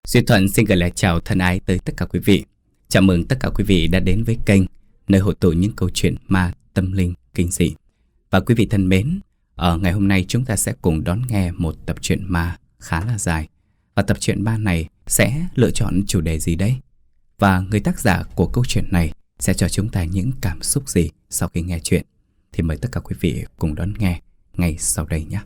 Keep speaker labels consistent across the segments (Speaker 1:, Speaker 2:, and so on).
Speaker 1: Duy Thuận xin gửi lời chào thân ái tới tất cả quý vị. Chào mừng tất cả quý vị đã đến với kênh nơi hội tụ những câu chuyện ma, tâm linh, kinh dị. Và quý vị thân mến, ở ngày hôm nay chúng ta sẽ cùng đón nghe một tập truyện ma khá là dài. Và tập truyện ma này sẽ lựa chọn chủ đề gì đấy? Và người tác giả của câu chuyện này sẽ cho chúng ta những cảm xúc gì sau khi nghe chuyện? Thì mời tất cả quý vị cùng đón nghe ngay sau đây nhé.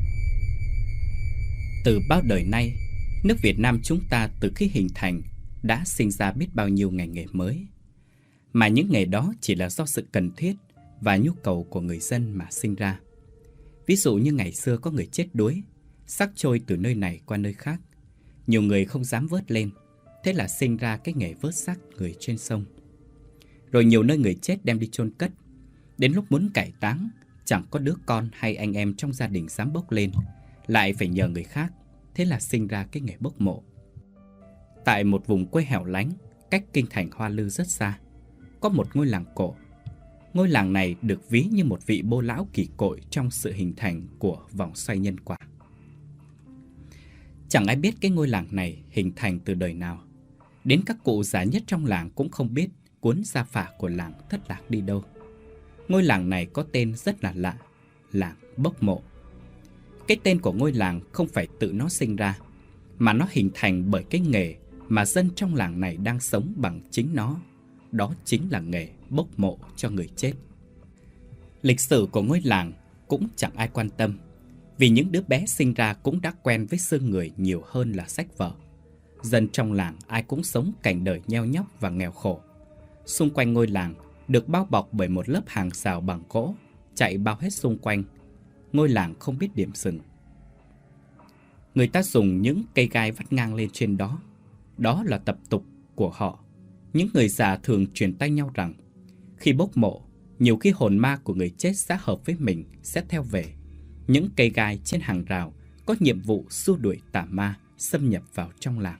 Speaker 1: Từ bao đời nay, nước Việt Nam chúng ta từ khi hình thành đã sinh ra biết bao nhiêu ngành nghề mới. Mà những nghề đó chỉ là do sự cần thiết và nhu cầu của người dân mà sinh ra. Ví dụ như ngày xưa có người chết đuối, xác trôi từ nơi này qua nơi khác. Nhiều người không dám vớt lên, thế là sinh ra cái nghề vớt xác người trên sông. Rồi nhiều nơi người chết đem đi chôn cất. Đến lúc muốn cải táng, chẳng có đứa con hay anh em trong gia đình dám bốc lên, lại phải nhờ người khác. Thế là sinh ra cái nghề bốc mộ. Tại một vùng quê hẻo lánh, cách kinh thành Hoa Lư rất xa, có một ngôi làng cổ. Ngôi làng này được ví như một vị bô lão kỳ cội trong sự hình thành của vòng xoay nhân quả. Chẳng ai biết cái ngôi làng này hình thành từ đời nào. Đến các cụ già nhất trong làng cũng không biết cuốn gia phả của làng thất lạc đi đâu. Ngôi làng này có tên rất là lạ, làng bốc mộ. Cái tên của ngôi làng không phải tự nó sinh ra, mà nó hình thành bởi cái nghề mà dân trong làng này đang sống bằng chính nó. Đó chính là nghề bốc mộ cho người chết. Lịch sử của ngôi làng cũng chẳng ai quan tâm, vì những đứa bé sinh ra cũng đã quen với xương người nhiều hơn là sách vở. Dân trong làng ai cũng sống cảnh đời nheo nhóc và nghèo khổ. Xung quanh ngôi làng được bao bọc bởi một lớp hàng rào bằng gỗ chạy bao hết xung quanh. Ngôi làng không biết điểm dừng. Người ta dùng những cây gai vắt ngang lên trên đó. Đó là tập tục của họ. Những người già thường truyền tay nhau rằng khi bốc mộ, nhiều khi hồn ma của người chết sẽ hợp với mình, sẽ theo về. Những cây gai trên hàng rào có nhiệm vụ xua đuổi tà ma xâm nhập vào trong làng.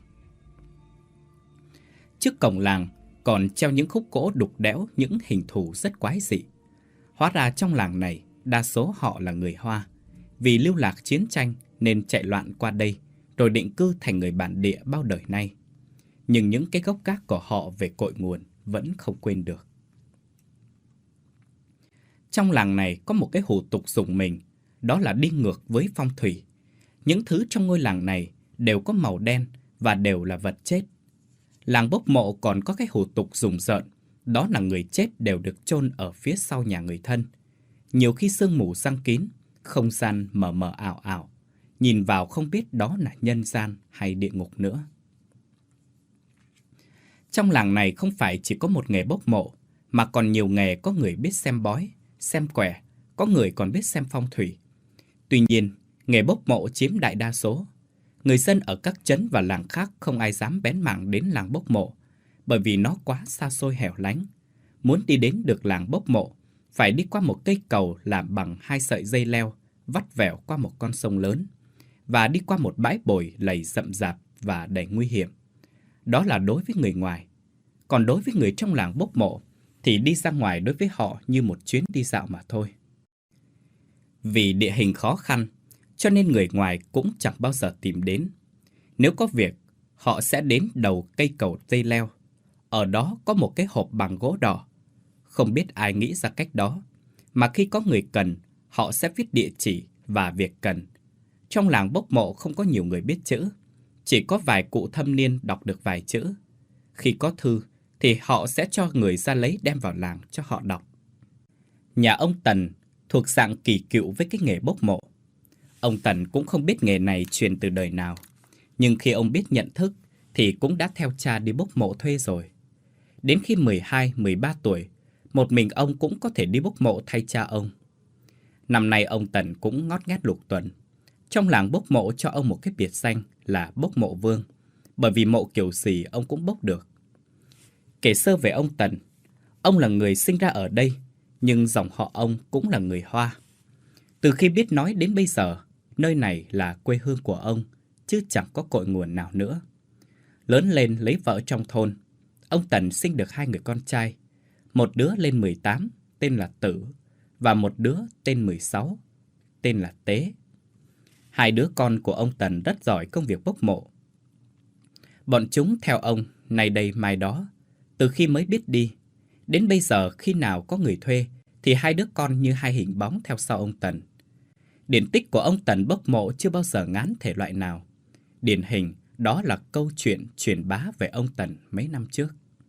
Speaker 1: Trước cổng làng còn treo những khúc gỗ đục đẽo, những hình thù rất quái dị. Hóa ra trong làng này đa số họ là người Hoa. Vì lưu lạc chiến tranh nên chạy loạn qua đây, rồi định cư thành người bản địa bao đời nay. Nhưng những cái gốc gác của họ về cội nguồn vẫn không quên được. Trong làng này có một cái hủ tục rùng mình, đó là đi ngược với phong thủy. Những thứ trong ngôi làng này đều có màu đen và đều là vật chết. Làng bốc mộ còn có cái hủ tục rùng rợn, đó là người chết đều được chôn ở phía sau nhà người thân. Nhiều khi sương mù giăng kín, không gian mờ mờ ảo ảo, nhìn vào không biết đó là nhân gian hay địa ngục nữa. Trong làng này không phải chỉ có một nghề bốc mộ, mà còn nhiều nghề. Có người biết xem bói, xem quẻ, có người còn biết xem phong thủy. Tuy nhiên, nghề bốc mộ chiếm đại đa số. Người dân ở các trấn và làng khác không ai dám bén mảng đến làng bốc mộ, bởi vì nó quá xa xôi hẻo lánh. Muốn đi đến được làng bốc mộ, phải đi qua một cây cầu làm bằng 2 sợi dây leo, vắt vẻo qua một con sông lớn, và đi qua một bãi bồi lầy rậm rạp và đầy nguy hiểm. Đó là đối với người ngoài. Còn đối với người trong làng bốc mộ, thì đi ra ngoài đối với họ như một chuyến đi dạo mà thôi. Vì địa hình khó khăn, cho nên người ngoài cũng chẳng bao giờ tìm đến. Nếu có việc, họ sẽ đến đầu cây cầu dây leo. Ở đó có một cái hộp bằng gỗ đỏ. Không biết ai nghĩ ra cách đó, mà khi có người cần, họ sẽ viết địa chỉ và việc cần. Trong làng bốc mộ không có nhiều người biết chữ, chỉ có vài cụ thâm niên đọc được vài chữ. Khi có thư thì họ sẽ cho người ra lấy đem vào làng cho họ đọc. Nhà ông Tần thuộc dạng kỳ cựu với cái nghề bốc mộ. Ông Tần cũng không biết nghề này truyền từ đời nào, nhưng khi ông biết nhận thức thì cũng đã theo cha đi bốc mộ thuê rồi. Đến khi 12, 13 tuổi, một mình ông cũng có thể đi bốc mộ thay cha ông. Năm nay ông Tần cũng ngót nghét lục tuần. Trong làng bốc mộ cho ông một cái biệt danh là bốc mộ vương, bởi vì mộ kiểu gì ông cũng bốc được. Kể sơ về ông Tần, ông là người sinh ra ở đây, nhưng dòng họ ông cũng là người Hoa. Từ khi biết nói đến bây giờ, nơi này là quê hương của ông, chứ chẳng có cội nguồn nào nữa. Lớn lên lấy vợ trong thôn, ông Tần sinh được 2 người con trai. Một đứa lên 18, tên là Tử, và một đứa tên 16, tên là Tế. 2 đứa con của ông Tần rất giỏi công việc bốc mộ. Bọn chúng theo ông, nay đây mai đó, từ khi mới biết đi. Đến bây giờ khi nào có người thuê, thì hai đứa con như hai hình bóng theo sau ông Tần. Điển tích của ông Tần bốc mộ chưa bao giờ ngán thể loại nào. Điển hình đó là câu chuyện truyền bá về ông Tần mấy năm trước.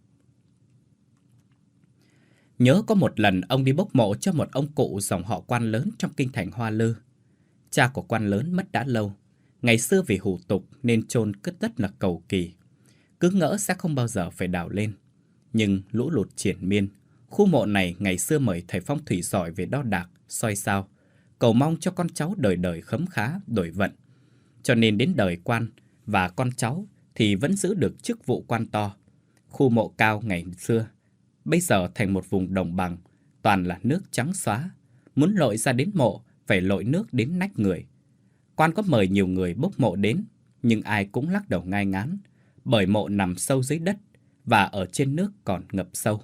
Speaker 1: Nhớ có một lần ông đi bốc mộ cho một ông cụ dòng họ Quan lớn trong kinh thành Hoa Lư. Cha của Quan lớn mất đã lâu. Ngày xưa vì hủ tục nên chôn cất đất là cầu kỳ. Cứ ngỡ sẽ không bao giờ phải đào lên. Nhưng lũ lụt triền miên, khu mộ này ngày xưa mời thầy phong thủy giỏi về đo đạc, soi sao, cầu mong cho con cháu đời đời khấm khá, đổi vận. Cho nên đến đời Quan và con cháu thì vẫn giữ được chức vụ quan to. Khu mộ cao ngày xưa bây giờ thành một vùng đồng bằng, toàn là nước trắng xóa. Muốn lội ra đến mộ, phải lội nước đến nách người. Quan có mời nhiều người bốc mộ đến, nhưng ai cũng lắc đầu ngai ngán, bởi mộ nằm sâu dưới đất và ở trên nước còn ngập sâu.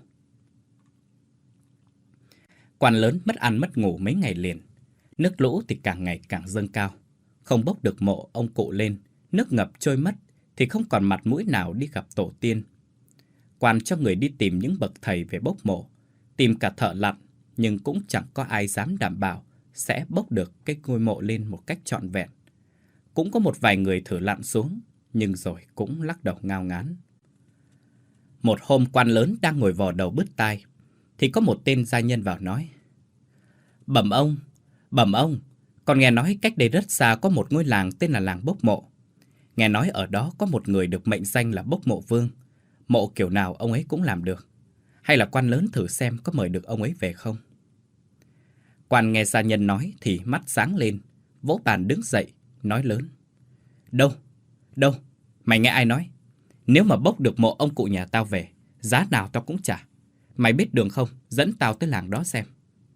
Speaker 1: Quan lớn mất ăn mất ngủ mấy ngày liền. Nước lũ thì càng ngày càng dâng cao. Không bốc được mộ ông cụ lên, nước ngập trôi mất, thì không còn mặt mũi nào đi gặp tổ tiên. Quan cho người đi tìm những bậc thầy về bốc mộ, tìm cả thợ lặn, nhưng cũng chẳng có ai dám đảm bảo sẽ bốc được cái ngôi mộ lên một cách trọn vẹn. Cũng có một vài người thử lặn xuống, nhưng rồi cũng lắc đầu ngao ngán. Một hôm Quan lớn đang ngồi vò đầu bứt tai, thì có một tên gia nhân vào nói: Bẩm ông, con nghe nói cách đây rất xa có một ngôi làng tên là làng bốc mộ. Nghe nói ở đó có một người được mệnh danh là Bốc Mộ Vương. Mộ kiểu nào ông ấy cũng làm được. Hay là Quan lớn thử xem có mời được ông ấy về không? Quan nghe gia nhân nói thì mắt sáng lên, vỗ bàn đứng dậy, nói lớn: Đâu, mày nghe ai nói? Nếu mà bốc được mộ ông cụ nhà tao về, giá nào tao cũng trả. Mày biết đường không? Dẫn tao tới làng đó xem.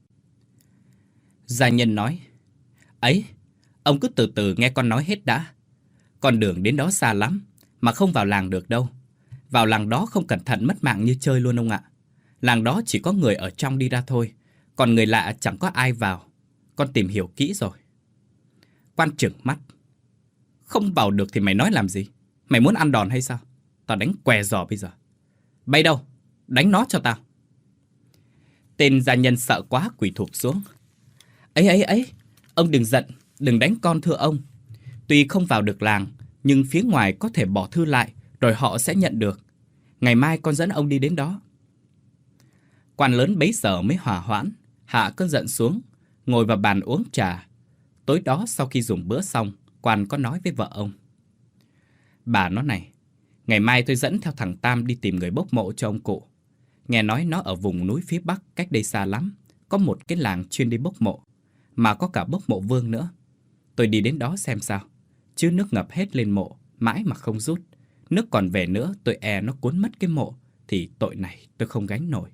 Speaker 1: Gia nhân nói: Ấy, ông cứ từ từ nghe con nói hết đã. Con đường đến đó xa lắm, mà không vào làng được đâu. Vào làng đó không cẩn thận mất mạng như chơi luôn ông ạ. Làng đó chỉ có người ở trong đi ra thôi, còn người lạ chẳng có ai vào. Con tìm hiểu kỹ rồi. Quan trừng mắt: Không vào được thì mày nói làm gì? Mày muốn ăn đòn hay sao? Tao đánh què giò bây giờ. Bay đâu? Đánh nó cho tao. Tên gia nhân sợ quá quỳ thụp xuống. Ấy, ông đừng giận, đừng đánh con thưa ông. Tuy không vào được làng, nhưng phía ngoài có thể bỏ thư lại, rồi họ sẽ nhận được. Ngày mai con dẫn ông đi đến đó. Quan lớn bấy giờ mới hòa hoãn, hạ cơn giận xuống, ngồi vào bàn uống trà. Tối đó sau khi dùng bữa xong, Quan có nói với vợ ông: Bà nó này, ngày mai tôi dẫn theo thằng Tam đi tìm người bốc mộ cho ông cụ. Nghe nói nó ở vùng núi phía Bắc cách đây xa lắm, có một cái làng chuyên đi bốc mộ, mà có cả bốc mộ vương nữa. Tôi đi đến đó xem sao, chứ nước ngập hết lên mộ, mãi mà không rút. Nước còn về nữa tôi e nó cuốn mất cái mộ, thì tội này tôi không gánh nổi.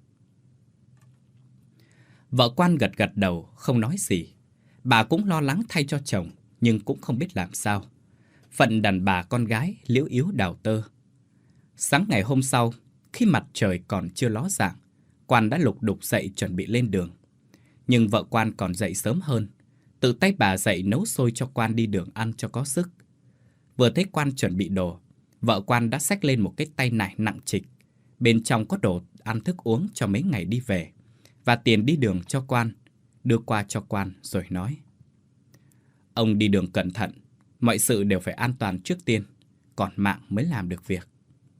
Speaker 1: Vợ Quan gật gật đầu, không nói gì. Bà cũng lo lắng thay cho chồng, nhưng cũng không biết làm sao. Phận đàn bà con gái liễu yếu đào tơ. Sáng ngày hôm sau, khi mặt trời còn chưa ló dạng, Quan đã lục đục dậy chuẩn bị lên đường. Nhưng vợ Quan còn dậy sớm hơn. Tự tay bà dậy nấu xôi cho Quan đi đường ăn cho có sức. Vừa thấy Quan chuẩn bị đồ, vợ Quan đã xách lên một cái tay nải nặng trịch. Bên trong có đồ ăn thức uống cho mấy ngày đi về, và tiền đi đường cho Quan, đưa qua cho Quan rồi nói: Ông đi đường cẩn thận, mọi sự đều phải an toàn trước tiên, còn mạng mới làm được việc.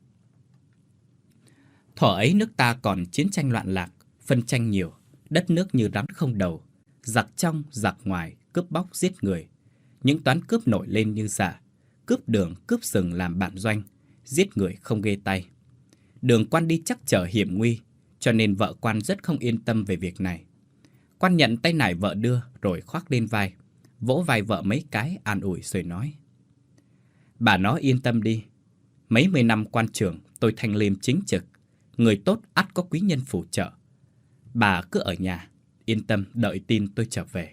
Speaker 1: Thuở ấy nước ta còn chiến tranh loạn lạc, phân tranh nhiều, đất nước như rắn không đầu, giặc trong, giặc ngoài, cướp bóc giết người. Những toán cướp nổi lên như giả, cướp đường, cướp rừng làm bản doanh, giết người không ghê tay. Đường Quan đi chắc trở hiểm nguy, cho nên vợ Quan rất không yên tâm về việc này. Quan nhận tay nải vợ đưa rồi khoác lên vai, vỗ vai vợ mấy cái an ủi rồi nói: Bà nó yên tâm đi, mấy mươi năm quan trường tôi thanh liêm chính trực, người tốt ắt có quý nhân phù trợ. Bà cứ ở nhà, yên tâm đợi tin tôi trở về.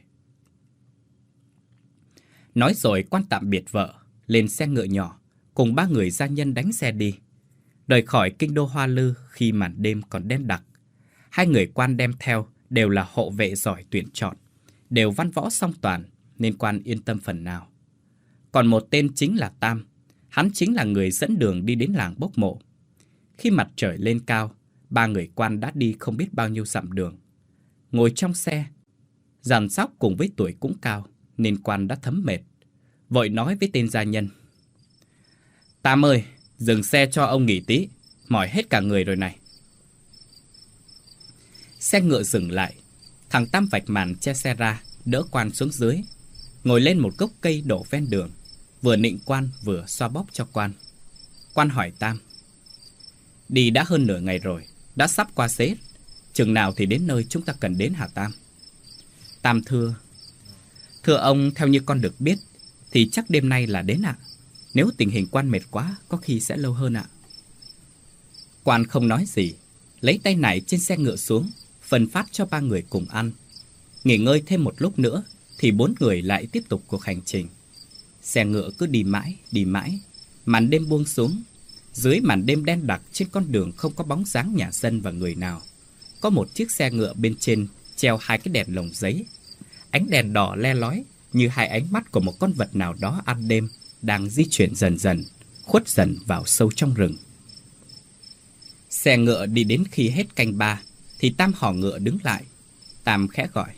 Speaker 1: Nói rồi Quan tạm biệt vợ, lên xe ngựa nhỏ, cùng ba người gia nhân đánh xe đi. Rời khỏi kinh đô Hoa Lư khi màn đêm còn đen đặc. Hai người Quan đem theo đều là hộ vệ giỏi tuyển chọn, đều văn võ song toàn, nên Quan yên tâm phần nào. Còn một tên chính là Tam, Hắn chính là người dẫn đường đi đến làng bốc mộ. Khi mặt trời lên cao, ba người quan đã đi không biết bao nhiêu dặm đường. Ngồi trong xe, dàn sóc cùng với tuổi cũng cao, nên quan đã thấm mệt. Vội nói với tên gia nhân: Tam ơi, dừng xe cho ông nghỉ tí, mỏi hết cả người rồi này. Xe ngựa dừng lại. Thằng Tam vạch màn che xe ra, đỡ quan xuống dưới, ngồi lên một gốc cây đổ ven đường, vừa nịnh quan vừa xoa bóp cho quan. Quan hỏi Tam: Đi đã hơn nửa ngày rồi, đã sắp qua Sết, chừng nào thì đến nơi chúng ta cần đến hả Tam? Tam thưa ông, theo như con được biết thì chắc đêm nay là đến ạ. Nếu tình hình quan mệt quá, có khi sẽ lâu hơn ạ. Quan không nói gì, lấy tay nải trên xe ngựa xuống, phân phát cho ba người cùng ăn. Nghỉ ngơi thêm một lúc nữa thì bốn người lại tiếp tục cuộc hành trình. Xe ngựa cứ đi mãi. Màn đêm buông xuống. Dưới màn đêm đen đặc, trên con đường không có bóng dáng nhà dân và người nào. Có một chiếc xe ngựa bên trên treo hai cái đèn lồng giấy. Ánh đèn đỏ le lói như hai ánh mắt của một con vật nào đó ăn đêm, đang di chuyển dần dần, khuất dần vào sâu trong rừng. Xe ngựa đi đến khi hết canh ba thì Tam hò ngựa đứng lại. Tam khẽ gọi: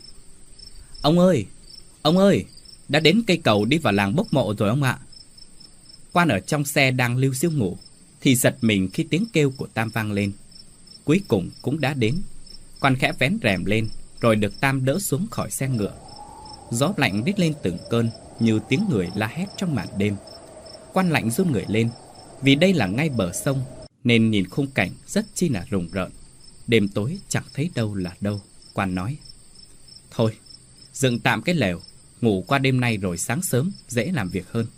Speaker 1: Ông ơi, đã đến cây cầu đi vào làng bốc mộ rồi ông ạ. Quan ở trong xe đang liu xiu ngủ thì giật mình khi tiếng kêu của Tam vang lên. Cuối cùng cũng đã đến. Quan khẽ vén rèm lên rồi được Tam đỡ xuống khỏi xe ngựa. Gió lạnh rít lên từng cơn như tiếng người la hét trong màn đêm. Quan lạnh run người lên, vì đây là ngay bờ sông nên nhìn khung cảnh rất chi là rùng rợn. Đêm tối chẳng thấy đâu là đâu. Quan nói: Thôi, dựng tạm cái lều, ngủ qua đêm nay rồi sáng sớm dễ làm việc hơn.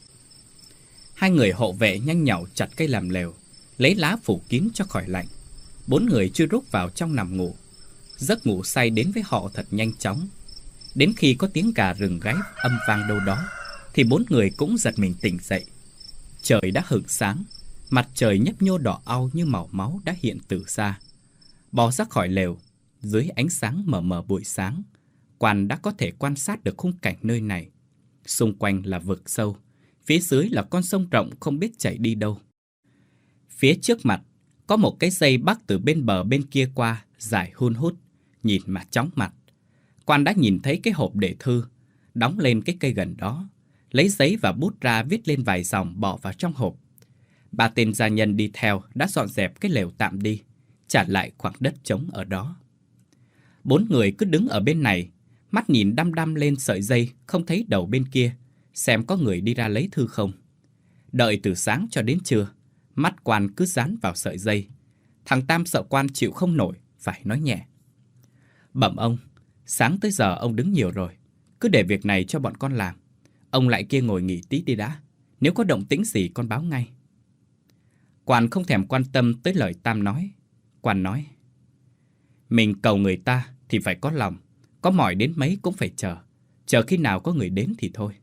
Speaker 1: Hai người hộ vệ nhanh nhảu chặt cây làm lều, lấy lá phủ kín cho khỏi lạnh. Bốn người chui rúc vào trong nằm ngủ. Giấc ngủ say đến với họ thật nhanh chóng. Đến khi có tiếng gà rừng gáy âm vang đâu đó thì bốn người cũng giật mình tỉnh dậy. Trời đã hửng sáng, mặt trời nhấp nhô đỏ au như màu máu đã hiện từ xa. Bò ra khỏi lều, dưới ánh sáng mờ mờ buổi sáng, Quan đã có thể quan sát được khung cảnh nơi này. Xung quanh là vực sâu, phía dưới là con sông rộng không biết chảy đi đâu. Phía trước mặt có một cái dây bắc từ bên bờ bên kia qua, dài hun hút, nhìn mà chóng mặt. Quan đã nhìn thấy cái hộp để thư, đóng lên cái cây gần đó, lấy giấy và bút ra viết lên vài dòng bỏ vào trong hộp. Ba tên gia nhân đi theo đã dọn dẹp cái lều tạm đi, trả lại khoảng đất trống ở đó. Bốn người cứ đứng ở bên này, mắt nhìn đăm đăm lên sợi dây không thấy đầu bên kia, xem có người đi ra lấy thư không. Đợi từ sáng cho đến trưa, mắt Quan cứ dán vào sợi dây. Thằng Tam sợ Quan chịu không nổi, phải nói nhẹ: Bẩm ông, sáng tới giờ ông đứng nhiều rồi, cứ để việc này cho bọn con làm. Ông lại kia ngồi nghỉ tí đi đã, nếu có động tĩnh gì con báo ngay. Quan không thèm quan tâm tới lời Tam nói. Quan nói: Mình cầu người ta thì phải có lòng, có mỏi đến mấy cũng phải chờ khi nào có người đến thì thôi.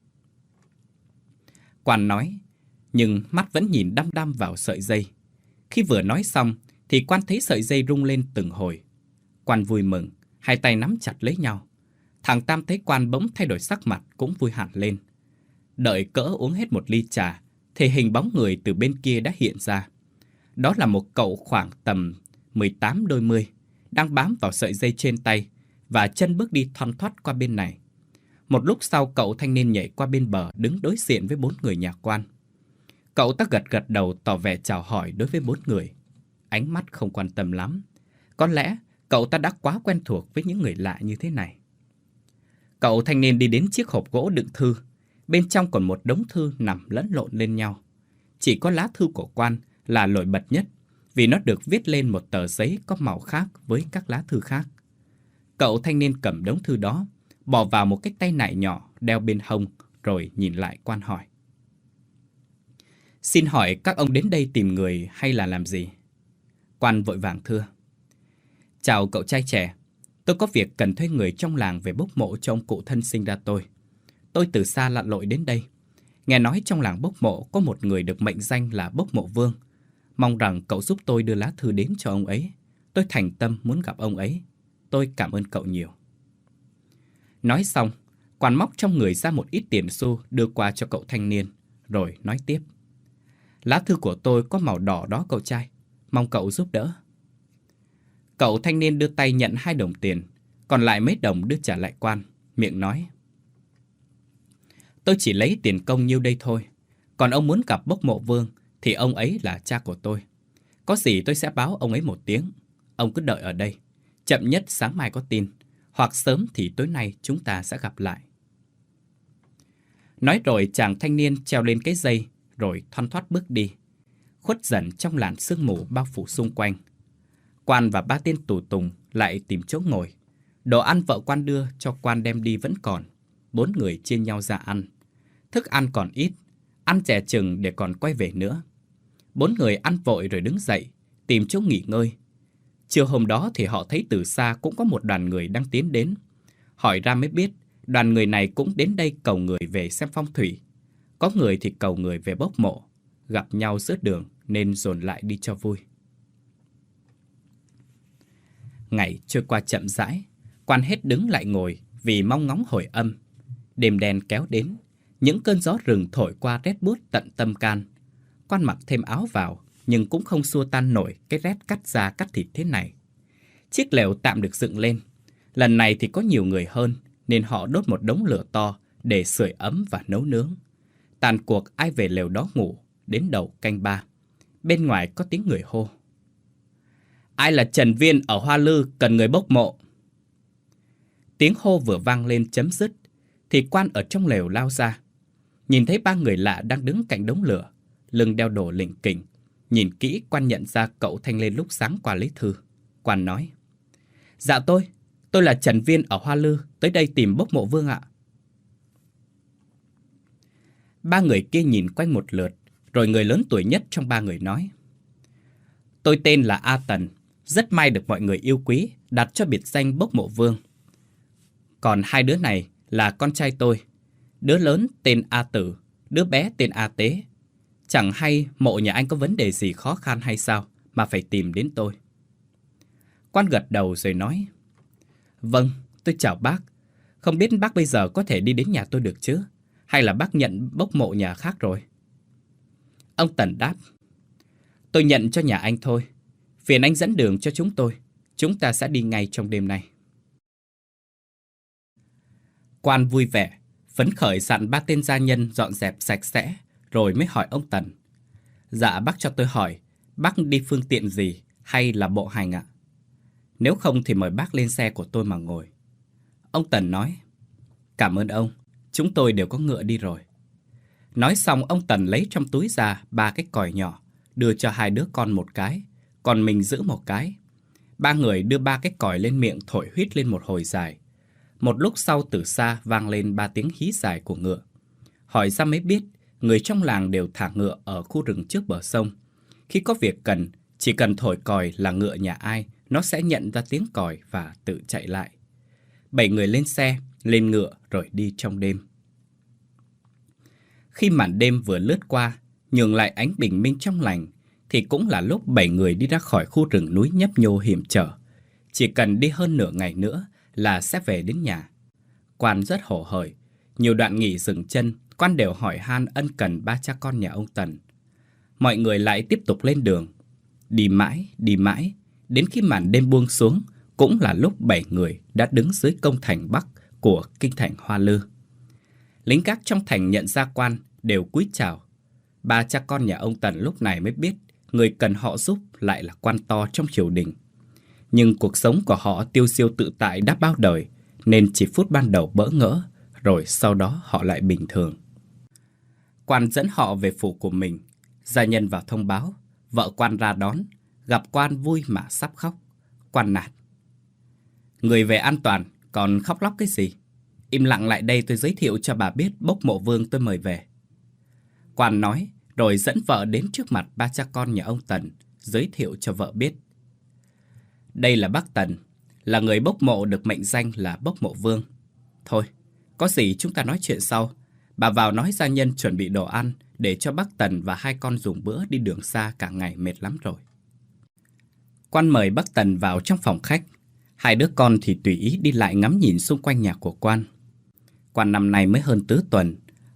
Speaker 1: Quan nói, nhưng mắt vẫn nhìn đăm đăm vào sợi dây. Khi vừa nói xong thì Quan thấy sợi dây rung lên từng hồi. Quan vui mừng, hai tay nắm chặt lấy nhau. Thằng Tam thấy Quan bỗng thay đổi sắc mặt cũng vui hẳn lên. Đợi cỡ uống hết một ly trà thì hình bóng người từ bên kia đã hiện ra. Đó là một cậu khoảng tầm 18 đôi mươi, đang bám vào sợi dây trên tay và chân bước đi thoăn thoắt qua bên này. Một lúc sau cậu thanh niên nhảy qua bên bờ, đứng đối diện với bốn người nhà Quan. Cậu ta gật gật đầu tỏ vẻ chào hỏi đối với bốn người, ánh mắt không quan tâm lắm. Có lẽ cậu ta đã quá quen thuộc với những người lạ như thế này. Cậu thanh niên đi đến chiếc hộp gỗ đựng thư. Bên trong còn một đống thư nằm lẫn lộn lên nhau. Chỉ có lá thư của Quan là nổi bật nhất, vì nó được viết lên một tờ giấy có màu khác với các lá thư khác. Cậu thanh niên cầm đống thư đó, bỏ vào một cái tay nải nhỏ đeo bên hông, rồi nhìn lại Quan hỏi: Xin hỏi các ông đến đây tìm người hay là làm gì? Quan vội vàng thưa: Chào cậu trai trẻ, tôi có việc cần thuê người trong làng về bốc mộ cho ông cụ thân sinh ra tôi. Tôi từ xa lặn lội đến đây. Nghe nói trong làng bốc mộ có một người được mệnh danh là Bốc Mộ Vương. Mong rằng cậu giúp tôi đưa lá thư đến cho ông ấy. Tôi thành tâm muốn gặp ông ấy. Tôi cảm ơn cậu nhiều. Nói xong, Quan móc trong người ra một ít tiền xu đưa qua cho cậu thanh niên, rồi nói tiếp. Lá thư của tôi có màu đỏ đó cậu trai, mong cậu giúp đỡ. Cậu thanh niên đưa tay nhận 2 đồng tiền, còn lại mấy đồng đưa trả lại quan, miệng nói. Tôi chỉ lấy tiền công nhiêu đây thôi, còn ông muốn gặp Bốc Mộ Vương thì ông ấy là cha của tôi. Có gì tôi sẽ báo ông ấy một tiếng, ông cứ đợi ở đây. Chậm nhất sáng mai có tin, hoặc sớm thì tối nay chúng ta sẽ gặp lại. Nói rồi chàng thanh niên treo lên cái dây, rồi thoăn thoắt bước đi, khuất dần trong làn sương mù bao phủ xung quanh. Quan và 3 tên tù tùng lại tìm chỗ ngồi. Đồ ăn vợ quan đưa cho quan đem đi vẫn còn. 4 người chia nhau ra ăn. Thức ăn còn ít, ăn dè chừng để còn quay về nữa. 4 người ăn vội rồi đứng dậy, tìm chỗ nghỉ ngơi. Chiều hôm đó thì họ thấy từ xa cũng có một đoàn người đang tiến đến. Hỏi ra mới biết, đoàn người này cũng đến đây cầu người về xem phong thủy. Có người thì cầu người về bốc mộ. Gặp nhau giữa đường nên dồn lại đi cho vui. Ngày trôi qua chậm rãi, quan hết đứng lại ngồi vì mong ngóng hồi âm. Đêm đen kéo đến, những cơn gió rừng thổi qua rét buốt tận tâm can. Quan mặc thêm áo vào, nhưng cũng không xua tan nổi cái rét cắt da cắt thịt thế này. Chiếc lều tạm được dựng lên. Lần này thì có nhiều người hơn, nên họ đốt một đống lửa to để sưởi ấm và nấu nướng. Tàn cuộc ai về lều đó ngủ, đến đầu canh 3. Bên ngoài có tiếng người hô. Ai là trần viên ở Hoa Lư cần người bốc mộ? Tiếng hô vừa vang lên chấm dứt, thì quan ở trong lều lao ra. Nhìn thấy 3 người lạ đang đứng cạnh đống lửa, lưng đeo đồ lỉnh kỉnh. Nhìn kỹ quan nhận ra cậu thanh lên lúc sáng qua lấy thư. Quan nói. Dạ tôi là Trần Viên ở Hoa Lư, tới đây tìm Bốc Mộ Vương ạ. 3 người kia nhìn quanh một lượt, rồi người lớn tuổi nhất trong 3 người nói. Tôi tên là A Tần, rất may được mọi người yêu quý, đặt cho biệt danh Bốc Mộ Vương. Còn 2 đứa này là con trai tôi, đứa lớn tên A Tử, đứa bé tên A Tế. Chẳng hay mộ nhà anh có vấn đề gì khó khăn hay sao mà phải tìm đến tôi. Quan gật đầu rồi nói. Vâng, tôi chào bác. Không biết bác bây giờ có thể đi đến nhà tôi được chứ? Hay là bác nhận bốc mộ nhà khác rồi? Ông Tần đáp. Tôi nhận cho nhà anh thôi. Phiền anh dẫn đường cho chúng tôi. Chúng ta sẽ đi ngay trong đêm nay. Quan vui vẻ, phấn khởi dặn 3 tên gia nhân dọn dẹp sạch sẽ, rồi mới hỏi ông Tần. Dạ bác cho tôi hỏi, bác đi phương tiện gì hay là bộ hành ạ? Nếu không thì mời bác lên xe của tôi mà ngồi. Ông Tần nói. Cảm ơn ông, chúng tôi đều có ngựa đi rồi. Nói xong ông Tần lấy trong túi ra 3 cái còi nhỏ, đưa cho 2 đứa con một cái, còn mình giữ một cái. 3 người đưa 3 cái còi lên miệng thổi huýt lên một hồi dài. Một lúc sau từ xa vang lên 3 tiếng hí dài của ngựa. Hỏi ra mới biết, người trong làng đều thả ngựa ở khu rừng trước bờ sông. Khi có việc cần, chỉ cần thổi còi là ngựa nhà ai, nó sẽ nhận ra tiếng còi và tự chạy lại. 7 người lên xe, lên ngựa rồi đi trong đêm. Khi màn đêm vừa lướt qua, nhường lại ánh bình minh trong lành, thì cũng là lúc 7 người đi ra khỏi khu rừng núi nhấp nhô hiểm trở. Chỉ cần đi hơn nửa ngày nữa là sẽ về đến nhà. Quan rất hổ hởi, nhiều đoạn nghỉ dừng chân, Quan đều hỏi han ân cần 3 cha con nhà ông Tần. Mọi người lại tiếp tục lên đường. Đi mãi, đến khi màn đêm buông xuống, cũng là lúc 7 người đã đứng dưới công thành Bắc của kinh thành Hoa Lư. Lính gác trong thành nhận ra Quan đều cúi chào. 3 cha con nhà ông Tần lúc này mới biết người cần họ giúp lại là quan to trong triều đình. Nhưng cuộc sống của họ tiêu diêu tự tại đã bao đời, nên chỉ phút ban đầu bỡ ngỡ, rồi sau đó họ lại bình thường. Quan dẫn họ về phủ của mình. Gia nhân vào thông báo, vợ Quan ra đón, gặp Quan vui mà sắp khóc. Quan nạt. Người về an toàn, còn khóc lóc cái gì? Im lặng lại đây tôi giới thiệu cho bà biết Bốc Mộ Vương tôi mời về. Quan nói, rồi dẫn vợ đến trước mặt 3 cha con nhà ông Tần, giới thiệu cho vợ biết. Đây là bác Tần, là người bốc mộ được mệnh danh là Bốc Mộ Vương. Thôi, có gì chúng ta nói chuyện sau. Bà vào nói gia nhân chuẩn bị đồ ăn để cho bác Tần và 2 con dùng bữa, đi đường xa cả ngày mệt lắm rồi. Quan mời bác Tần vào trong phòng khách. 2 đứa con thì tùy ý đi lại ngắm nhìn xung quanh nhà của Quan. Quan năm nay mới hơn tứ tuần,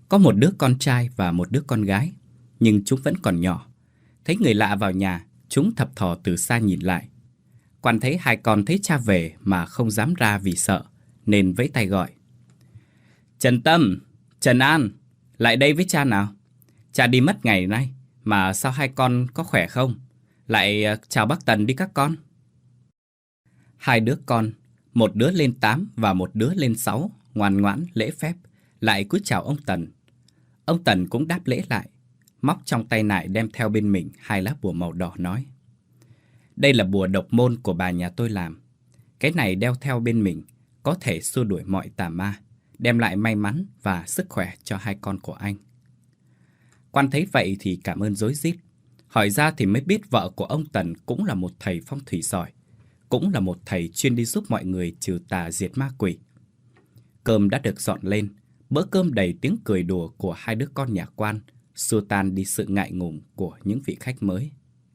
Speaker 1: Có một đứa con trai và một đứa con gái, nhưng chúng vẫn còn nhỏ. Thấy người lạ vào nhà, chúng thập thò từ xa nhìn lại. Quan thấy hai con thấy cha về mà không dám ra vì sợ, nên vẫy tay gọi. Trần Tâm, Trần An, lại đây với cha nào. Cha đi mất ngày nay, mà sao hai con có khỏe không? Lại chào bác Tần đi các con. Hai đứa con, một đứa lên 8 và một đứa lên 6, ngoan ngoãn, lễ phép, lại cúi chào ông Tần. Ông Tần cũng đáp lễ lại, móc trong tay nải đem theo bên mình hai lá bùa màu đỏ nói. Đây là bùa độc môn của bà nhà tôi làm. Cái này đeo theo bên mình, có thể xua đuổi mọi tà ma, đem lại may mắn và sức khỏe cho hai con của anh. Quan thấy vậy thì cảm ơn rối rít. Hỏi ra thì mới biết vợ của ông Tần cũng là một thầy phong thủy giỏi, cũng là một thầy chuyên đi giúp mọi người trừ tà diệt ma quỷ. Cơm đã được dọn lên, bữa cơm đầy tiếng cười đùa của hai đứa con nhà Quan, xua tan đi sự ngại ngùng của những vị khách mới.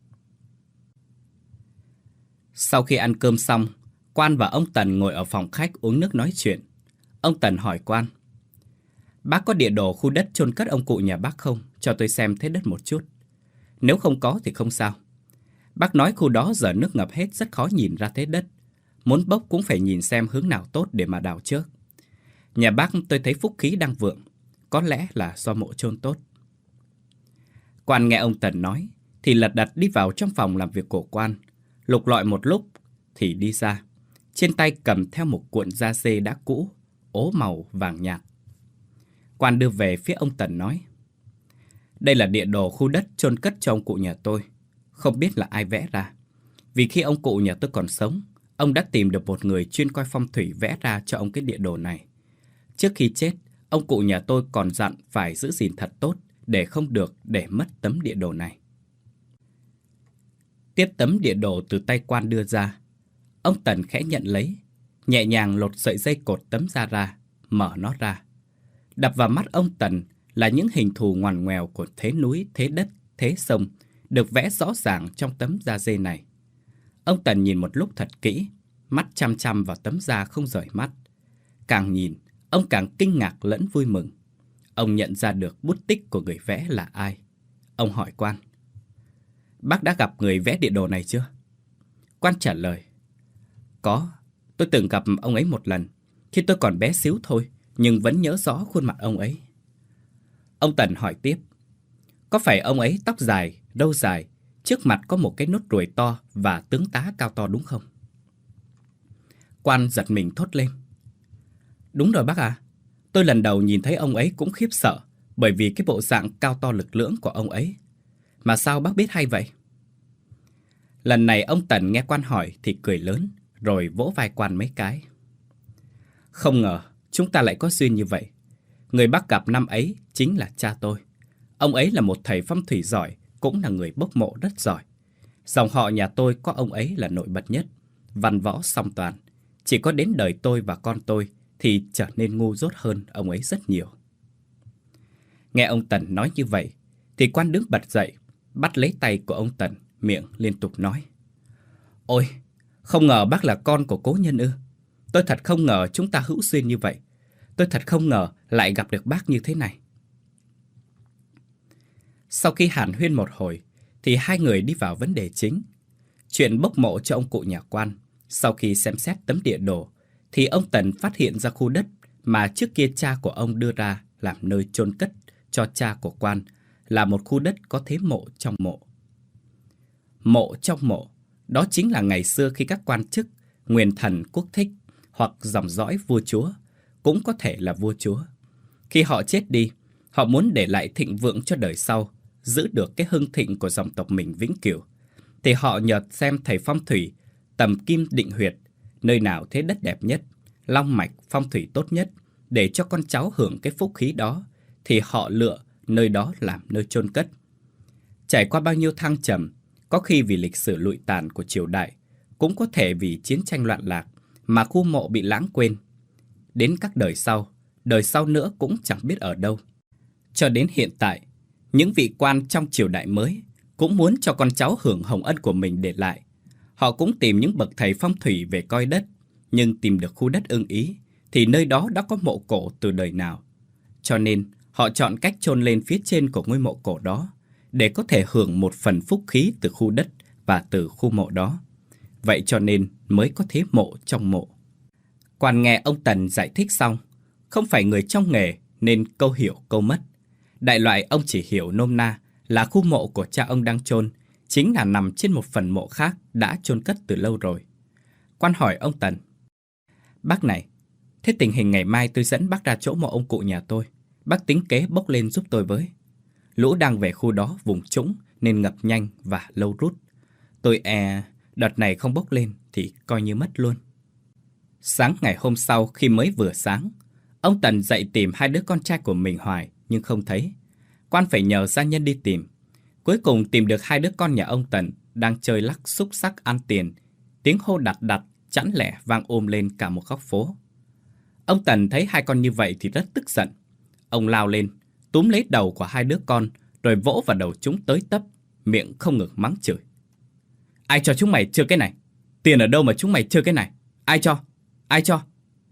Speaker 1: Sau khi ăn cơm xong, Quan và ông Tần ngồi ở phòng khách uống nước nói chuyện. Ông Tần hỏi Quan. Bác có địa đồ khu đất chôn cất ông cụ nhà bác không? Cho tôi xem thế đất một chút. Nếu không có thì không sao. Bác nói khu đó giờ nước ngập hết, rất khó nhìn ra thế đất. Muốn bốc cũng phải nhìn xem hướng nào tốt để mà đào trước. Nhà bác tôi thấy phúc khí đang vượng, có lẽ là do mộ chôn tốt. Quan nghe ông Tần nói thì lật đật đi vào trong phòng làm việc của Quan, lục lọi một lúc thì đi ra. Trên tay cầm theo một cuộn da dê đã cũ, ố màu vàng nhạt. Quan đưa về phía ông Tần nói. Đây là địa đồ khu đất chôn cất cho ông cụ nhà tôi. Không biết là ai vẽ ra. Vì khi ông cụ nhà tôi còn sống, ông đã tìm được một người chuyên coi phong thủy vẽ ra cho ông cái địa đồ này. Trước khi chết, ông cụ nhà tôi còn dặn phải giữ gìn thật tốt để không được để mất tấm địa đồ này. Tiếp tấm địa đồ từ tay Quan đưa ra. Ông Tần khẽ nhận lấy, nhẹ nhàng lột sợi dây cột tấm da ra, mở nó ra. Đập vào mắt ông Tần là những hình thù ngoằn ngoèo của thế núi, thế đất, thế sông, được vẽ rõ ràng trong tấm da dê này. Ông Tần nhìn một lúc thật kỹ, mắt chăm chăm vào tấm da không rời mắt. Càng nhìn, ông càng kinh ngạc lẫn vui mừng. Ông nhận ra được bút tích của người vẽ là ai. Ông hỏi Quan. Bác đã gặp người vẽ địa đồ này chưa? Quan trả lời. Có, tôi từng gặp ông ấy một lần, khi tôi còn bé xíu thôi, nhưng vẫn nhớ rõ khuôn mặt ông ấy. Ông Tần hỏi tiếp. Có phải ông ấy tóc dài, râu dài, trước mặt có một cái nốt ruồi to và tướng tá cao to đúng không? Quan giật mình thốt lên. Đúng rồi bác ạ. Tôi lần đầu nhìn thấy ông ấy cũng khiếp sợ, bởi vì cái bộ dạng cao to lực lưỡng của ông ấy. Mà sao bác biết hay vậy? Lần này ông Tần nghe Quan hỏi thì cười lớn, rồi vỗ vai Quan mấy cái. Không ngờ chúng ta lại có duyên như vậy. Người bác gặp năm ấy chính là cha tôi. Ông ấy là một thầy phong thủy giỏi, cũng là người bốc mộ rất giỏi. Dòng họ nhà tôi có ông ấy là nổi bật nhất, văn võ song toàn. Chỉ có đến đời tôi và con tôi thì trở nên ngu dốt hơn ông ấy rất nhiều. Nghe ông Tần nói như vậy thì Quan đứng bật dậy, bắt lấy tay của ông Tần, miệng liên tục nói. Ôi, không ngờ bác là con của cố nhân ư. Tôi thật không ngờ chúng ta hữu duyên như vậy. Tôi thật không ngờ lại gặp được bác như thế này. Sau khi hàn huyên một hồi thì hai người đi vào vấn đề chính. Chuyện bốc mộ cho ông cụ nhà Quan. Sau khi xem xét tấm địa đồ thì ông Tần phát hiện ra khu đất mà trước kia cha của ông đưa ra làm nơi chôn cất cho cha của Quan là một khu đất có thế mộ trong mộ. Mộ trong mộ, đó chính là ngày xưa khi các quan chức, nguyên thần quốc thích hoặc dòng dõi vua chúa, cũng có thể là vua chúa. Khi họ chết đi, họ muốn để lại thịnh vượng cho đời sau, giữ được cái hưng thịnh của dòng tộc mình vĩnh cửu, thì họ nhờ xem thầy phong thủy, tầm kim định huyệt, nơi nào thế đất đẹp nhất, long mạch phong thủy tốt nhất, để cho con cháu hưởng cái phúc khí đó, thì họ lựa nơi đó làm nơi chôn cất. Trải qua bao nhiêu thăng trầm, có khi vì lịch sử lụi tàn của triều đại, cũng có thể vì chiến tranh loạn lạc mà khu mộ bị lãng quên. Đến các đời sau nữa cũng chẳng biết ở đâu. Cho đến hiện tại, những vị quan trong triều đại mới cũng muốn cho con cháu hưởng hồng ân của mình để lại. Họ cũng tìm những bậc thầy phong thủy về coi đất, nhưng tìm được khu đất ưng ý thì nơi đó đã có mộ cổ từ đời nào. Cho nên Họ chọn cách chôn lên phía trên của ngôi mộ cổ đó để có thể hưởng một phần phúc khí từ khu đất và từ khu mộ đó. Vậy cho nên mới có thế mộ trong mộ. Quan nghe ông Tần giải thích xong, không phải người trong nghề nên câu hiểu câu mất. Đại loại ông chỉ hiểu nôm na là khu mộ của cha ông đang chôn chính là nằm trên một phần mộ khác đã chôn cất từ lâu rồi. Quan hỏi ông Tần: Bác này, thế tình hình ngày mai tôi dẫn bác ra chỗ mộ ông cụ nhà tôi. Bác tính kế bốc lên giúp tôi với. Lũ đang về khu đó vùng trũng nên ngập nhanh và lâu rút. Tôi đợt này không bốc lên thì coi như mất luôn. Sáng ngày hôm sau khi mới vừa sáng, ông Tần dậy tìm hai đứa con trai của mình hoài nhưng không thấy. Quan phải nhờ gia nhân đi tìm. Cuối cùng tìm được hai đứa con nhà ông Tần đang chơi lắc xúc xắc ăn tiền. Tiếng hô đặt đặt chẵn lẻ vang ôm lên cả một góc phố. Ông Tần thấy hai con như vậy thì rất tức giận. Ông lao lên, túm lấy đầu của hai đứa con rồi vỗ vào đầu chúng tới tấp, miệng không ngừng mắng chửi. Ai cho chúng mày chơi cái này? Tiền ở đâu mà chúng mày chơi cái này? Ai cho? Ai cho?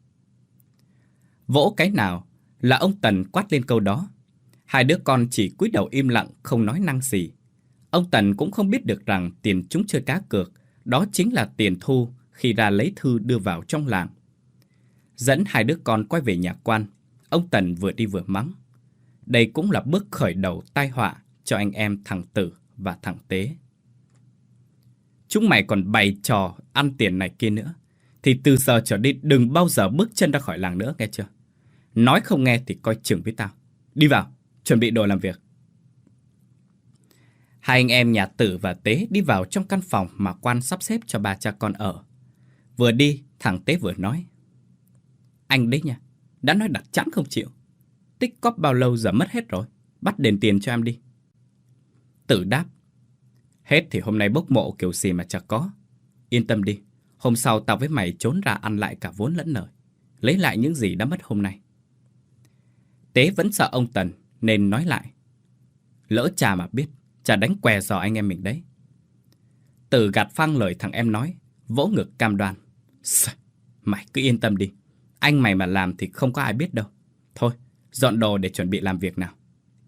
Speaker 1: Vỗ cái nào là ông Tần quát lên câu đó. Hai đứa con chỉ cúi đầu im lặng không nói năng gì. Ông Tần cũng không biết được rằng tiền chúng chơi cá cược đó chính là tiền thu khi ra lấy thư đưa vào trong làng. Dẫn hai đứa con quay về nhà quan, ông Tần vừa đi vừa mắng. Đây cũng là bước khởi đầu tai họa cho anh em thằng Tử và thằng Tế. Chúng mày còn bày trò ăn tiền này kia nữa thì từ giờ trở đi đừng bao giờ bước chân ra khỏi làng nữa, nghe chưa? Nói không nghe thì coi chừng với tao. Đi vào, chuẩn bị đồ làm việc. Hai anh em nhà Tử và Tế đi vào trong căn phòng mà quan sắp xếp cho ba cha con ở. Vừa đi, thằng Tế vừa nói. Anh đấy nha, đã nói đặt chẵn không chịu. Tích cóp bao lâu giờ mất hết rồi, bắt đền tiền cho em đi. Tử đáp. Hết thì hôm nay bốc mộ kiểu gì mà chả có. Yên tâm đi, hôm sau tao với mày trốn ra ăn lại cả vốn lẫn lời, lấy lại những gì đã mất hôm nay. Tế vẫn sợ ông Tần nên nói lại. Lỡ cha mà biết, cha đánh què giò anh em mình đấy. Tử gạt phăng lời thằng em nói, vỗ ngực cam đoan. Mày cứ yên tâm đi, anh mày mà làm thì không có ai biết đâu. Thôi, dọn đồ để chuẩn bị làm việc nào.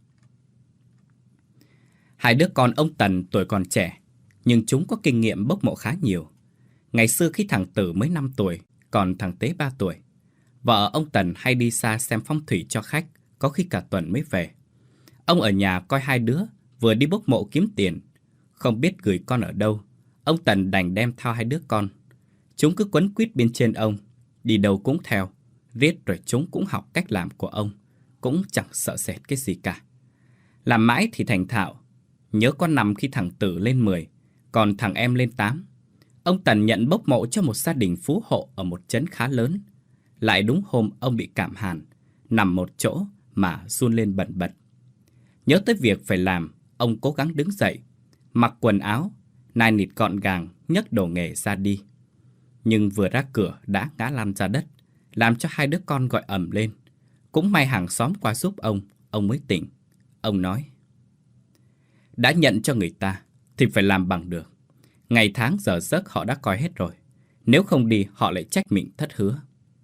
Speaker 1: Hai đứa con ông Tần tuổi còn trẻ, nhưng chúng có kinh nghiệm bốc mộ khá nhiều. Ngày xưa khi thằng Tử mới 5 tuổi, còn thằng Tế 3 tuổi, vợ ông Tần hay đi xa xem phong thủy cho khách, có khi cả tuần mới về. Ông ở nhà coi hai đứa, vừa đi bốc mộ kiếm tiền. Không biết gửi con ở đâu, ông Tần đành đem theo hai đứa con. Chúng cứ quấn quýt bên trên ông, đi đâu cũng theo, riết rồi chúng cũng học cách làm của ông, cũng chẳng sợ sệt cái gì cả. Làm mãi thì thành thạo. Nhớ có năm khi thằng Tử lên 10, còn thằng em lên 8. Ông Tần nhận bốc mộ cho một gia đình phú hộ ở một trấn khá lớn. Lại đúng hôm ông bị cảm hàn, nằm một chỗ mà run lên bần bật. Nhớ tới việc phải làm, ông cố gắng đứng dậy, mặc quần áo, nai nịt gọn gàng, nhấc đồ nghề ra đi. Nhưng vừa ra cửa đã ngã lăn ra đất, làm cho hai đứa con gọi ầm lên. Cũng may hàng xóm qua giúp ông mới tỉnh. Ông nói. Đã nhận cho người ta thì phải làm bằng được. Ngày tháng giờ giấc họ đã coi hết rồi. Nếu không đi họ lại trách mình thất hứa.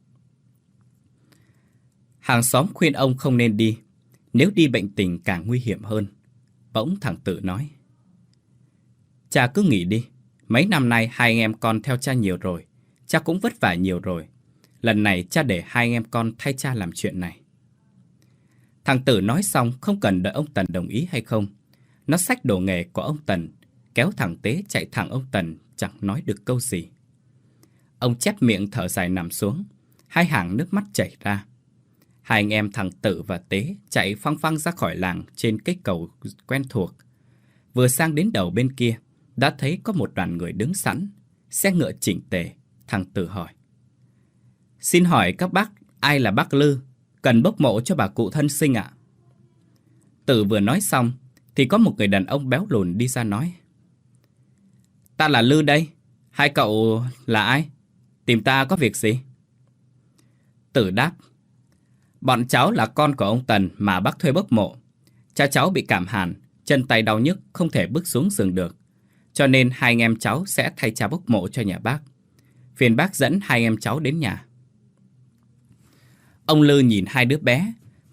Speaker 1: Hàng xóm khuyên ông không nên đi. Nếu đi bệnh tình càng nguy hiểm hơn. Bỗng thằng Tử nói. Cha cứ nghỉ đi. Mấy năm nay hai anh em con theo cha nhiều rồi. Cha cũng vất vả nhiều rồi. Lần này cha để hai anh em con thay cha làm chuyện này. Thằng Tử nói xong không cần đợi ông Tần đồng ý hay không. Nó xách đồ nghề của ông Tần, kéo thằng Tế chạy thẳng ông Tần, chẳng nói được câu gì. Ông chép miệng thở dài nằm xuống, hai hàng nước mắt chảy ra. Hai anh em thằng Tử và Tế chạy phăng phăng ra khỏi làng trên cây cầu quen thuộc. Vừa sang đến đầu bên kia, đã thấy có một đoàn người đứng sẵn, xe ngựa chỉnh tề. Thằng Tử hỏi. Xin hỏi các bác, ai là bác Lư, cần bốc mộ cho bà cụ thân sinh ạ? Tử vừa nói xong, thì có một người đàn ông béo lùn đi ra nói. Ta là Lư đây, hai cậu là ai? Tìm ta có việc gì? Tử đáp. Bọn cháu là con của ông Tần mà bác thuê bốc mộ. Cha cháu bị cảm hàn, chân tay đau nhức không thể bước xuống giường được. Cho nên hai anh em cháu sẽ thay cha bốc mộ cho nhà bác. Phiền bác dẫn hai anh em cháu đến nhà. Ông Lư nhìn hai đứa bé,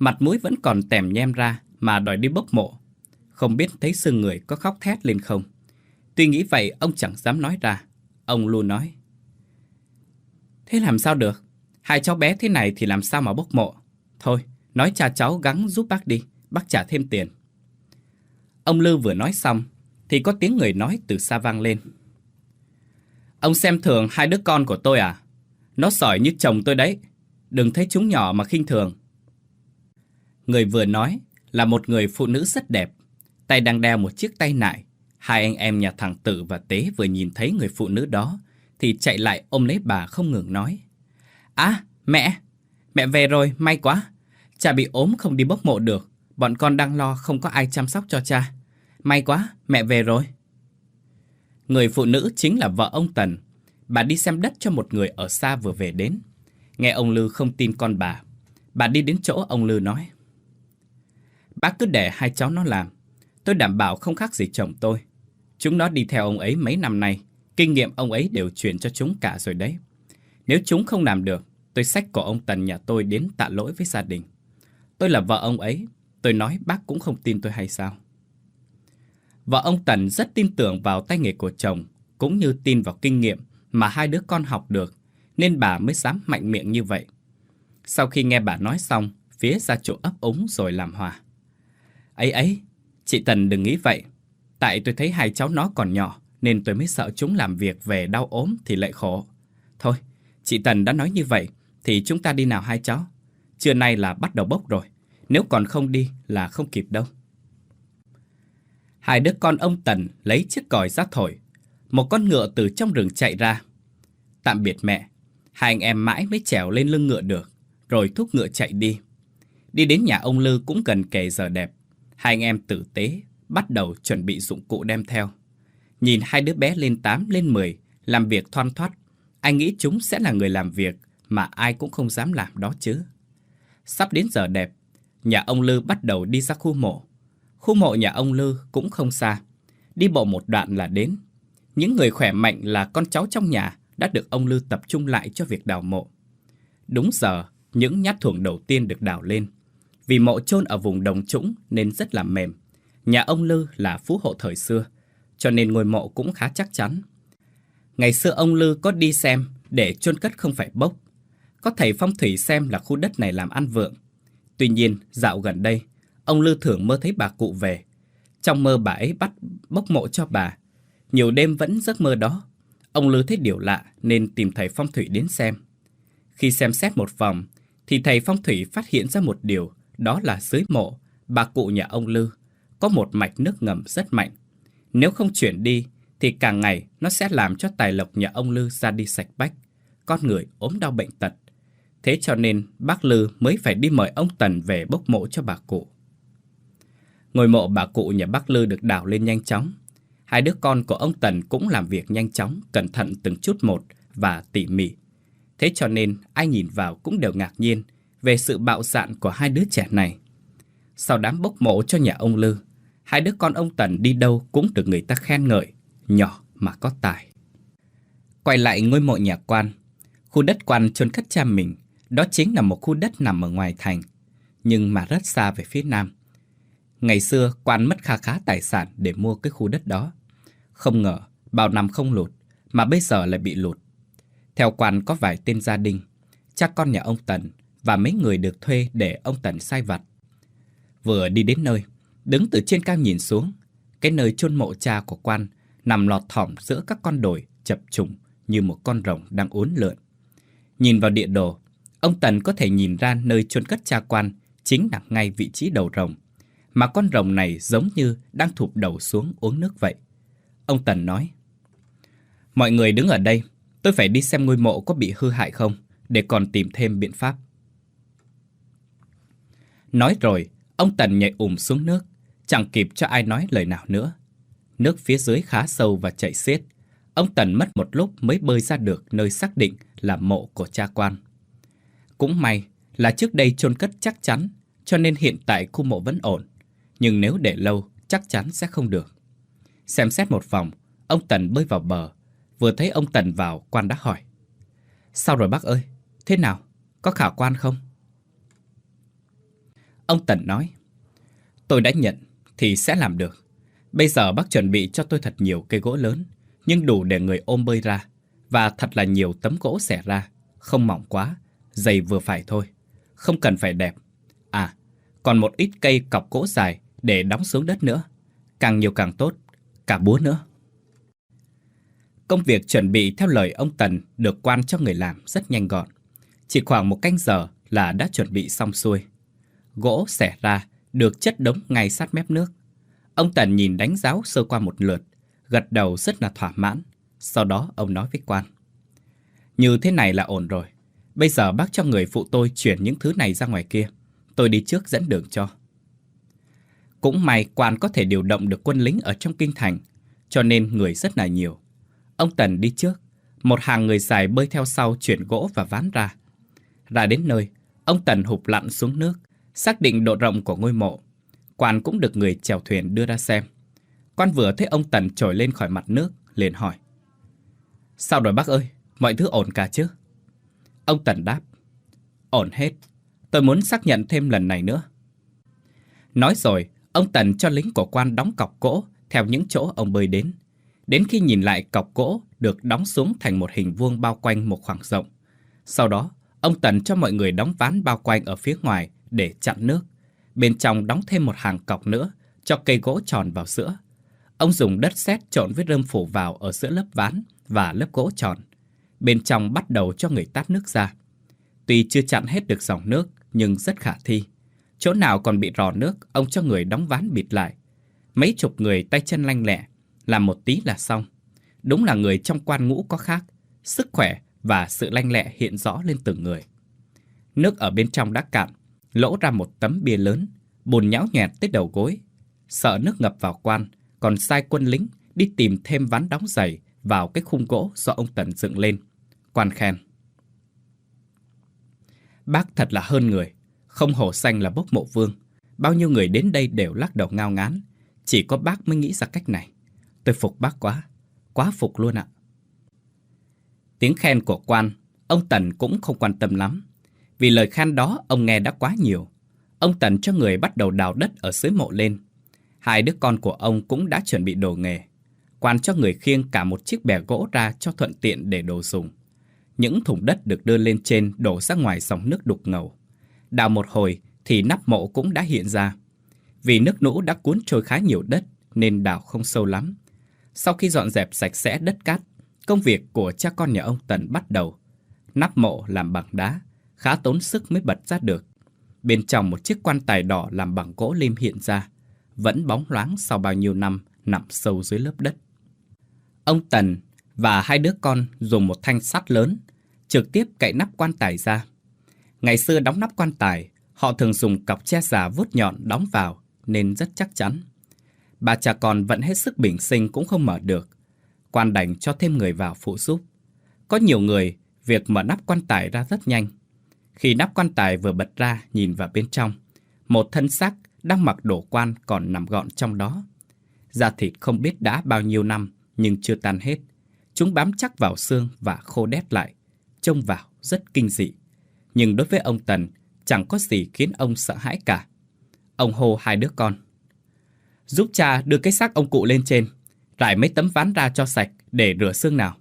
Speaker 1: mặt mũi vẫn còn tèm nhem ra mà đòi đi bốc mộ. Không biết thấy xương người có khóc thét lên không. Tuy nghĩ vậy ông chẳng dám nói ra. Ông Lu nói: Thế làm sao được? Hai cháu bé thế này thì làm sao mà bốc mộ? Thôi, nói cha cháu gắng giúp bác đi, bác trả thêm tiền. Ông Lư vừa nói xong thì có tiếng người nói từ xa vang lên: Ông xem thường hai đứa con của tôi à? Nó sỏi như chồng tôi đấy. Đừng thấy chúng nhỏ mà khinh thường. Người vừa nói là một người phụ nữ rất đẹp, tay đang đeo một chiếc tay nải. Hai anh em nhà thằng Tử và Tế vừa nhìn thấy người phụ nữ đó thì chạy lại ôm lấy bà không ngừng nói: À, mẹ về rồi, may quá. Cha bị ốm không đi bốc mộ được. Bọn con đang lo không có ai chăm sóc cho cha. May quá, mẹ về rồi. Người phụ nữ chính là vợ ông Tần. Bà đi xem đất cho một người ở xa vừa về đến. Nghe ông Lư không tin con bà đi đến chỗ ông Lư nói: Bác cứ để hai cháu nó làm. Tôi đảm bảo không khác gì chồng tôi. Chúng nó đi theo ông ấy mấy năm nay. Kinh nghiệm ông ấy đều truyền cho chúng cả rồi đấy. Nếu chúng không làm được, tôi xách cổ ông Tần nhà tôi đến tạ lỗi với gia đình. Tôi là vợ ông ấy. Tôi nói bác cũng không tin tôi hay sao? Vợ ông Tần rất tin tưởng vào tay nghề của chồng, cũng như tin vào kinh nghiệm mà hai đứa con học được, nên bà mới dám mạnh miệng như vậy. Sau khi nghe bà nói xong, phía ra chỗ ấp úng rồi làm hòa: Ấy, chị Tần đừng nghĩ vậy. Tại tôi thấy hai cháu nó còn nhỏ, nên tôi mới sợ chúng làm việc về đau ốm thì lại khổ. Thôi, chị Tần đã nói như vậy, thì chúng ta đi nào hai cháu. Trưa nay là bắt đầu bốc rồi, nếu còn không đi là không kịp đâu. Hai đứa con ông Tần lấy chiếc còi ra thổi. Một con ngựa từ trong rừng chạy ra. Tạm biệt mẹ. Hai anh em mãi mới trèo lên lưng ngựa được, rồi thúc ngựa chạy đi. Đi đến nhà ông Lư cũng gần kề giờ đẹp. Hai anh em tử tế bắt đầu chuẩn bị dụng cụ đem theo. Nhìn hai đứa bé lên 8 lên 10 làm việc thoăn thoắt, anh nghĩ chúng sẽ là người làm việc mà ai cũng không dám làm đó chứ. Sắp đến giờ đẹp, nhà ông Lư bắt đầu đi ra khu mộ. Khu mộ nhà ông Lư cũng không xa, đi bộ một đoạn là đến. Những người khỏe mạnh là con cháu trong nhà đã được ông Lư tập trung lại cho việc đào mộ. Đúng giờ, những nhát thuồng đầu tiên được đào lên. Vì mộ chôn ở vùng đồng trũng nên rất là mềm. Nhà ông Lư là phú hộ thời xưa, cho nên ngôi mộ cũng khá chắc chắn. Ngày xưa ông Lư có đi xem để chôn cất không phải bốc. Có thầy phong thủy xem là khu đất này làm ăn vượng. Tuy nhiên, dạo gần đây, ông Lư thường mơ thấy bà cụ về. Trong mơ bà ấy bắt bốc mộ cho bà. Nhiều đêm vẫn giấc mơ đó. Ông Lư thấy điều lạ nên tìm thầy phong thủy đến xem. Khi xem xét một vòng, thì thầy phong thủy phát hiện ra một điều, đó là dưới mộ bà cụ nhà ông Lư có một mạch nước ngầm rất mạnh. Nếu không chuyển đi thì càng ngày nó sẽ làm cho tài lộc nhà ông Lư ra đi sạch bách, con người ốm đau bệnh tật. Thế cho nên bác Lư mới phải đi mời ông Tần về bốc mộ cho bà cụ. Ngôi mộ bà cụ nhà bác Lư được đào lên nhanh chóng. Hai đứa con của ông Tần cũng làm việc nhanh chóng, cẩn thận từng chút một và tỉ mỉ. Thế cho nên ai nhìn vào cũng đều ngạc nhiên về sự bạo dạn của hai đứa trẻ này. Sau đám bốc mộ cho nhà ông Lư, hai đứa con ông Tần đi đâu cũng được người ta khen ngợi, nhỏ mà có tài. Quay lại ngôi mộ nhà Quan, khu đất Quan chôn cất cha mình, đó chính là một khu đất nằm ở ngoài thành, nhưng mà rất xa về phía nam. Ngày xưa Quan mất kha khá tài sản để mua cái khu đất đó. Không ngờ bao năm không lụt mà bây giờ lại bị lụt. Theo Quan có vài tên gia đình, cha con nhà ông Tần và mấy người được thuê để ông Tần sai vặt. Vừa đi đến nơi, đứng từ trên cao nhìn xuống, cái nơi chôn mộ cha của Quan nằm lọt thỏm giữa các con đồi chập trùng như một con rồng đang uốn lượn. Nhìn vào địa đồ, ông Tần có thể nhìn ra nơi chôn cất cha Quan chính là ngay vị trí đầu rồng, mà con rồng này giống như đang thụp đầu xuống uống nước vậy. Ông Tần nói: Mọi người đứng ở đây, tôi phải đi xem ngôi mộ có bị hư hại không, để còn tìm thêm biện pháp. Nói rồi, ông Tần nhảy xuống nước, chẳng kịp cho ai nói lời nào nữa. Nước phía dưới khá sâu và chảy xiết. Ông Tần mất một lúc mới bơi ra được nơi xác định là mộ của cha Quan. Cũng may là trước đây chôn cất chắc chắn, cho nên hiện tại khu mộ vẫn ổn. Nhưng nếu để lâu, chắc chắn sẽ không được. Xem xét một vòng, ông Tần bơi vào bờ. Vừa thấy ông Tần vào, Quan đã hỏi: Sao rồi bác ơi? Thế nào? Có khả quan không? Ông Tần nói: Tôi đã nhận thì sẽ làm được. Bây giờ bác chuẩn bị cho tôi thật nhiều cây gỗ lớn, nhưng đủ để người ôm bơi ra. Và thật là nhiều tấm gỗ xẻ ra, không mỏng quá, dày vừa phải thôi. Không cần phải đẹp. À, còn một ít cây cọc gỗ dài để đóng xuống đất nữa. Càng nhiều càng tốt, cả búa nữa. Công việc chuẩn bị theo lời ông Tần được quan cho người làm rất nhanh gọn. Chỉ khoảng 1 canh giờ là đã chuẩn bị xong xuôi. Gỗ xẻ ra được chất đống ngay sát mép nước. Ông Tần nhìn đánh giáo sơ qua một lượt, gật đầu rất là thỏa mãn. Sau đó ông nói với quan: Như thế này là ổn rồi. Bây giờ bác cho người phụ tôi chuyển những thứ này ra ngoài kia. Tôi đi trước dẫn đường cho. Cũng may quan có thể điều động được quân lính ở trong kinh thành, cho nên người rất là nhiều. Ông Tần đi trước, một hàng người dài bơi theo sau chuyển gỗ và ván ra. Ra đến nơi, ông Tần hụp lặn xuống nước, xác định độ rộng của ngôi mộ. Quan cũng được người chèo thuyền đưa ra xem. Quan vừa thấy ông Tần trồi lên khỏi mặt nước, liền hỏi: Sao rồi bác ơi, mọi thứ ổn cả chứ? Ông Tần đáp: Ổn hết, tôi muốn xác nhận thêm lần này nữa. Nói rồi, ông Tần cho lính của quan đóng cọc gỗ theo những chỗ ông bơi đến. Đến khi nhìn lại cọc gỗ được đóng xuống thành một hình vuông bao quanh một khoảng rộng. Sau đó, ông Tần cho mọi người đóng ván bao quanh ở phía ngoài để chặn nước. Bên trong đóng thêm một hàng cọc nữa, cho cây gỗ tròn vào giữa. Ông dùng đất sét trộn với rơm phủ vào ở giữa lớp ván và lớp gỗ tròn. Bên trong bắt đầu cho người tát nước ra. Tuy chưa chặn hết được dòng nước, nhưng rất khả thi. Chỗ nào còn bị rò nước, ông cho người đóng ván bịt lại. Mấy chục người tay chân lanh lẹ, làm một tí là xong. Đúng là người trong quan ngũ có khác, sức khỏe và sự lanh lẹ hiện rõ lên từng người. Nước ở bên trong đã cạn, lỗ ra một tấm bia lớn, bùn nhão nhẹt tới đầu gối. Sợ nước ngập vào quan, còn sai quân lính đi tìm thêm ván đóng dày vào cái khung gỗ do ông Tần dựng lên. Quan khen: Bác thật là hơn người, không hổ danh là bốc mộ vương. Bao nhiêu người đến đây đều lắc đầu ngao ngán, chỉ có bác mới nghĩ ra cách này. Tôi phục bác quá, quá phục luôn ạ. Tiếng khen của quan, ông Tần cũng không quan tâm lắm. Vì lời khen đó ông nghe đã quá nhiều. Ông Tần cho người bắt đầu đào đất ở dưới mộ lên. 2 đứa con của ông cũng đã chuẩn bị đồ nghề. Quan cho người khiêng cả một chiếc bè gỗ ra cho thuận tiện để đồ dùng. Những thùng đất được đưa lên trên đổ ra ngoài dòng nước đục ngầu. Đào một hồi thì nắp mộ cũng đã hiện ra. Vì nước lũ đã cuốn trôi khá nhiều đất nên đào không sâu lắm. Sau khi dọn dẹp sạch sẽ đất cát, công việc của cha con nhà ông Tần bắt đầu. Nắp mộ làm bằng đá, khá tốn sức mới bật ra được. Bên trong một chiếc quan tài đỏ làm bằng gỗ lim hiện ra, vẫn bóng loáng sau bao nhiêu năm nằm sâu dưới lớp đất. Ông Tần và 2 đứa con dùng một thanh sắt lớn trực tiếp cạy nắp quan tài ra. Ngày xưa đóng nắp quan tài, họ thường dùng cọc tre già vuốt nhọn đóng vào nên rất chắc chắn. Bà cha con vẫn hết sức bình sinh cũng không mở được. Quan đành cho thêm người vào phụ giúp. Có nhiều người, việc mở nắp quan tài ra rất nhanh. Khi nắp quan tài vừa bật ra nhìn vào bên trong, một thân xác đang mặc đồ quan còn nằm gọn trong đó. Da thịt không biết đã bao nhiêu năm nhưng chưa tan hết. Chúng bám chắc vào xương và khô đét lại, trông vào rất kinh dị. Nhưng đối với ông Tần, chẳng có gì khiến ông sợ hãi cả. Ông hô 2 đứa con: Giúp cha đưa cái xác ông cụ lên trên, rải mấy tấm ván ra cho sạch để rửa xương nào.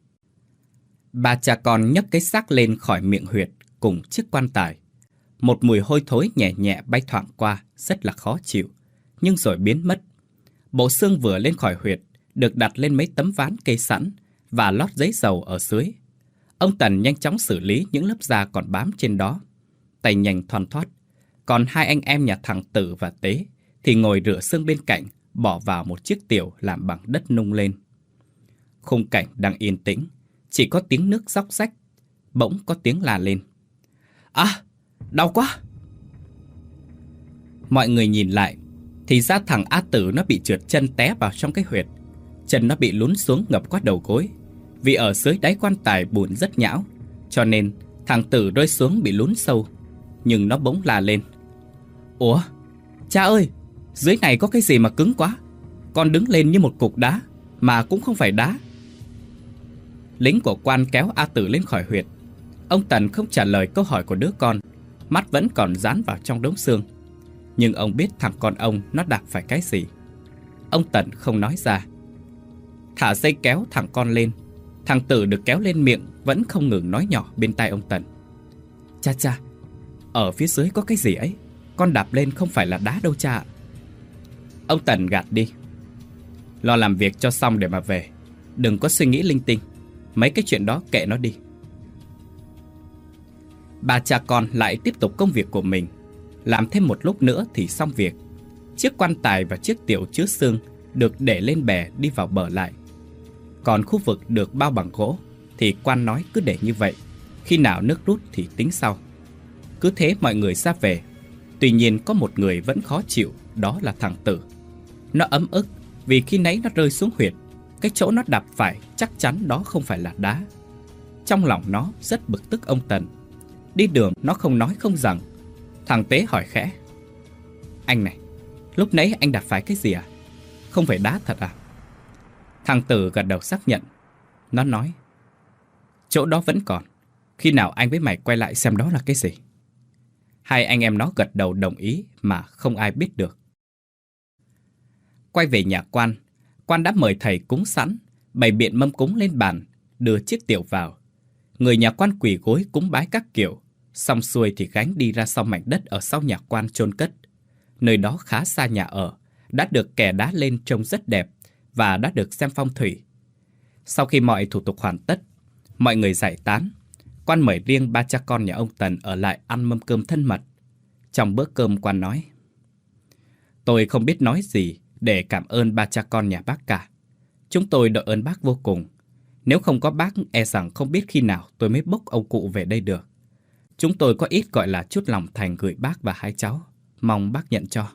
Speaker 1: Bà cha con nhấc cái xác lên khỏi miệng huyệt cùng chiếc quan tài. Một mùi hôi thối nhẹ nhẹ bay thoảng qua, rất là khó chịu, nhưng rồi biến mất. Bộ xương vừa lên khỏi huyệt, được đặt lên mấy tấm ván kê sẵn và lót giấy dầu ở dưới. Ông Tần nhanh chóng xử lý những lớp da còn bám trên đó. Tay nhanh thoăn thoắt. Còn 2 anh em nhà thằng Tử và Tế thì ngồi rửa xương bên cạnh, bỏ vào một chiếc tiểu làm bằng đất nung lên. Khung cảnh đang yên tĩnh, chỉ có tiếng nước róc rách. Bỗng có tiếng la lên: À, đau quá! Mọi người nhìn lại, thì ra thằng A Tử nó bị trượt chân té vào trong cái huyệt. Chân nó bị lún xuống ngập qua đầu gối. Vì ở dưới đáy quan tài bùn rất nhão, cho nên thằng Tử rơi xuống bị lún sâu. Nhưng nó bỗng la lên: Ủa, cha ơi, dưới này có cái gì mà cứng quá? Con đứng lên như một cục đá, mà cũng không phải đá. Lính của quan kéo A Tử lên khỏi huyệt. Ông Tần không trả lời câu hỏi của đứa con, mắt vẫn còn dán vào trong đống xương. nhưng ông biết thằng con ông nó đạp phải cái gì. Ông Tần không nói ra. Thả dây kéo thằng con lên. Thằng Tử được kéo lên miệng vẫn không ngừng nói nhỏ bên tai ông Tần: Cha cha, ở phía dưới có cái gì ấy, con đạp lên không phải là đá đâu cha ạ. Ông Tần gạt đi: Lo làm việc cho xong để mà về, đừng có suy nghĩ linh tinh. Mấy cái chuyện đó kệ nó đi. Ba cha con lại tiếp tục công việc của mình. Làm thêm một lúc nữa thì xong việc. Chiếc quan tài và chiếc tiểu chứa xương được để lên bè đi vào bờ lại. Còn khu vực được bao bằng gỗ thì quan nói cứ để như vậy, khi nào nước rút thì tính sau. Cứ thế mọi người ra về. Tuy nhiên có một người vẫn khó chịu, đó là thằng Tử. Nó ấm ức vì khi nãy nó rơi xuống huyệt, cái chỗ nó đạp phải chắc chắn đó không phải là đá. Trong lòng nó rất bực tức ông Tần. Đi đường nó không nói không rằng. Thằng Tế hỏi khẽ: Anh này, lúc nãy anh đạp phải cái gì à? Không phải đá thật à? Thằng Tử gật đầu xác nhận. Nó nói: Chỗ đó vẫn còn. Khi nào anh với mày quay lại xem đó là cái gì? Hai anh em nó gật đầu đồng ý mà không ai biết được. Quay về nhà quan, quan đã mời thầy cúng sẵn, bày biện mâm cúng lên bàn, đưa chiếc tiệu vào. Người nhà quan quỳ gối cúng bái các kiểu, xong xuôi thì gánh đi ra sau mảnh đất ở sau nhà quan chôn cất. Nơi đó khá xa nhà ở, đã được kè đá lên trông rất đẹp và đã được xem phong thủy. Sau khi mọi thủ tục hoàn tất, mọi người giải tán. Quan mời riêng ba cha con nhà ông Tần ở lại ăn mâm cơm thân mật. Trong bữa cơm quan nói: Tôi không biết nói gì để cảm ơn ba cha con nhà bác cả. Chúng tôi đội ơn bác vô cùng. Nếu không có bác e rằng không biết khi nào tôi mới bốc ông cụ về đây được. Chúng tôi có ít gọi là chút lòng thành gửi bác và hai cháu. Mong bác nhận cho.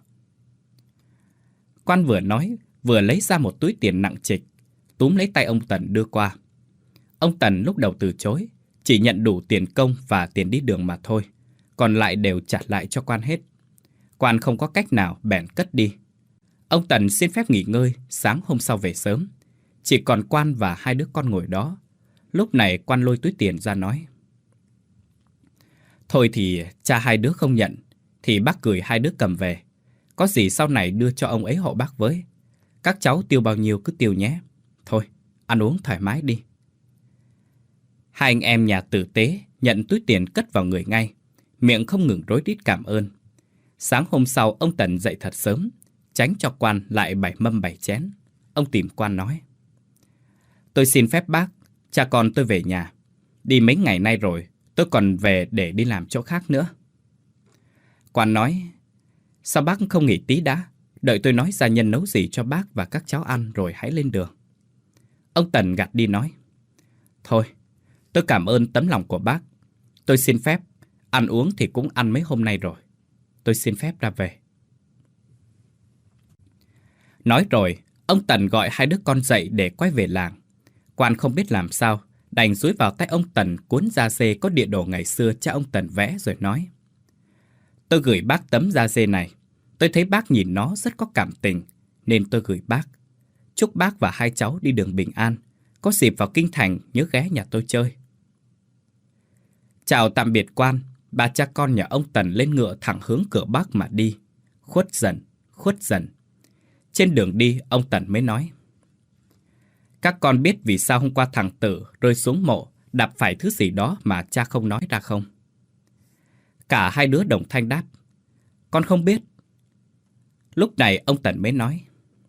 Speaker 1: Quan vừa nói vừa lấy ra một túi tiền nặng trịch, túm lấy tay ông Tần đưa qua. Ông Tần lúc đầu từ chối, chỉ nhận đủ tiền công và tiền đi đường mà thôi, còn lại đều trả lại cho quan hết. Quan không có cách nào bèn cất đi. Ông Tần xin phép nghỉ ngơi, sáng hôm sau về sớm. Chỉ còn quan và hai đứa con ngồi đó. Lúc này quan lôi túi tiền ra nói: Thôi thì cha hai đứa không nhận, thì bác gửi hai đứa cầm về. Có gì sau này đưa cho ông ấy hộ bác với. Các cháu tiêu bao nhiêu cứ tiêu nhé. Thôi, ăn uống thoải mái đi. Hai anh em nhà tử tế nhận túi tiền cất vào người ngay, miệng không ngừng rối rít cảm ơn. Sáng hôm sau ông Tần dậy thật sớm, tránh cho quan lại bày mâm bày chén. Ông tìm quan nói: Tôi xin phép bác, cha con tôi về nhà. Đi mấy ngày nay rồi, tôi còn về để đi làm chỗ khác nữa. Quan nói: Sao bác không nghỉ tí đã? Đợi tôi nói gia nhân nấu gì cho bác và các cháu ăn rồi hãy lên đường. Ông Tần gạt đi nói: Thôi, tôi cảm ơn tấm lòng của bác. Tôi xin phép, ăn uống thì cũng ăn mấy hôm nay rồi. Tôi xin phép ra về. Nói rồi, ông Tần gọi hai đứa con dậy để quay về làng. Quan không biết làm sao, đành dúi vào tay ông Tần cuốn da dê có địa đồ ngày xưa cha ông Tần vẽ rồi nói: Tôi gửi bác tấm da dê này. Tôi thấy bác nhìn nó rất có cảm tình, nên tôi gửi bác. Chúc bác và hai cháu đi đường bình an. Có dịp vào kinh thành nhớ ghé nhà tôi chơi. Chào tạm biệt quan, ba cha con nhà ông Tần lên ngựa thẳng hướng cửa bắc mà đi. Khuất dần, khuất dần. Trên đường đi, ông Tần mới nói: Các con biết vì sao hôm qua thằng Tử rơi xuống mộ, đạp phải thứ gì đó mà cha không nói ra không? Cả hai đứa đồng thanh đáp: Con không biết. Lúc này ông Tần mới nói: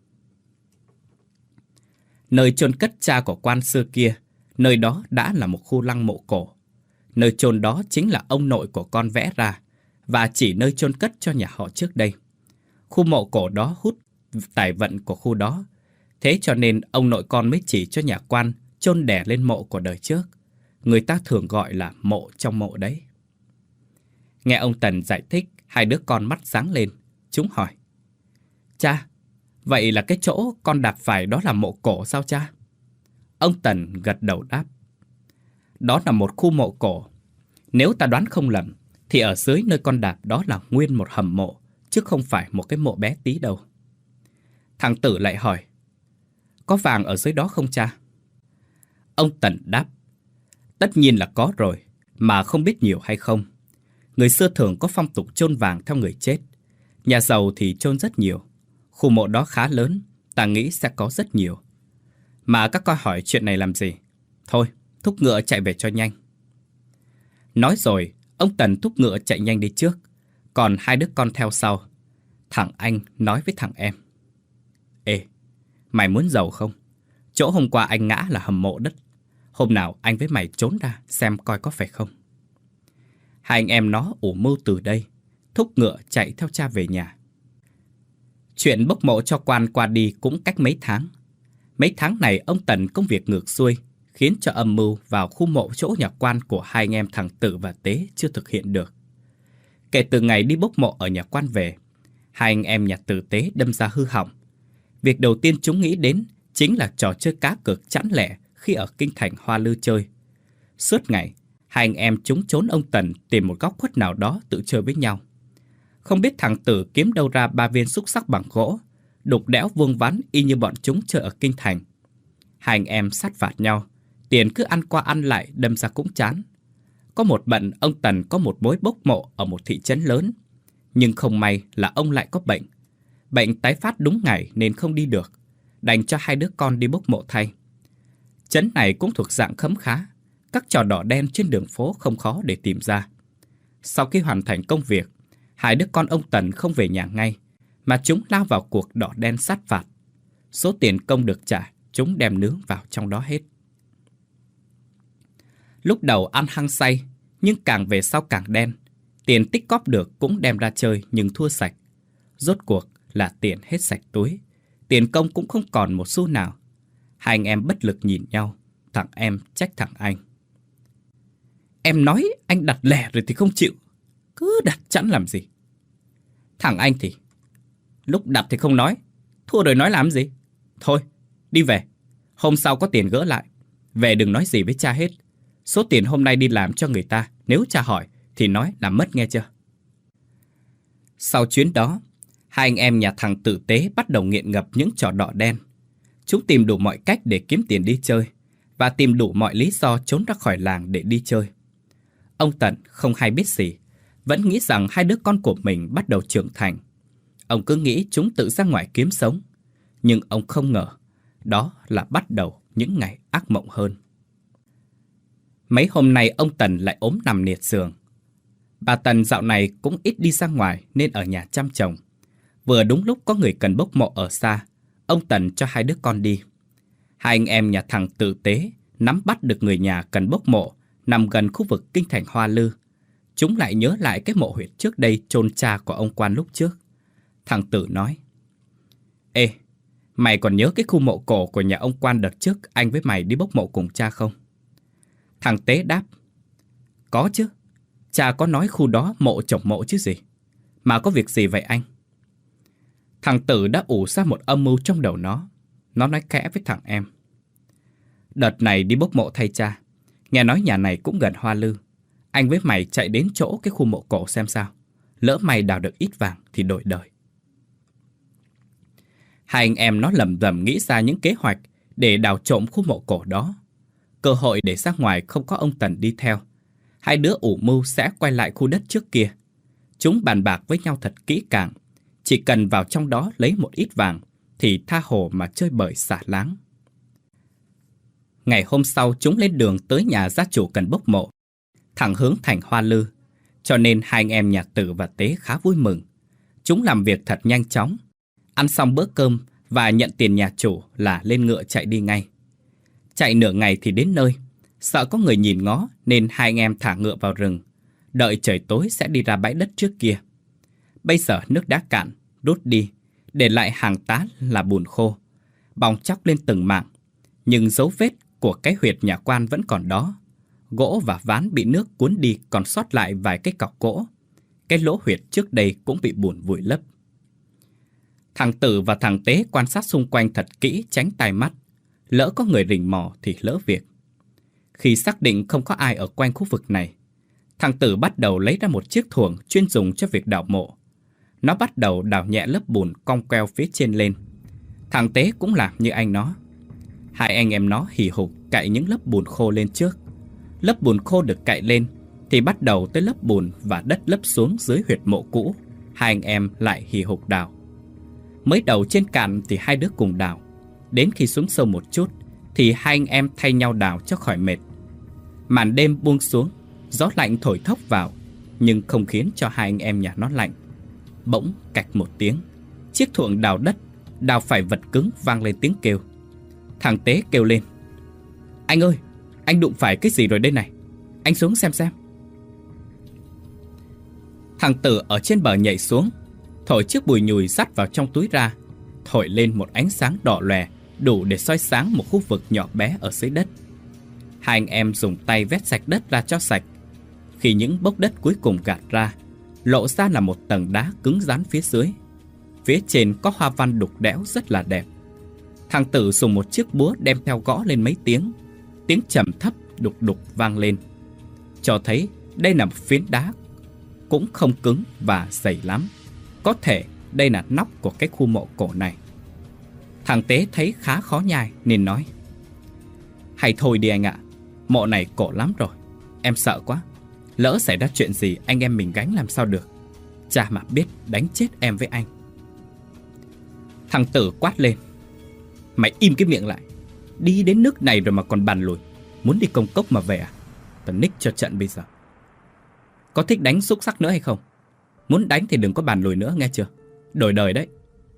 Speaker 1: Nơi chôn cất cha của quan xưa kia, nơi đó đã là một khu lăng mộ cổ. Nơi chôn đó chính là ông nội của con vẽ ra, và chỉ nơi chôn cất cho nhà họ trước đây. Khu mộ cổ đó hút tài vận của khu đó. Thế cho nên ông nội con mới chỉ cho nhà quan chôn đẻ lên mộ của đời trước. Người ta thường gọi là mộ trong mộ đấy. Nghe ông Tần giải thích, hai đứa con mắt sáng lên. Chúng hỏi: Cha, vậy là cái chỗ con đạp phải đó là mộ cổ sao cha? Ông Tần gật đầu đáp: Đó là một khu mộ cổ. Nếu ta đoán không lầm, thì ở dưới nơi con đạp đó là nguyên một hầm mộ, chứ không phải một cái mộ bé tí đâu. Thằng Tử lại hỏi: Có vàng ở dưới đó không cha? Ông Tần đáp: Tất nhiên là có rồi, mà không biết nhiều hay không. Người xưa thường có phong tục chôn vàng theo người chết. Nhà giàu thì chôn rất nhiều. Khu mộ đó khá lớn, ta nghĩ sẽ có rất nhiều. Mà các con hỏi chuyện này làm gì? Thôi, thúc ngựa chạy về cho nhanh. Nói rồi, ông Tần thúc ngựa chạy nhanh đi trước, còn hai đứa con theo sau. Thằng anh nói với thằng em: Ê, mày muốn giàu không? Chỗ hôm qua anh ngã là hầm mộ đất. Hôm nào anh với mày trốn ra xem coi có phải không. Hai anh em nó ủ mưu từ đây, thúc ngựa chạy theo cha về nhà. Chuyện bốc mộ cho quan qua đi cũng cách mấy tháng. Mấy tháng này ông Tần công việc ngược xuôi, khiến cho âm mưu vào khu mộ chỗ nhà quan của hai anh em thằng Tự và Tế chưa thực hiện được. Kể từ ngày đi bốc mộ ở nhà quan về, hai anh em nhà Tử Tế đâm ra hư hỏng. Việc đầu tiên chúng nghĩ đến chính là trò chơi cá cược chẵn lẻ khi ở kinh thành Hoa Lư chơi. Suốt ngày, hai anh em chúng trốn ông Tần tìm một góc khuất nào đó tự chơi với nhau. Không biết thằng Tử kiếm đâu ra 3 viên xúc xắc bằng gỗ, đục đẽo vuông vắn y như bọn chúng chơi ở kinh thành. Hai anh em sát phạt nhau, tiền cứ ăn qua ăn lại đâm ra cũng chán. Có một bận ông Tần có một mối bốc mộ ở một thị trấn lớn. Nhưng không may là ông lại có bệnh. Bệnh tái phát đúng ngày nên không đi được, đành cho hai đứa con đi bốc mộ thay. Trấn này cũng thuộc dạng khấm khá, các trò đỏ đen trên đường phố không khó để tìm ra. Sau khi hoàn thành công việc, hai đứa con ông Tần không về nhà ngay, mà chúng lao vào cuộc đỏ đen sát phạt. Số tiền công được trả, chúng đem nướng vào trong đó hết. Lúc đầu ăn hăng say, nhưng càng về sau càng đen. Tiền tích cóp được cũng đem ra chơi nhưng thua sạch. Rốt cuộc là tiền hết sạch túi, tiền công cũng không còn một xu nào. Hai anh em bất lực nhìn nhau, thằng em trách thằng anh: Em nói anh đặt lẻ rồi thì không chịu, cứ đặt chẵn làm gì? Thằng anh thì: Lúc đặt thì không nói, thua rồi nói làm gì? Thôi, đi về, hôm sau có tiền gỡ lại. Về đừng nói gì với cha hết. Số tiền hôm nay đi làm cho người ta, nếu cha hỏi thì nói là mất nghe chưa? Sau chuyến đó, hai anh em nhà thằng Tử Tế bắt đầu nghiện ngập những trò đỏ đen. Chúng tìm đủ mọi cách để kiếm tiền đi chơi, và tìm đủ mọi lý do trốn ra khỏi làng để đi chơi. Ông Tần không hay biết gì, vẫn nghĩ rằng hai đứa con của mình bắt đầu trưởng thành. Ông cứ nghĩ chúng tự ra ngoài kiếm sống. Nhưng ông không ngờ, đó là bắt đầu những ngày ác mộng hơn. Mấy hôm nay ông Tần lại ốm nằm liệt giường. Bà Tần dạo này cũng ít đi ra ngoài nên ở nhà chăm chồng. Vừa đúng lúc có người cần bốc mộ ở xa, ông Tần cho hai đứa con đi. Hai anh em nhà thằng Tử Tế nắm bắt được người nhà cần bốc mộ nằm gần khu vực kinh thành Hoa Lư. Chúng lại nhớ lại cái mộ huyệt trước đây chôn cha của ông quan lúc trước. Thằng Tử nói: Ê, mày còn nhớ cái khu mộ cổ của nhà ông quan đợt trước anh với mày đi bốc mộ cùng cha không? Thằng Tế đáp: Có chứ, cha có nói khu đó mộ chồng mộ chứ gì. Mà có việc gì vậy anh? Thằng Tử đã ủ ra một âm mưu trong đầu nó. Nó nói khẽ với thằng em: Đợt này đi bốc mộ thay cha, nghe nói nhà này cũng gần Hoa Lư. Anh với mày chạy đến chỗ cái khu mộ cổ xem sao. Lỡ mày đào được ít vàng thì đổi đời. Hai anh em nó lầm rầm nghĩ ra những kế hoạch để đào trộm khu mộ cổ đó. Cơ hội để ra ngoài không có ông Tần đi theo. Hai đứa ủ mưu sẽ quay lại khu đất trước kia. Chúng bàn bạc với nhau thật kỹ càng. Chỉ cần vào trong đó lấy một ít vàng thì tha hồ mà chơi bời xả láng. Ngày hôm sau chúng lên đường tới nhà gia chủ cần bốc mộ, thẳng hướng thành Hoa Lư. Cho nên hai anh em nhà Tử và Tế khá vui mừng. Chúng làm việc thật nhanh chóng. Ăn xong bữa cơm và nhận tiền nhà chủ là lên ngựa chạy đi ngay. Chạy nửa ngày thì đến nơi. Sợ có người nhìn ngó nên hai anh em thả ngựa vào rừng, đợi trời tối sẽ đi ra bãi đất trước kia. Bây giờ nước đã cạn, rút đi, để lại hàng tá là bùn khô, bong chóc lên từng mảng. Nhưng dấu vết của cái huyệt nhà quan vẫn còn đó. Gỗ và ván bị nước cuốn đi còn sót lại vài cái cọc gỗ. Cái lỗ huyệt trước đây cũng bị bùn vùi lấp. Thằng Tử và thằng Tế quan sát xung quanh thật kỹ, tránh tai mắt. Lỡ có người rình mò thì lỡ việc. Khi xác định không có ai ở quanh khu vực này, thằng Tử bắt đầu lấy ra một chiếc thuồng chuyên dùng cho việc đào mộ. Nó bắt đầu đào nhẹ lớp bùn cong queo phía trên lên. Thằng Tế cũng làm như anh nó. Hai anh em nó hì hục cạy những lớp bùn khô lên trước. Lớp bùn khô được cạy lên thì bắt đầu tới lớp bùn và đất lấp xuống dưới huyệt mộ cũ. hai anh em lại hì hục đào. Mới đầu trên cạn thì hai đứa cùng đào. Đến khi xuống sâu một chút thì hai anh em thay nhau đào cho khỏi mệt. Màn đêm buông xuống, gió lạnh thổi thốc vào, nhưng không khiến cho hai anh em nhà nó lạnh. Bỗng cạch một tiếng, chiếc thuộng đào đất, đào phải vật cứng vang lên tiếng kêu. Thằng Tế kêu lên: "Anh ơi, anh đụng phải cái gì rồi đây này? Anh xuống xem." Thằng Tử ở trên bờ nhảy xuống, thổi chiếc bùi nhùi dắt vào trong túi ra, thổi lên một ánh sáng đỏ lòe, đủ để soi sáng một khu vực nhỏ bé ở dưới đất. Hai anh em dùng tay vét sạch đất ra cho sạch. Khi những bốc đất cuối cùng gạt ra, lộ ra là một tầng đá cứng rắn phía dưới. Phía trên có hoa văn đục đẽo rất là đẹp. Thằng Tử dùng một chiếc búa đem theo gõ lên mấy tiếng. Tiếng trầm thấp đục đục vang lên, cho thấy đây là một phiến đá cũng không cứng và dày lắm. Có thể đây là nóc của cái khu mộ cổ này. Thằng Tế thấy khá khó nhai nên nói: "Hay thôi đi anh ạ, mộ này cổ lắm rồi, em sợ quá. Lỡ xảy ra chuyện gì anh em mình gánh làm sao được. Cha mà biết đánh chết em với anh." Thằng Tử quát lên: "Mày im cái miệng lại. Đi đến nước này rồi mà còn bàn lùi. Muốn đi công cốc mà về à? Tao nick cho trận bây giờ. Có thích đánh xúc sắc nữa hay không? Muốn đánh thì đừng có bàn lùi nữa nghe chưa? Đổi đời đấy."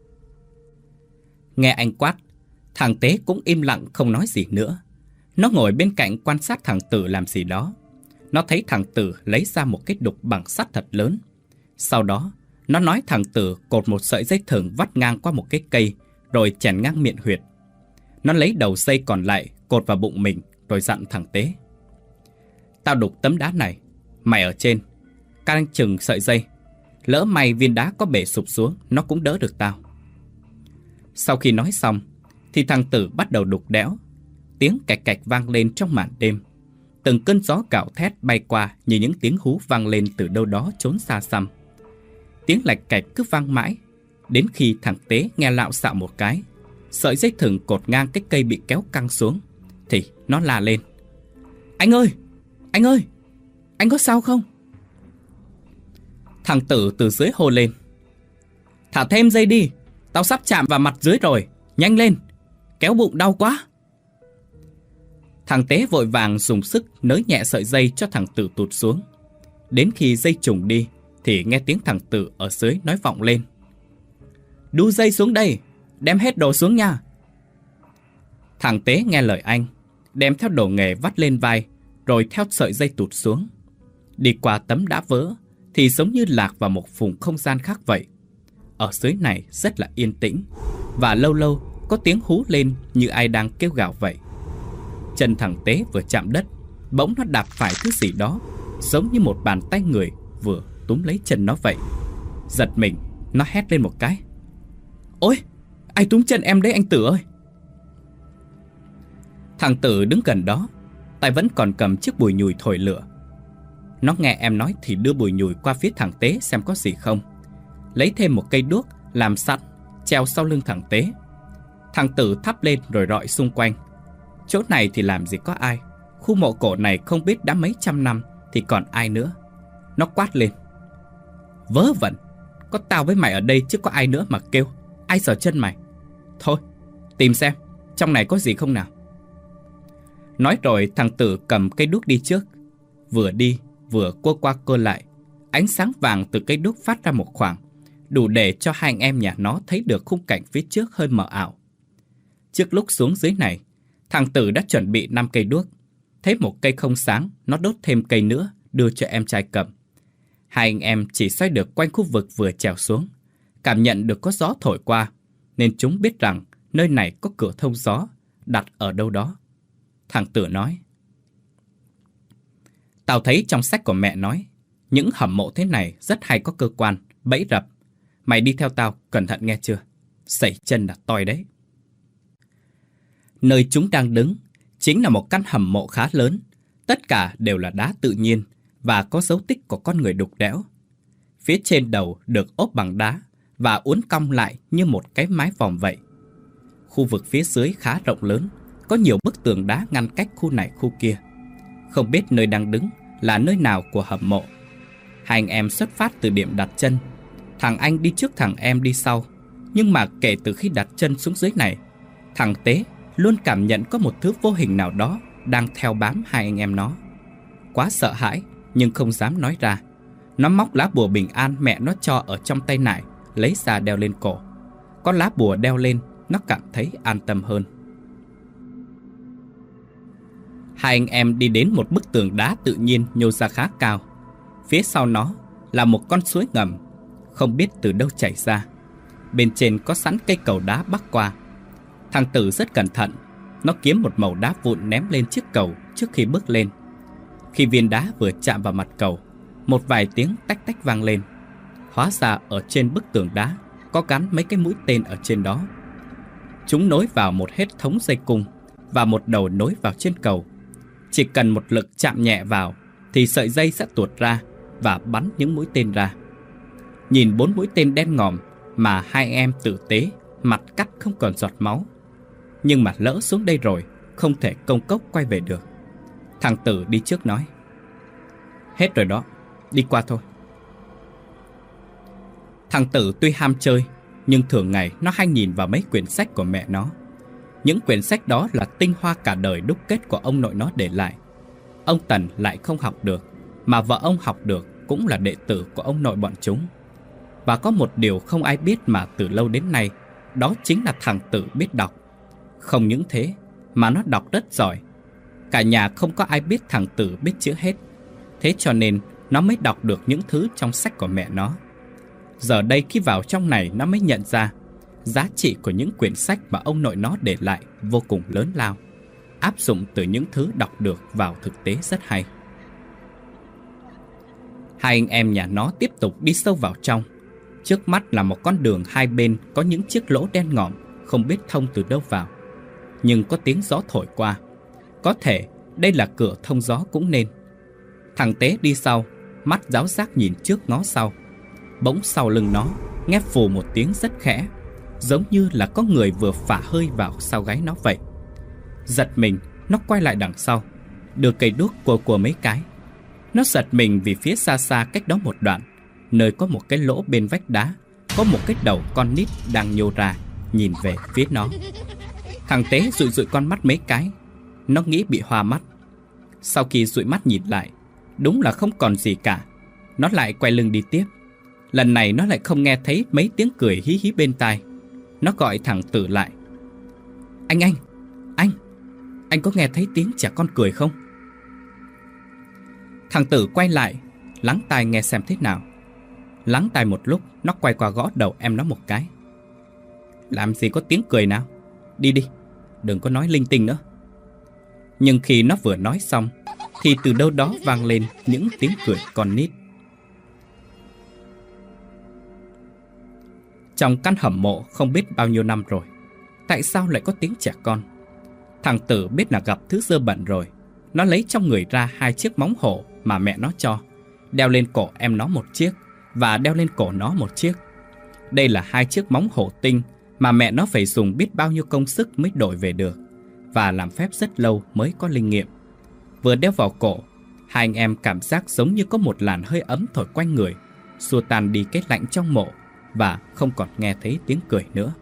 Speaker 1: Nghe anh quát, thằng Tế cũng im lặng không nói gì nữa. Nó ngồi bên cạnh quan sát thằng Tử làm gì đó. Nó thấy thằng Tử lấy ra một cái đục bằng sắt thật lớn. Sau đó, nó nói thằng Tử cột một sợi dây thừng vắt ngang qua một cái cây, rồi chèn ngang miệng huyệt. Nó lấy đầu dây còn lại cột vào bụng mình, rồi dặn thằng Tế: "Tao đục tấm đá này, mày ở trên, canh chừng sợi dây. Lỡ may viên đá có bể sụp xuống, nó cũng đỡ được tao." Sau khi nói xong, thì thằng Tử bắt đầu đục đẽo. Tiếng cạch cạch vang lên trong màn đêm. Từng cơn gió gào thét bay qua như những tiếng hú vang lên từ đâu đó trốn xa xăm. Tiếng lạch cạch cứ vang mãi, đến khi thằng Tế nghe lạo xạo một cái, sợi dây thừng cột ngang cái cây bị kéo căng xuống, thì nó la lên: "Anh ơi! Anh ơi! Anh có sao không?" Thằng Tử từ dưới hô lên: "Thả thêm dây đi, tao sắp chạm vào mặt dưới rồi, nhanh lên, kéo bụng đau quá." Thằng Tế vội vàng dùng sức nới nhẹ sợi dây cho thằng Tử tụt xuống. Đến khi dây trùng đi thì nghe tiếng thằng Tử ở dưới nói vọng lên: "Đu dây xuống đây, đem hết đồ xuống nha." Thằng Tế nghe lời anh, đem theo đồ nghề vắt lên vai, rồi theo sợi dây tụt xuống. Đi qua tấm đá vỡ thì giống như lạc vào một vùng không gian khác vậy. Ở dưới này rất là yên tĩnh, và lâu lâu có tiếng hú lên như ai đang kêu gào vậy. Chân thằng Tế vừa chạm đất, bỗng nó đạp phải thứ gì đó, giống như một bàn tay người vừa túm lấy chân nó vậy. Giật mình, nó hét lên một cái: "Ôi, ai túm chân em đấy anh Tử ơi?" Thằng Tử đứng gần đó, tay vẫn còn cầm chiếc bùi nhùi thổi lửa. Nó nghe em nói thì đưa bùi nhùi qua phía thằng Tế xem có gì không. Lấy thêm một cây đuốc làm sẵn, treo sau lưng thằng Tế. Thằng Tử thắp lên rồi rọi xung quanh. Chỗ này thì làm gì có ai, khu mộ cổ này không biết đã mấy trăm năm thì còn ai nữa. Nó quát lên: "Vớ vẩn, có tao với mày ở đây chứ có ai nữa mà kêu, ai sờ chân mày. Thôi, tìm xem trong này có gì không nào." Nói rồi thằng Tử cầm cây đuốc đi trước. Vừa đi vừa cua qua cua lại, ánh sáng vàng từ cây đuốc phát ra một khoảng, đủ để cho hai anh em nhà nó thấy được khung cảnh phía trước hơi mờ ảo. Trước lúc xuống dưới này, thằng Tử đã chuẩn bị 5 cây đuốc. Thấy một cây không sáng, nó đốt thêm cây nữa đưa cho em trai cầm. Hai anh em chỉ xoay được quanh khu vực vừa trèo xuống, cảm nhận được có gió thổi qua, nên chúng biết rằng nơi này có cửa thông gió đặt ở đâu đó. Thằng Tử nói: "Tao thấy trong sách của mẹ nói, những hầm mộ thế này rất hay có cơ quan, bẫy rập. Mày đi theo tao, cẩn thận nghe chưa? Sẩy chân là toi đấy." Nơi chúng đang đứng chính là một căn hầm mộ khá lớn. Tất cả đều là đá tự nhiên và có dấu tích của con người đục đẽo. Phía trên đầu được ốp bằng đá và uốn cong lại như một cái mái vòm vậy. Khu vực phía dưới khá rộng lớn, có nhiều bức tường đá ngăn cách khu này khu kia. Không biết nơi đang đứng là nơi nào của hầm mộ. Hai anh em xuất phát từ điểm đặt chân. Thằng anh đi trước thằng em đi sau. Nhưng mà kể từ khi đặt chân xuống dưới này, thằng Tế luôn cảm nhận có một thứ vô hình nào đó đang theo bám hai anh em nó. Quá sợ hãi nhưng không dám nói ra. Nó móc lá bùa bình an mẹ nó cho ở trong tay nải, lấy ra đeo lên cổ. Có lá bùa đeo lên, nó cảm thấy an tâm hơn. Hai anh em đi đến một bức tường đá tự nhiên nhô ra khá cao. Phía sau nó là một con suối ngầm, không biết từ đâu chảy ra. Bên trên có sẵn cây cầu đá bắc qua. Thằng Tử rất cẩn thận. Nó kiếm một mẩu đá vụn ném lên chiếc cầu trước khi bước lên. Khi viên đá vừa chạm vào mặt cầu, một vài tiếng tách tách vang lên. Hóa ra ở trên bức tường đá có gắn mấy cái mũi tên ở trên đó. Chúng nối vào một hệ thống dây cung và một đầu nối vào trên cầu. Chỉ cần một lực chạm nhẹ vào thì sợi dây sẽ tuột ra và bắn những mũi tên ra. Nhìn 4 mũi tên đen ngòm mà hai em tử tế, mặt cắt không còn giọt máu. Nhưng mà lỡ xuống đây rồi, không thể công cốc quay về được. Thằng Tử đi trước nói: "Hết rồi đó, đi qua thôi." Thằng Tử tuy ham chơi, nhưng thường ngày nó hay nhìn vào mấy quyển sách của mẹ nó. Những quyển sách đó là tinh hoa cả đời đúc kết của ông nội nó để lại. Ông Tần lại không học được, mà vợ ông học được cũng là đệ tử của ông nội bọn chúng. Và có một điều không ai biết mà từ lâu đến nay, đó chính là thằng Tử biết đọc. Không những thế mà nó đọc rất giỏi. Cả nhà không có ai biết thằng Tử biết chữ hết. Thế cho nên nó mới đọc được những thứ trong sách của mẹ nó. Giờ đây khi vào trong này nó mới nhận ra giá trị của những quyển sách mà ông nội nó để lại vô cùng lớn lao. Áp dụng từ những thứ đọc được vào thực tế rất hay. Hai anh em nhà nó tiếp tục đi sâu vào trong. Trước mắt là một con đường hai bên có những chiếc lỗ đen ngòm, không biết thông từ đâu vào. Nhưng có tiếng gió thổi qua. Có thể đây là cửa thông gió cũng nên. Thằng Tế đi sau, mắt giáo giác nhìn trước ngó sau. Bỗng sau lưng nó nghe phù một tiếng rất khẽ, giống như là có người vừa phả hơi vào sau gáy nó vậy. Giật mình, nó quay lại đằng sau, đưa cây đuốc của mấy cái. Nó giật mình vì phía xa xa cách đó một đoạn, nơi có một cái lỗ bên vách đá, có một cái đầu con nít đang nhô ra, nhìn về phía nó. Thằng Tế dụi dụi con mắt mấy cái. Nó nghĩ bị hoa mắt. Sau khi dụi mắt nhìn lại, đúng là không còn gì cả. Nó lại quay lưng đi tiếp. Lần này nó lại không nghe thấy mấy tiếng cười hí hí bên tai. Nó gọi thằng Tử lại: Anh có nghe thấy tiếng trẻ con cười không?" Thằng Tử quay lại, lắng tai nghe xem thế nào. Lắng tai một lúc, nó quay qua gõ đầu em nó một cái: "Làm gì có tiếng cười nào? Đi đi, đừng có nói linh tinh nữa." Nhưng khi nó vừa nói xong thì từ đâu đó vang lên những tiếng cười con nít. Trong căn hầm mộ không biết bao nhiêu năm rồi, tại sao lại có tiếng trẻ con? Thằng Tử biết là gặp thứ dơ bẩn rồi. Nó lấy trong người ra 2 chiếc móng hổ mà mẹ nó cho, đeo lên cổ em nó một chiếc và đeo lên cổ nó một chiếc. Đây là 2 chiếc móng hổ tinh mà mẹ nó phải dùng biết bao nhiêu công sức mới đổi về được, và làm phép rất lâu mới có linh nghiệm. Vừa đeo vào cổ, hai anh em cảm giác giống như có một làn hơi ấm thổi quanh người, xua tan đi cái lạnh trong mộ, và không còn nghe thấy tiếng cười nữa.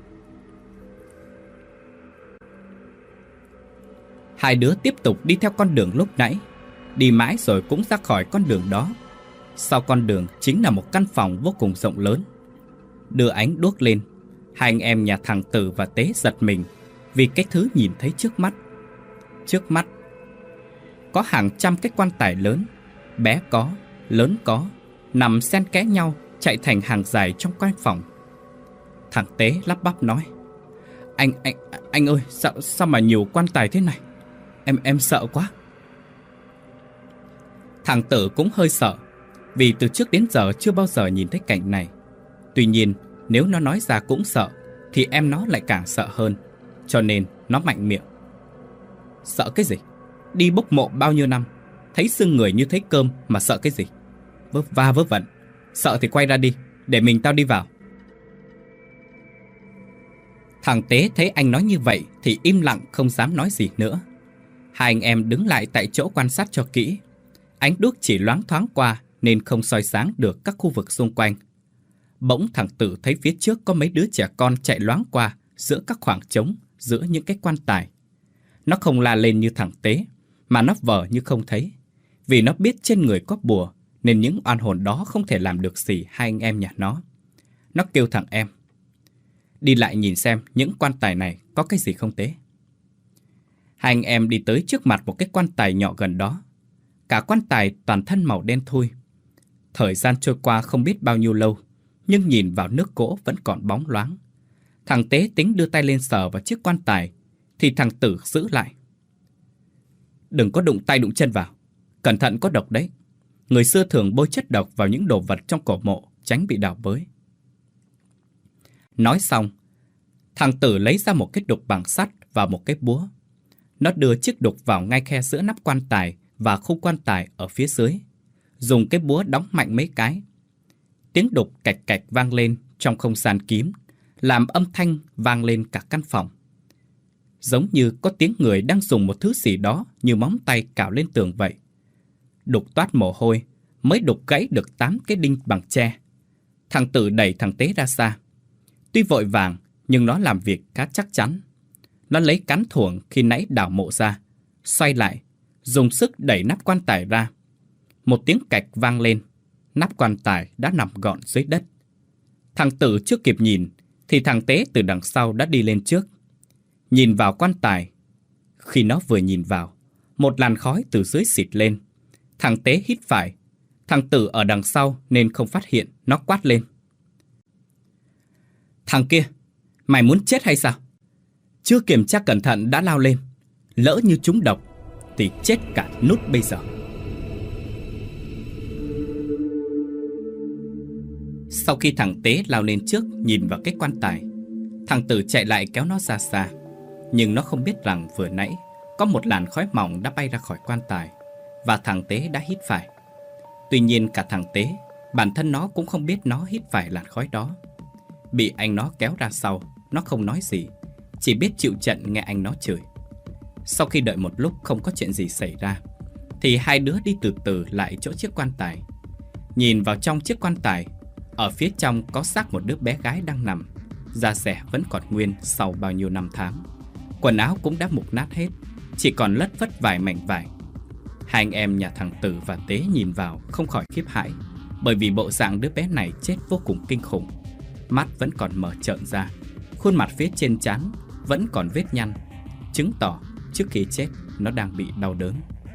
Speaker 1: Hai đứa tiếp tục đi theo con đường lúc nãy. Đi mãi rồi cũng ra khỏi con đường đó. Sau con đường chính là một căn phòng vô cùng rộng lớn. Đưa ánh đuốc lên, hai anh em nhà thằng Tử và Tế giật mình vì cái thứ nhìn thấy trước mắt. Trước mắt có hàng trăm cái quan tài lớn, bé có, lớn có, nằm xen kẽ nhau, chạy thành hàng dài trong căn phòng. Thằng Tế lắp bắp nói: Anh ơi, sao mà nhiều quan tài thế này? Em sợ quá." Thằng Tử cũng hơi sợ, vì từ trước đến giờ chưa bao giờ nhìn thấy cảnh này. Tuy nhiên, nếu nó nói ra cũng sợ, thì em nó lại càng sợ hơn. Cho nên nó mạnh miệng: "Sợ cái gì? Đi bốc mộ bao nhiêu năm, thấy xương người như thấy cơm mà sợ cái gì? Vớ va vớ vẩn. Sợ thì quay ra đi, để mình tao đi vào." Thằng Tế thấy anh nói như vậy thì im lặng không dám nói gì nữa. Hai anh em đứng lại tại chỗ quan sát cho kỹ. Ánh đuốc chỉ loáng thoáng qua nên không soi sáng được các khu vực xung quanh. Bỗng thằng Tử thấy phía trước có mấy đứa trẻ con chạy loáng qua giữa các khoảng trống, giữa những cái quan tài. Nó không la lên như thằng Tế, mà nó vờ như không thấy. Vì nó biết trên người có bùa, nên những oan hồn đó không thể làm được gì hai anh em nhà nó. Nó kêu thằng em: đi lại nhìn xem những quan tài này có cái gì không Tế. Hai anh em đi tới trước mặt một cái quan tài nhỏ gần đó. Cả quan tài toàn thân màu đen thui. Thời gian trôi qua không biết bao nhiêu lâu, nhưng nhìn vào nước gỗ vẫn còn bóng loáng. Thằng Tế tính đưa tay lên sờ vào chiếc quan tài, thì thằng Tử giữ lại. Đừng có đụng tay đụng chân vào, cẩn thận có độc đấy. Người xưa thường bôi chất độc vào những đồ vật trong cổ mộ, tránh bị đào bới. Nói xong, thằng Tử lấy ra một cái đục bằng sắt và một cái búa. Nó đưa chiếc đục vào ngay khe giữa nắp quan tài và khung quan tài ở phía dưới. Dùng cái búa đóng mạnh mấy cái. Tiếng đục cạch cạch vang lên trong không gian kín, làm âm thanh vang lên cả căn phòng. Giống như có tiếng người đang dùng một thứ gì đó như móng tay cào lên tường vậy. Đục toát mồ hôi, mới đục gãy được 8 cái đinh bằng tre. Thằng Tử đẩy thằng Tế ra xa. Tuy vội vàng, nhưng nó làm việc khá chắc chắn. Nó lấy cán thuổng khi nãy đào mộ ra, xoay lại, dùng sức đẩy nắp quan tài ra. Một tiếng cạch vang lên, nắp quan tài đã nằm gọn dưới đất. Thằng Tử chưa kịp nhìn, thì thằng Tế từ đằng sau đã đi lên trước. Nhìn vào quan tài. Khi nó vừa nhìn vào, một làn khói từ dưới xịt lên. Thằng Tế hít phải. Thằng Tử ở đằng sau nên không phát hiện. Nó quát lên: thằng kia, mày muốn chết hay sao? Chưa kiểm tra cẩn thận đã lao lên. Lỡ như trúng độc thì chết cả nút bây giờ. Sau khi thằng Tế lao lên trước nhìn vào cái quan tài, thằng Tử chạy lại kéo nó ra xa. Nhưng nó không biết rằng vừa nãy có một làn khói mỏng đã bay ra khỏi quan tài, và thằng Tế đã hít phải. Tuy nhiên cả thằng Tế, bản thân nó cũng không biết nó hít phải làn khói đó. Bị anh nó kéo ra sau, nó không nói gì, chỉ biết chịu trận nghe anh nó chửi. Sau khi đợi một lúc không có chuyện gì xảy ra, thì hai đứa đi từ từ lại chỗ chiếc quan tài. Nhìn vào trong chiếc quan tài, ở phía trong có xác một đứa bé gái đang nằm. Da dẻ vẫn còn nguyên sau bao nhiêu năm tháng. Quần áo cũng đã mục nát hết, chỉ còn lất phất vài mảnh vải. Hai anh em nhà thằng Tử và Tế nhìn vào không khỏi khiếp hãi, bởi vì bộ dạng đứa bé này chết vô cùng kinh khủng. Mắt vẫn còn mở trợn ra, khuôn mặt phía trên trán vẫn còn vết nhăn, chứng tỏ trước khi chết nó đang bị đau đớn.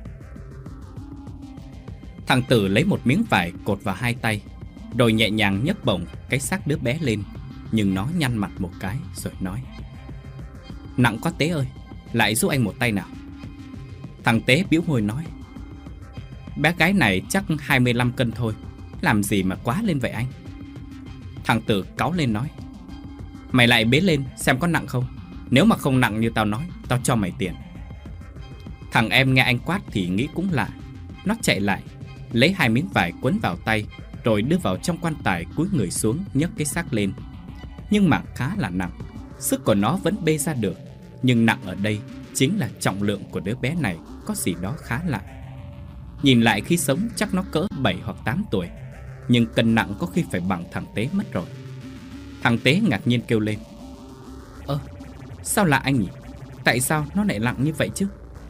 Speaker 1: Thằng Tử lấy một miếng vải cột vào hai tay, rồi nhẹ nhàng nhấc bổng cái xác đứa bé lên. Nhưng nó nhăn mặt một cái rồi nói: nặng quá Tế ơi, lại giúp anh một tay nào. Thằng Tế bĩu môi nói: bé gái này chắc 25 cân thôi, làm gì mà quá lên vậy anh. Thằng Tử cáu lên nói: mày lại bế lên xem có nặng không. Nếu mà không nặng như tao nói, tao cho mày tiền. Thằng em nghe anh quát thì nghĩ cũng lạ. Nó chạy lại, lấy hai miếng vải quấn vào tay, rồi đưa vào trong quan tài, cúi người xuống nhấc cái xác lên. Nhưng mà khá là nặng. Sức của nó vẫn bê ra được, nhưng nặng ở đây chính là trọng lượng của đứa bé này có gì đó khá lạ. Nhìn lại khi sống chắc nó cỡ 7 hoặc 8 tuổi, nhưng cân nặng có khi phải bằng thằng Tế mất rồi. Thằng Tế ngạc nhiên kêu lên: sao lạ anh nhỉ? Tại sao nó lại nặng như vậy chứ?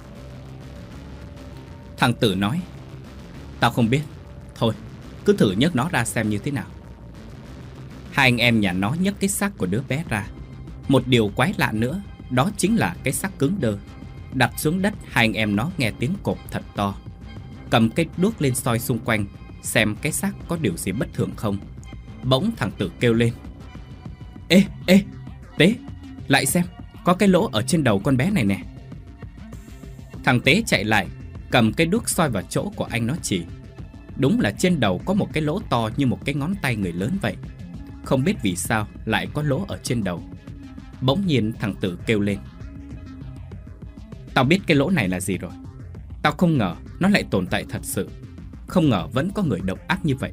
Speaker 1: Thằng Tử nói: tao không biết. Thôi, cứ thử nhấc nó ra xem như thế nào. Hai anh em nhà nó nhấc cái xác của đứa bé ra. Một điều quái lạ nữa, đó chính là cái xác cứng đơ. Đặt xuống đất, hai anh em nó nghe tiếng cộp thật to. Cầm cây đuốc lên soi xung quanh, xem cái xác có điều gì bất thường không. Bỗng thằng Tử kêu lên: ê, Tế, lại xem, có cái lỗ ở trên đầu con bé này nè. Thằng Tế chạy lại, cầm cây đuốc soi vào chỗ của anh nó chỉ. Đúng là trên đầu có một cái lỗ to như một cái ngón tay người lớn vậy. Không biết vì sao lại có lỗ ở trên đầu. Bỗng nhiên thằng Tử kêu lên: tao biết cái lỗ này là gì rồi. Tao không ngờ nó lại tồn tại thật sự. Không ngờ vẫn có người độc ác như vậy.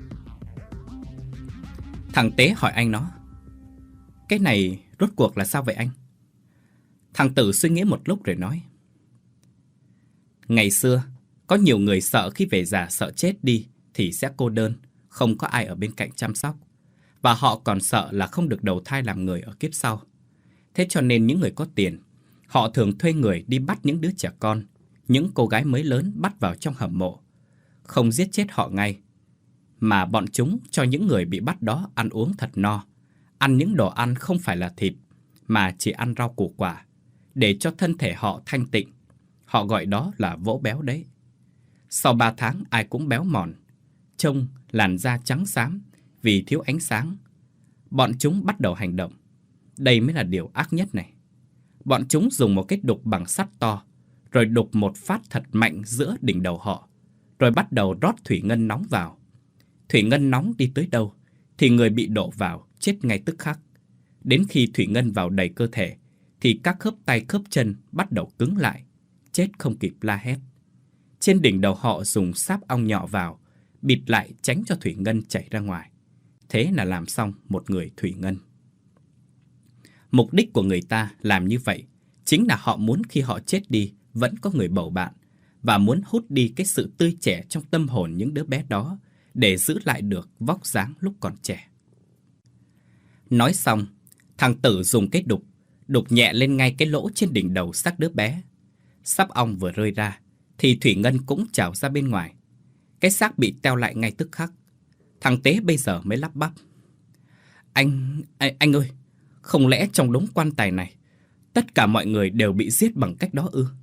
Speaker 1: Thằng Tế hỏi anh nó: cái này rốt cuộc là sao vậy anh? Thằng Tử suy nghĩ một lúc rồi nói: ngày xưa có nhiều người sợ khi về già sợ chết đi thì sẽ cô đơn, không có ai ở bên cạnh chăm sóc. Và họ còn sợ là không được đầu thai làm người ở kiếp sau. Thế cho nên những người có tiền, họ thường thuê người đi bắt những đứa trẻ con, những cô gái mới lớn bắt vào trong hầm mộ. Không giết chết họ ngay, mà bọn chúng cho những người bị bắt đó ăn uống thật no, ăn những đồ ăn không phải là thịt, mà chỉ ăn rau củ quả, để cho thân thể họ thanh tịnh. Họ gọi đó là vỗ béo đấy. Sau 3 tháng ai cũng béo mòn, trông làn da trắng xám vì thiếu ánh sáng. Bọn chúng bắt đầu hành động. Đây mới là điều ác nhất này. Bọn chúng dùng một cái đục bằng sắt to, rồi đục một phát thật mạnh giữa đỉnh đầu họ, rồi bắt đầu rót thủy ngân nóng vào. Thủy ngân nóng đi tới đâu thì người bị đổ vào chết ngay tức khắc. Đến khi thủy ngân vào đầy cơ thể thì các khớp tay khớp chân bắt đầu cứng lại, chết không kịp la hét. Trên đỉnh đầu họ dùng sáp ong nhọ vào, bịt lại tránh cho thủy ngân chảy ra ngoài. Thế là làm xong một người thủy ngân. Mục đích của người ta làm như vậy chính là họ muốn khi họ chết đi vẫn có người bầu bạn, và muốn hút đi cái sự tươi trẻ trong tâm hồn những đứa bé đó để giữ lại được vóc dáng lúc còn trẻ. Nói xong, thằng Tử dùng cái đục nhẹ lên ngay cái lỗ trên đỉnh đầu xác đứa bé. Sáp ong vừa rơi ra thì thủy ngân cũng trào ra bên ngoài. Cái xác bị teo lại ngay tức khắc. Thằng Tế bây giờ mới lắp bắp: Anh ơi, không lẽ trong đống quan tài này tất cả mọi người đều bị giết bằng cách đó ư?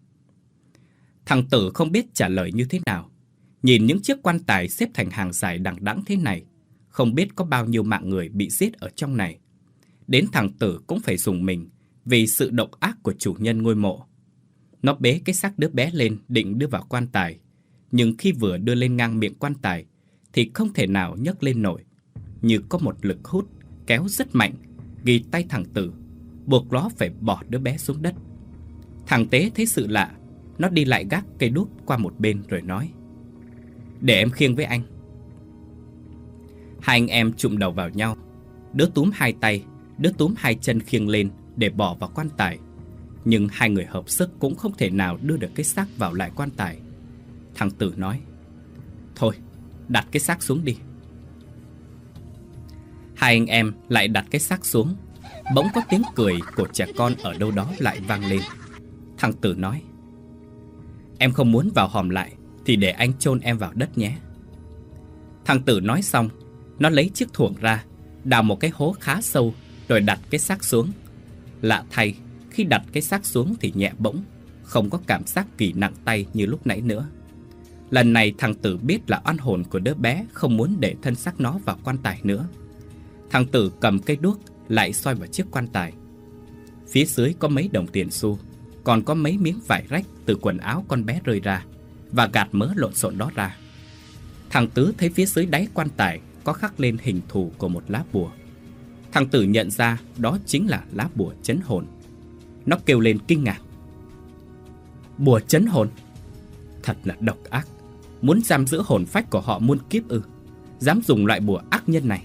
Speaker 1: Thằng Tử không biết trả lời như thế nào. Nhìn những chiếc quan tài xếp thành hàng dài đằng đẵng thế này, không biết có bao nhiêu mạng người bị giết ở trong này. Đến thằng Tử cũng phải rùng mình vì sự độc ác của chủ nhân ngôi mộ. Nó bế cái xác đứa bé lên định đưa vào quan tài, nhưng khi vừa đưa lên ngang miệng quan tài thì không thể nào nhấc lên nổi, như có một lực hút kéo rất mạnh ghi tay thằng Tử, buộc nó phải bỏ đứa bé xuống đất. Thằng Tế thấy sự lạ, nó đi lại gác cây đuốc qua một bên rồi nói: Để em khiêng với anh. Hai anh em chụm đầu vào nhau, đứa túm hai tay, đứa túm hai chân khiêng lên để bỏ vào quan tài. Nhưng hai người hợp sức cũng không thể nào đưa được cái xác vào lại quan tài. Thằng Tử nói: Thôi, đặt cái xác xuống đi. Hai anh em lại đặt cái xác xuống. Bỗng có tiếng cười của trẻ con ở đâu đó lại vang lên. Thằng Tử nói: Em không muốn vào hòm lại thì để anh chôn em vào đất nhé. Thằng Tử nói xong, nó lấy chiếc thuổng ra, đào một cái hố khá sâu rồi đặt cái xác xuống. Lạ thay, khi đặt cái xác xuống thì nhẹ bỗng, không có cảm giác kỳ nặng tay như lúc nãy nữa. Lần này thằng Tử biết là oan hồn của đứa bé không muốn để thân xác nó vào quan tài nữa. Thằng Tử cầm cây đuốc lại soi vào chiếc quan tài. Phía dưới có mấy đồng tiền xu, còn có mấy miếng vải rách từ quần áo con bé rơi ra, và gạt mớ lộn xộn đó ra. Thằng Tứ thấy phía dưới đáy quan tài có khắc lên hình thù của một lá bùa. Thằng Tử nhận ra đó chính là lá bùa trấn hồn. Nó kêu lên kinh ngạc: Bùa trấn hồn? Thật là độc ác, muốn giam giữ hồn phách của họ muôn kiếp ư? Dám dùng loại bùa ác nhân này?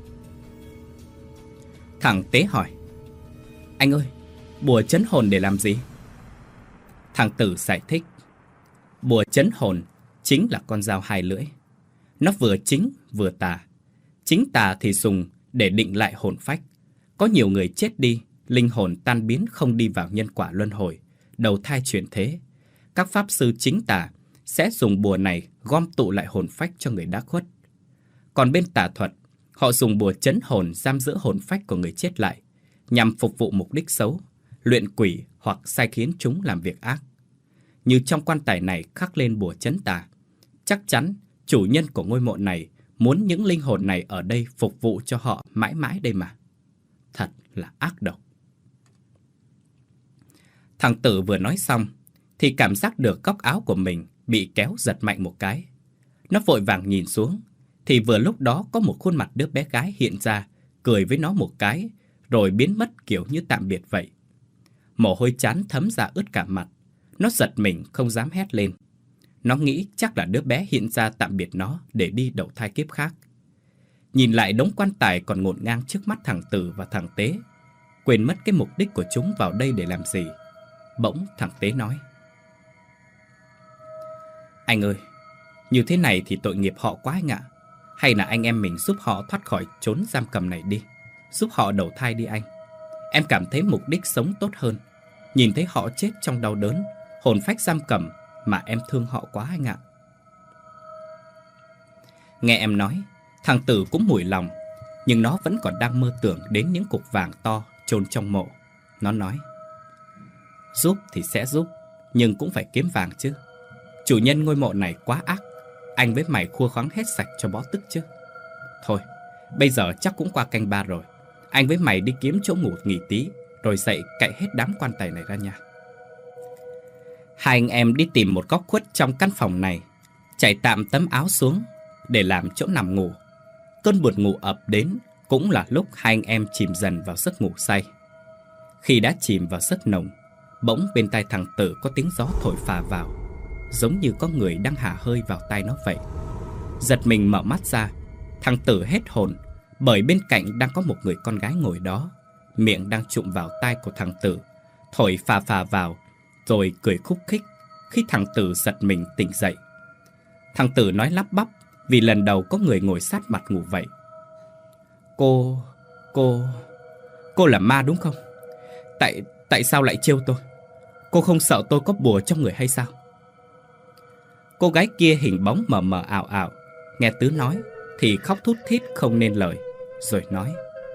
Speaker 1: Thằng Tế hỏi: Anh ơi, bùa trấn hồn để làm gì? Thằng Tử giải thích: Bùa trấn hồn chính là con dao hai lưỡi. Nó vừa chính vừa tà. Chính tà thì dùng để định lại hồn phách. Có nhiều người chết đi, linh hồn tan biến không đi vào nhân quả luân hồi, đầu thai chuyển thế. Các pháp sư chính tà sẽ dùng bùa này gom tụ lại hồn phách cho người đã khuất. Còn bên tà thuật, họ dùng bùa trấn hồn giam giữ hồn phách của người chết lại, nhằm phục vụ mục đích xấu, luyện quỷ hoặc sai khiến chúng làm việc ác. Như trong quan tài này khắc lên bùa trấn tà, chắc chắn chủ nhân của ngôi mộ này muốn những linh hồn này ở đây phục vụ cho họ mãi mãi đây mà. Thật là ác độc. Thằng Tử vừa nói xong thì cảm giác được góc áo của mình bị kéo giật mạnh một cái. Nó vội vàng nhìn xuống, thì vừa lúc đó có một khuôn mặt đứa bé gái hiện ra, cười với nó một cái, rồi biến mất kiểu như tạm biệt vậy. Mồ hôi chán thấm ra ướt cả mặt. Nó giật mình không dám hét lên. Nó nghĩ chắc là đứa bé hiện ra tạm biệt nó để đi đầu thai kiếp khác. Nhìn lại đống quan tài còn ngổn ngang trước mắt thằng Tử và thằng Tế, quên mất cái mục đích của chúng vào đây để làm gì. Bỗng thằng Tế nói: Anh ơi, như thế này thì tội nghiệp họ quá anh ạ. Hay là anh em mình giúp họ thoát khỏi chốn giam cầm này đi. Giúp họ đầu thai đi anh. Em cảm thấy mục đích sống tốt hơn. Nhìn thấy họ chết trong đau đớn, hồn phách giam cầm, mà em thương họ quá anh ạ. Nghe em nói, thằng Tử cũng mủi lòng, nhưng nó vẫn còn đang mơ tưởng đến những cục vàng to chôn trong mộ. Nó nói: giúp thì sẽ giúp, nhưng cũng phải kiếm vàng chứ. Chủ nhân ngôi mộ này quá ác, anh với mày khua khoáng hết sạch cho bó tức chứ. Thôi, bây giờ chắc cũng qua canh 3 rồi. Anh với mày đi kiếm chỗ ngủ nghỉ tí, rồi dậy cậy hết đám quan tài này ra nha. Hai anh em đi tìm một góc khuất trong căn phòng này, trải tạm tấm áo xuống để làm chỗ nằm ngủ. Cơn buồn ngủ ập đến cũng là lúc hai anh em chìm dần vào giấc ngủ say. Khi đã chìm vào giấc nồng, bỗng bên tai thằng Tử có tiếng gió thổi phà vào, giống như có người đang hả hơi vào tai nó vậy. Giật mình mở mắt ra, thằng Tử hết hồn, bởi bên cạnh đang có một người con gái ngồi đó, miệng đang chụm vào tai của thằng Tử, thổi phà phà vào, rồi cười khúc khích khi thằng Tử giật mình tỉnh dậy. Thằng Tử nói lắp bắp vì lần đầu có người ngồi sát mặt ngủ vậy. Cô là ma đúng không? Tại sao lại trêu tôi? Cô không sợ tôi có bùa trong người hay sao? Cô gái kia hình bóng mờ mờ ảo ảo, nghe Tứ nói thì khóc thút thít không nên lời, rồi nói: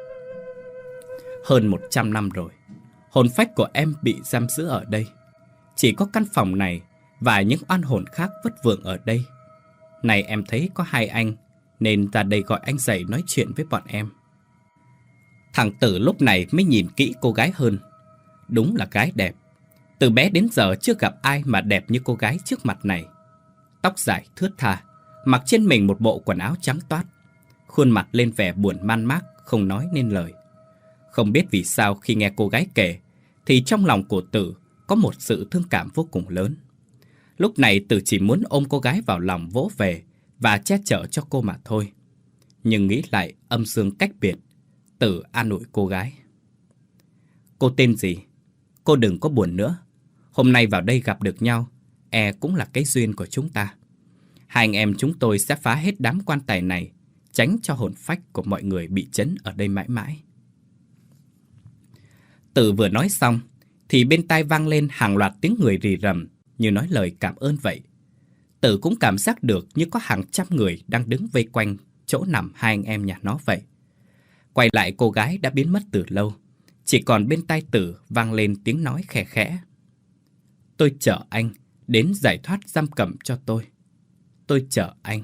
Speaker 1: hơn 100 năm rồi, hồn phách của em bị giam giữ ở đây. Chỉ có căn phòng này và những oan hồn khác vất vưởng ở đây. Này em thấy có hai anh, nên ra đây gọi anh dậy nói chuyện với bọn em. Thằng Tử lúc này mới nhìn kỹ cô gái hơn. Đúng là gái đẹp. Từ bé đến giờ chưa gặp ai mà đẹp như cô gái trước mặt này. Tóc dài thướt tha, mặc trên mình một bộ quần áo trắng toát, khuôn mặt lên vẻ buồn man mác, không nói nên lời. Không biết vì sao khi nghe cô gái kể, thì trong lòng của Tử có một sự thương cảm vô cùng lớn. Lúc này Tử chỉ muốn ôm cô gái vào lòng vỗ về và che chở cho cô mà thôi. Nhưng nghĩ lại âm dương cách biệt, Tử an ủi cô gái: cô tên gì? Cô đừng có buồn nữa. Hôm nay vào đây gặp được nhau, cũng là cái duyên của chúng ta. Hai anh em chúng tôi sẽ phá hết đám quan tài này, tránh cho hồn phách của mọi người bị chấn ở đây mãi mãi. Tử vừa nói xong thì bên tai vang lên hàng loạt tiếng người rì rầm như nói lời cảm ơn vậy. Tử cũng cảm giác được như có hàng trăm người đang đứng vây quanh chỗ nằm hai anh em nhà nó vậy. Quay lại, cô gái đã biến mất từ lâu, chỉ còn bên tai Tử vang lên tiếng nói khẽ khẽ: tôi chở anh đến giải thoát giam cầm cho tôi. Tôi chở anh.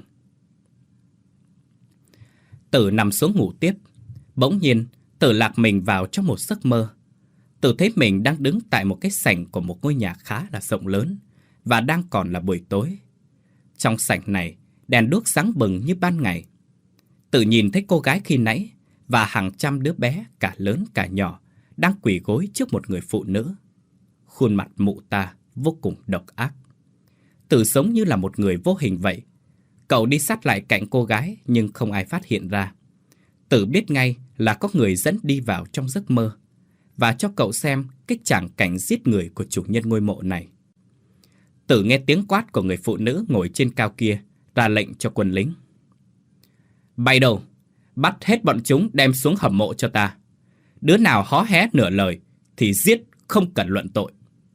Speaker 1: Tử nằm xuống ngủ tiếp. Bỗng nhiên Tử lạc mình vào trong một giấc mơ. Tử thấy mình đang đứng tại một cái sảnh của một ngôi nhà khá là rộng lớn, và đang còn là buổi tối. Trong sảnh này, đèn đuốc sáng bừng như ban ngày. Tử nhìn thấy cô gái khi nãy và hàng trăm đứa bé, cả lớn cả nhỏ, đang quỳ gối trước một người phụ nữ. Khuôn mặt mụ ta vô cùng độc ác. Tử giống như là một người vô hình vậy. Cậu đi sát lại cạnh cô gái nhưng không ai phát hiện ra. Tử biết ngay là có người dẫn đi vào trong giấc mơ và cho cậu xem cái tràng cảnh giết người của chủ nhân ngôi mộ này. Tử nghe tiếng quát của người phụ nữ ngồi trên cao kia ra lệnh cho quân lính: bay đầu, bắt hết bọn chúng đem xuống hầm mộ cho ta. Đứa nào hó hé nửa lời thì giết, không cần luận tội.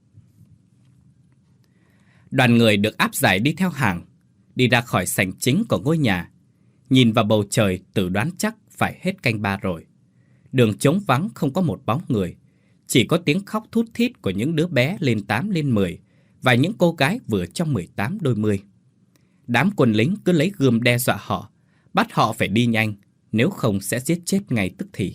Speaker 1: Đoàn người được áp giải đi theo hàng, đi ra khỏi sảnh chính của ngôi nhà. Nhìn vào bầu trời, Tử đoán chắc phải hết canh 3 rồi. Đường trống vắng, không có một bóng người, chỉ có tiếng khóc thút thít của những đứa bé lên 8 lên 10 và những cô gái vừa trong 18 đôi 10. Đám quân lính cứ lấy gươm đe dọa họ, bắt họ phải đi nhanh, nếu không sẽ giết chết ngay tức thì.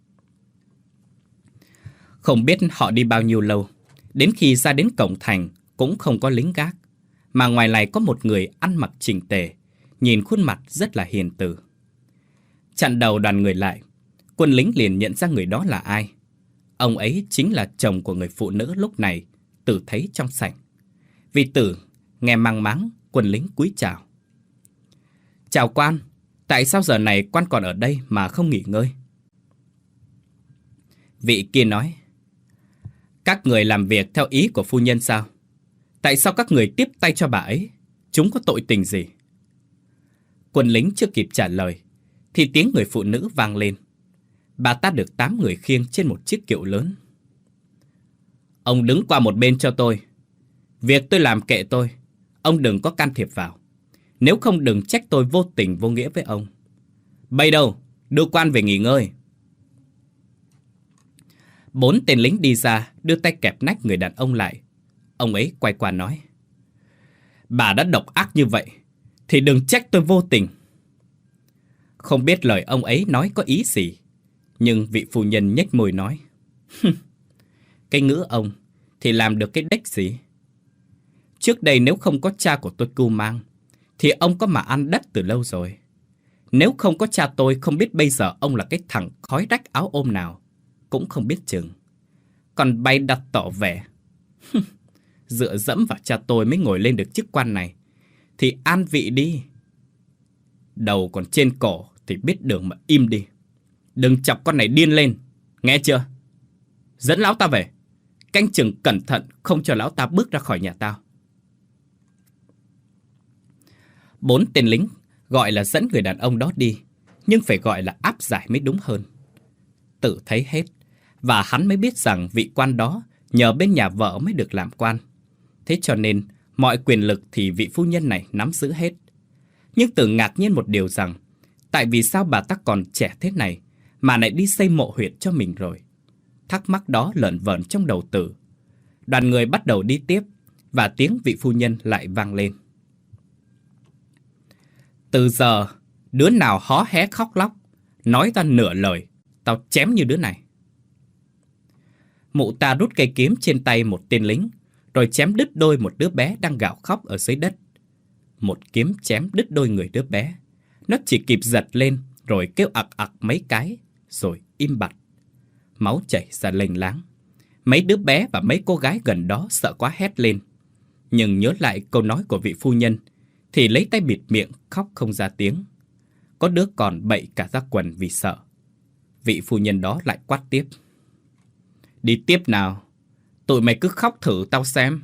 Speaker 1: Không biết họ đi bao nhiêu lâu, đến khi ra đến cổng thành cũng không có lính gác, mà ngoài này có một người ăn mặc chỉnh tề, nhìn khuôn mặt rất là hiền từ. Chặn đầu đoàn người lại, quân lính liền nhận ra người đó là ai. Ông ấy chính là chồng của người phụ nữ lúc này Tử thấy trong sảnh. Vì Tử nghe mang máng, quân lính cúi chào: chào quan, tại sao giờ này quan còn ở đây mà không nghỉ ngơi? Vị kia nói: các người làm việc theo ý của phu nhân sao? Tại sao các người tiếp tay cho bà ấy? Chúng có tội tình gì? Quân lính chưa kịp trả lời thì tiếng người phụ nữ vang lên. Bà ta được 8 người khiêng trên một chiếc kiệu lớn. Ông đứng qua một bên cho tôi. Việc tôi làm kệ tôi, ông đừng có can thiệp vào. Nếu không đừng trách tôi vô tình vô nghĩa với ông. Bây đâu, đưa quan về nghỉ ngơi. 4 tên lính đi ra, đưa tay kẹp nách người đàn ông lại. Ông ấy quay qua nói: Bà đã độc ác như vậy thì đừng trách tôi vô tình. Không biết lời ông ấy nói có ý gì, nhưng vị phu nhân nhếch môi nói: Cái ngữ ông thì làm được cái đếch gì? Trước đây nếu không có cha của tôi cưu mang thì ông có mà ăn đất từ lâu rồi. Nếu không có cha tôi, không biết bây giờ ông là cái thằng khói rách áo ôm nào, cũng không biết chừng. Còn bay đặt tỏ vẻ dựa dẫm vào cha tôi mới ngồi lên được chức quan này thì an vị đi. Đầu còn trên cổ thì biết đường mà im đi. Đừng chọc con này điên lên, nghe chưa? Dẫn lão ta về, canh chừng cẩn thận không cho lão ta bước ra khỏi nhà tao. 4 tên lính gọi là dẫn người đàn ông đó đi, nhưng phải gọi là áp giải mới đúng hơn. Tử thấy hết, và hắn mới biết rằng vị quan đó nhờ bên nhà vợ mới được làm quan. Thế cho nên mọi quyền lực thì vị phu nhân này nắm giữ hết. Nhưng Tử ngạc nhiên một điều rằng tại vì sao bà ta còn trẻ thế này mà lại đi xây mộ huyệt cho mình rồi. Thắc mắc đó lởn vởn trong đầu Tử. Đoàn người bắt đầu đi tiếp, và tiếng vị phu nhân lại vang lên. Từ giờ, đứa nào hó hé khóc lóc, nói ta nửa lời, tao chém như đứa này. Mụ ta rút cây kiếm trên tay một tên lính, rồi chém đứt đôi một đứa bé đang gào khóc ở dưới đất. Một kiếm chém đứt đôi người đứa bé. Nó chỉ kịp giật lên, rồi kêu ặc ặc mấy cái, rồi im bặt. Máu chảy ra lênh láng. Mấy đứa bé và mấy cô gái gần đó sợ quá hét lên. Nhưng nhớ lại câu nói của vị phu nhân, thì lấy tay bịt miệng khóc không ra tiếng. Có đứa còn bậy cả ra quần vì sợ. Vị phu nhân đó lại quát tiếp: Đi tiếp nào, tụi mày cứ khóc thử tao xem.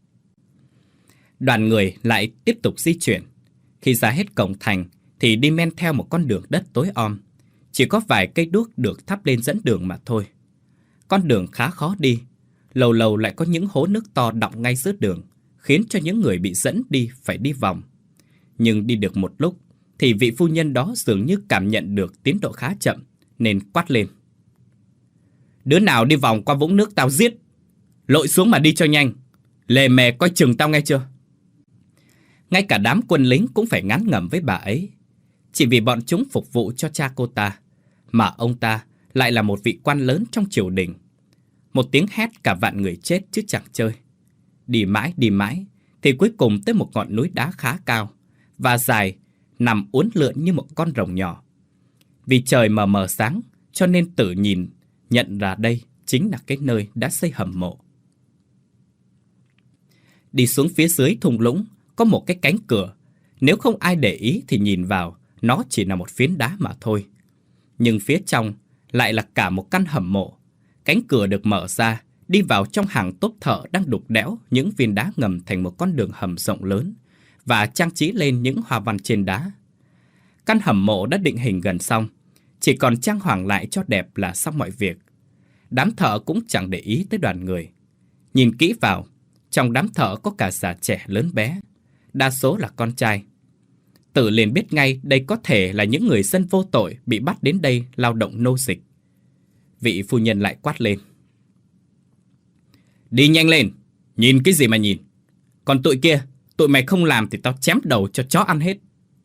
Speaker 1: Đoàn người lại tiếp tục di chuyển. Khi ra hết cổng thành thì đi men theo một con đường đất tối om. Chỉ có vài cây đuốc được thắp lên dẫn đường mà thôi. Con đường khá khó đi, lâu lâu lại có những hố nước to đọng ngay giữa đường, khiến cho những người bị dẫn đi phải đi vòng. Nhưng đi được một lúc thì vị phu nhân đó dường như cảm nhận được tiến độ khá chậm, nên quát lên: Đứa nào đi vòng qua vũng nước tao giết. Lội xuống mà đi cho nhanh, lề mề coi chừng tao nghe chưa. Ngay cả đám quân lính cũng phải ngán ngẩm với bà ấy. Chỉ vì bọn chúng phục vụ cho cha cô ta, mà ông ta lại là một vị quan lớn trong triều đình. Một tiếng hét cả vạn người chết chứ chẳng chơi. Đi mãi thì cuối cùng tới một ngọn núi đá khá cao và dài, nằm uốn lượn như một con rồng nhỏ. Vì trời mờ mờ sáng, cho nên Tử nhận ra đây chính là cái nơi đã xây hầm mộ. Đi xuống phía dưới thung lũng có một cái cánh cửa. Nếu không ai để ý thì nhìn vào, nó chỉ là một phiến đá mà thôi. Nhưng phía trong lại là cả một căn hầm mộ. Cánh cửa được mở ra, đi vào trong hàng tốp thợ đang đục đẽo những viên đá ngầm thành một con đường hầm rộng lớn và trang trí lên những hoa văn trên đá. Căn hầm mộ đã định hình gần xong, chỉ còn trang hoàng lại cho đẹp là xong mọi việc. Đám thợ cũng chẳng để ý tới đoàn người. Nhìn kỹ vào, trong đám thợ có cả già trẻ lớn bé, đa số là con trai. Tử liền biết ngay đây có thể là những người dân vô tội bị bắt đến đây lao động nô dịch. Vị phu nhân lại quát lên: Đi nhanh lên, nhìn cái gì mà nhìn. Còn tụi kia, tụi mày không làm thì tao chém đầu cho chó ăn hết.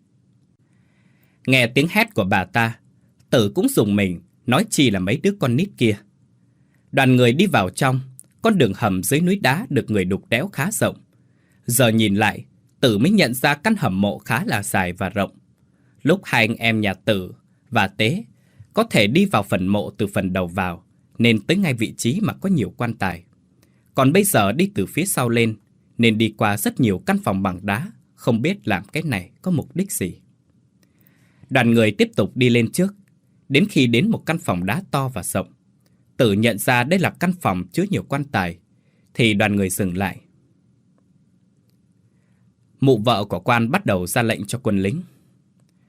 Speaker 1: Nghe tiếng hét của bà ta, Tử cũng rùng mình, nói chi là mấy đứa con nít kia. Đoàn người đi vào trong, con đường hầm dưới núi đá được người đục đẽo khá rộng. Giờ nhìn lại, Tử mới nhận ra căn hầm mộ khá là dài và rộng. Lúc hai anh em nhà Tử và Tế có thể đi vào phần mộ từ phần đầu vào, nên tới ngay vị trí mà có nhiều quan tài. Còn bây giờ đi từ phía sau lên, nên đi qua rất nhiều căn phòng bằng đá, không biết làm cái này có mục đích gì. Đoàn người tiếp tục đi lên trước, đến khi đến một căn phòng đá to và rộng. Tử nhận ra đây là căn phòng chứa nhiều quan tài, thì đoàn người dừng lại. Mụ vợ của quan bắt đầu ra lệnh cho quân lính: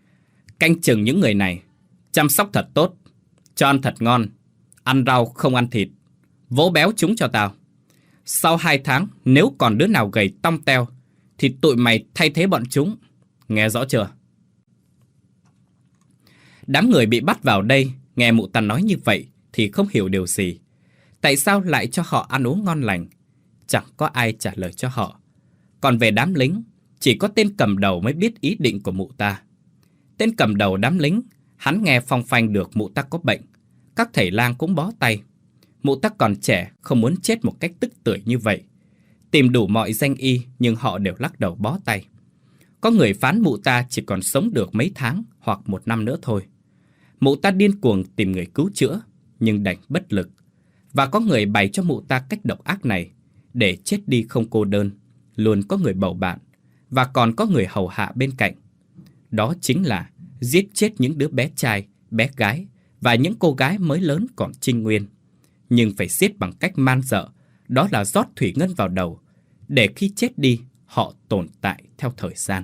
Speaker 1: Canh chừng những người này, chăm sóc thật tốt, cho ăn thật ngon, ăn rau không ăn thịt, vỗ béo chúng cho tao. Sau 2 tháng, nếu còn đứa nào gầy tong teo, thì tụi mày thay thế bọn chúng. Nghe rõ chưa? Đám người bị bắt vào đây, nghe mụ ta nói như vậy thì không hiểu điều gì. Tại sao lại cho họ ăn uống ngon lành? Chẳng có ai trả lời cho họ. Còn về đám lính, chỉ có tên cầm đầu mới biết ý định của mụ ta. Tên cầm đầu đám lính, hắn nghe phong phanh được mụ ta có bệnh. Các thầy lang cũng bó tay. Mụ ta còn trẻ, không muốn chết một cách tức tưởi như vậy. Tìm đủ mọi danh y, nhưng họ đều lắc đầu bó tay. Có người phán mụ ta chỉ còn sống được mấy tháng hoặc 1 năm nữa thôi. Mụ ta điên cuồng tìm người cứu chữa, nhưng đành bất lực. Và có người bày cho mụ ta cách độc ác này, để chết đi không cô đơn, luôn có người bầu bạn, và còn có người hầu hạ bên cạnh. Đó chính là giết chết những đứa bé trai, bé gái và những cô gái mới lớn còn trinh nguyên. Nhưng phải giết bằng cách man dợ, đó là rót thủy ngân vào đầu, để khi chết đi, họ tồn tại theo thời gian.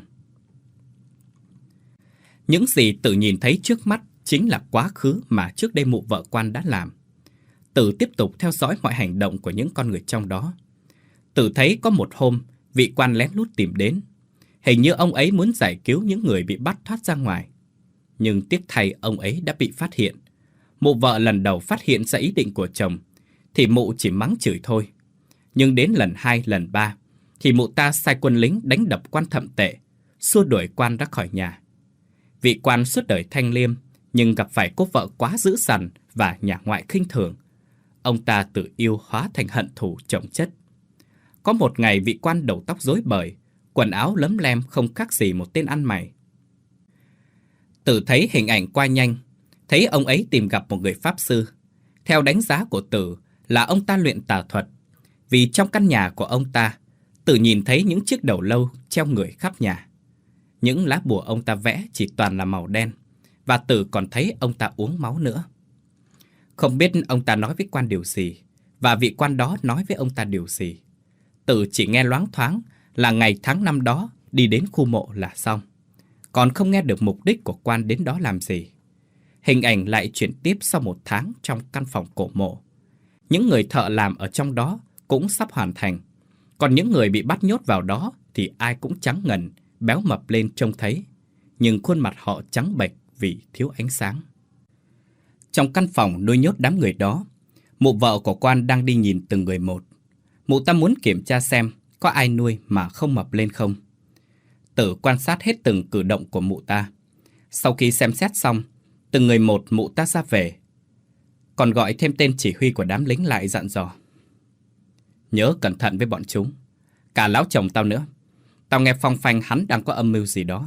Speaker 1: Những gì Tử nhìn thấy trước mắt chính là quá khứ mà trước đây mụ vợ quan đã làm. Tử tiếp tục theo dõi mọi hành động của những con người trong đó. Tử thấy có một hôm, vị quan lén lút tìm đến. Hình như ông ấy muốn giải cứu những người bị bắt thoát ra ngoài. Nhưng tiếc thay ông ấy đã bị phát hiện. Mụ vợ lần đầu phát hiện ra ý định của chồng, thì mụ chỉ mắng chửi thôi. Nhưng đến lần 2, lần 3, thì mụ ta sai quân lính đánh đập quan thậm tệ, xua đuổi quan ra khỏi nhà. Vị quan suốt đời thanh liêm, nhưng gặp phải cô vợ quá dữ dằn và nhà ngoại khinh thường. Ông ta tự yêu hóa thành hận thù chồng chất. Có một ngày vị quan đầu tóc rối bời, quần áo lấm lem không khác gì một tên ăn mày. Tử thấy hình ảnh qua nhanh, thấy ông ấy tìm gặp một người pháp sư. Theo đánh giá của Tử là ông ta luyện tà thuật, vì trong căn nhà của ông ta, Tử nhìn thấy những chiếc đầu lâu treo người khắp nhà. Những lá bùa ông ta vẽ chỉ toàn là màu đen, và Tử còn thấy ông ta uống máu nữa. Không biết ông ta nói với quan điều gì, và vị quan đó nói với ông ta điều gì. Tử chỉ nghe loáng thoáng là ngày tháng năm đó đi đến khu mộ là xong, còn không nghe được mục đích của quan đến đó làm gì. Hình ảnh lại chuyển tiếp sau 1 tháng trong căn phòng cổ mộ. Những người thợ làm ở trong đó cũng sắp hoàn thành, còn những người bị bắt nhốt vào đó thì ai cũng trắng ngần, béo mập lên trông thấy, nhưng khuôn mặt họ trắng bệch vì thiếu ánh sáng. Trong căn phòng nuôi nhốt đám người đó, mụ vợ của quan đang đi nhìn từng người một. Mụ ta muốn kiểm tra xem có ai nuôi mà không mập lên không. Tử quan sát hết từng cử động của mụ ta. Sau khi xem xét xong, từng người một mụ ta ra về. Còn gọi thêm tên chỉ huy của đám lính lại dặn dò. Nhớ cẩn thận với bọn chúng, cả lão chồng tao nữa. Tao nghe phong phanh hắn đang có âm mưu gì đó.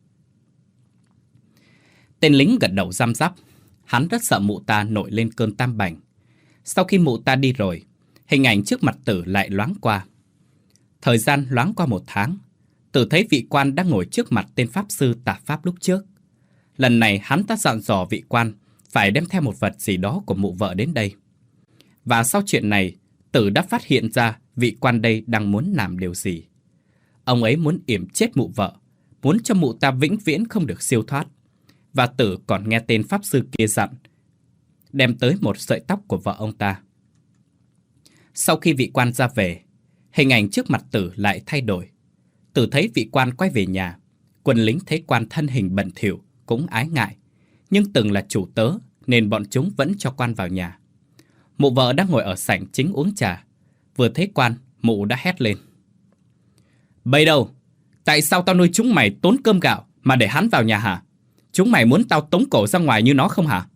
Speaker 1: Tên lính gật đầu răm rắp. Hắn rất sợ mụ ta nổi lên cơn tam bành. Sau khi mụ ta đi rồi, hình ảnh trước mặt Tử lại loáng qua. Thời gian loáng qua 1 tháng, Tử thấy vị quan đang ngồi trước mặt tên pháp sư tà pháp lúc trước. Lần này hắn ta dặn dò vị quan phải đem theo một vật gì đó của mụ vợ đến đây. Và sau chuyện này, Tử đã phát hiện ra vị quan đây đang muốn làm điều gì. Ông ấy muốn yểm chết mụ vợ, muốn cho mụ ta vĩnh viễn không được siêu thoát. Và Tử còn nghe tên pháp sư kia dặn đem tới một sợi tóc của vợ ông ta. Sau khi vị quan ra về, hình ảnh trước mặt Tử lại thay đổi. Tử thấy vị quan quay về nhà. Quân lính thấy quan thân hình bẩn thỉu cũng ái ngại, nhưng từng là chủ tớ nên bọn chúng vẫn cho quan vào nhà. Mụ vợ đang ngồi ở sảnh chính uống trà. Vừa thấy quan, mụ đã hét lên. Bầy đâu? Tại sao tao nuôi chúng mày tốn cơm gạo mà để hắn vào nhà hả? Chúng mày muốn tao tống cổ ra ngoài như nó không hả?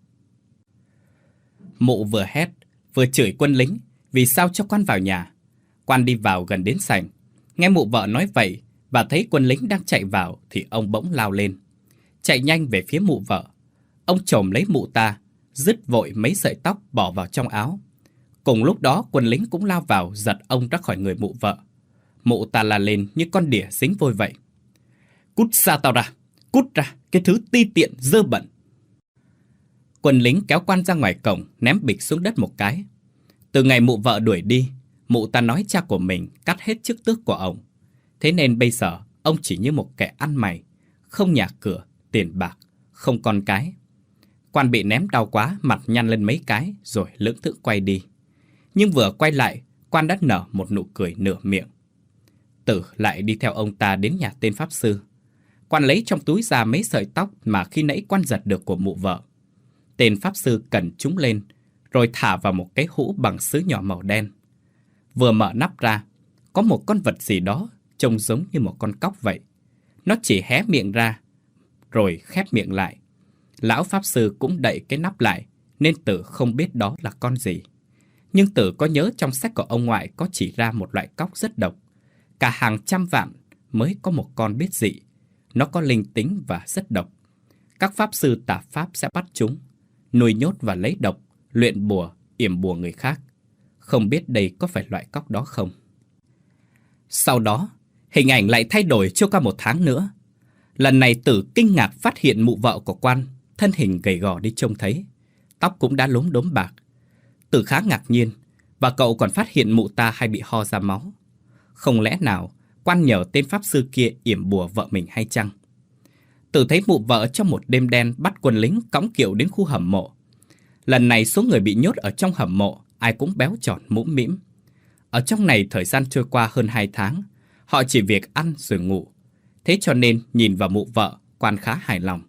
Speaker 1: Mụ vừa hét, vừa chửi quân lính vì sao cho quan vào nhà. Quan đi vào gần đến sảnh, nghe mụ vợ nói vậy và thấy quân lính đang chạy vào thì ông bỗng lao lên. Chạy nhanh về phía mụ vợ. Ông chồm lấy mụ ta, dứt vội mấy sợi tóc bỏ vào trong áo. Cùng lúc đó quân lính cũng lao vào giật ông ra khỏi người mụ vợ. Mụ ta la lên như con đỉa dính vôi vậy. Cút xa tao ra! Cút ra, cái thứ ti tiện dơ bẩn! Quân lính kéo quan ra ngoài cổng, ném bịch xuống đất một cái. Từ ngày mụ vợ đuổi đi, mụ ta nói cha của mình cắt hết chức tước của ông. Thế nên bây giờ ông chỉ như một kẻ ăn mày, không nhà cửa, tiền bạc, không con cái. Quan bị ném đau quá, mặt nhăn lên mấy cái, rồi lưỡng thững quay đi. Nhưng vừa quay lại, quan đã nở một nụ cười nửa miệng. Tử lại đi theo ông ta đến nhà tên pháp sư. Quan lấy trong túi ra mấy sợi tóc mà khi nãy quan giật được của mụ vợ. Tên pháp sư cẩn chúng lên, rồi thả vào một cái hũ bằng sứ nhỏ màu đen. Vừa mở nắp ra, có một con vật gì đó trông giống như một con cóc vậy. Nó chỉ hé miệng ra, rồi khép miệng lại. Lão pháp sư cũng đậy cái nắp lại, nên Tử không biết đó là con gì. Nhưng Tử có nhớ trong sách của ông ngoại có chỉ ra một loại cóc rất độc. Cả hàng trăm vạn mới có một con biết dị. Nó có linh tính và rất độc. Các pháp sư tà pháp sẽ bắt chúng, nuôi nhốt và lấy độc, luyện bùa, yểm bùa người khác. Không biết đây có phải loại cóc đó không? Sau đó, hình ảnh lại thay đổi chưa qua 1 tháng nữa. Lần này Tử kinh ngạc phát hiện mụ vợ của quan, thân hình gầy gò đi trông thấy. Tóc cũng đã lốm đốm bạc. Tử khá ngạc nhiên, và cậu còn phát hiện mụ ta hay bị ho ra máu. Không lẽ nào quan nhờ tên pháp sư kia yểm bùa vợ mình hay chăng? Tử thấy mụ vợ trong một đêm đen bắt quân lính cõng kiệu đến khu hầm mộ. Lần này số người bị nhốt ở trong hầm mộ ai cũng béo tròn mũm mĩm. Ở trong này thời gian trôi qua hơn 2 tháng, họ chỉ việc ăn rồi ngủ. Thế cho nên nhìn vào mụ vợ, quan khá hài lòng.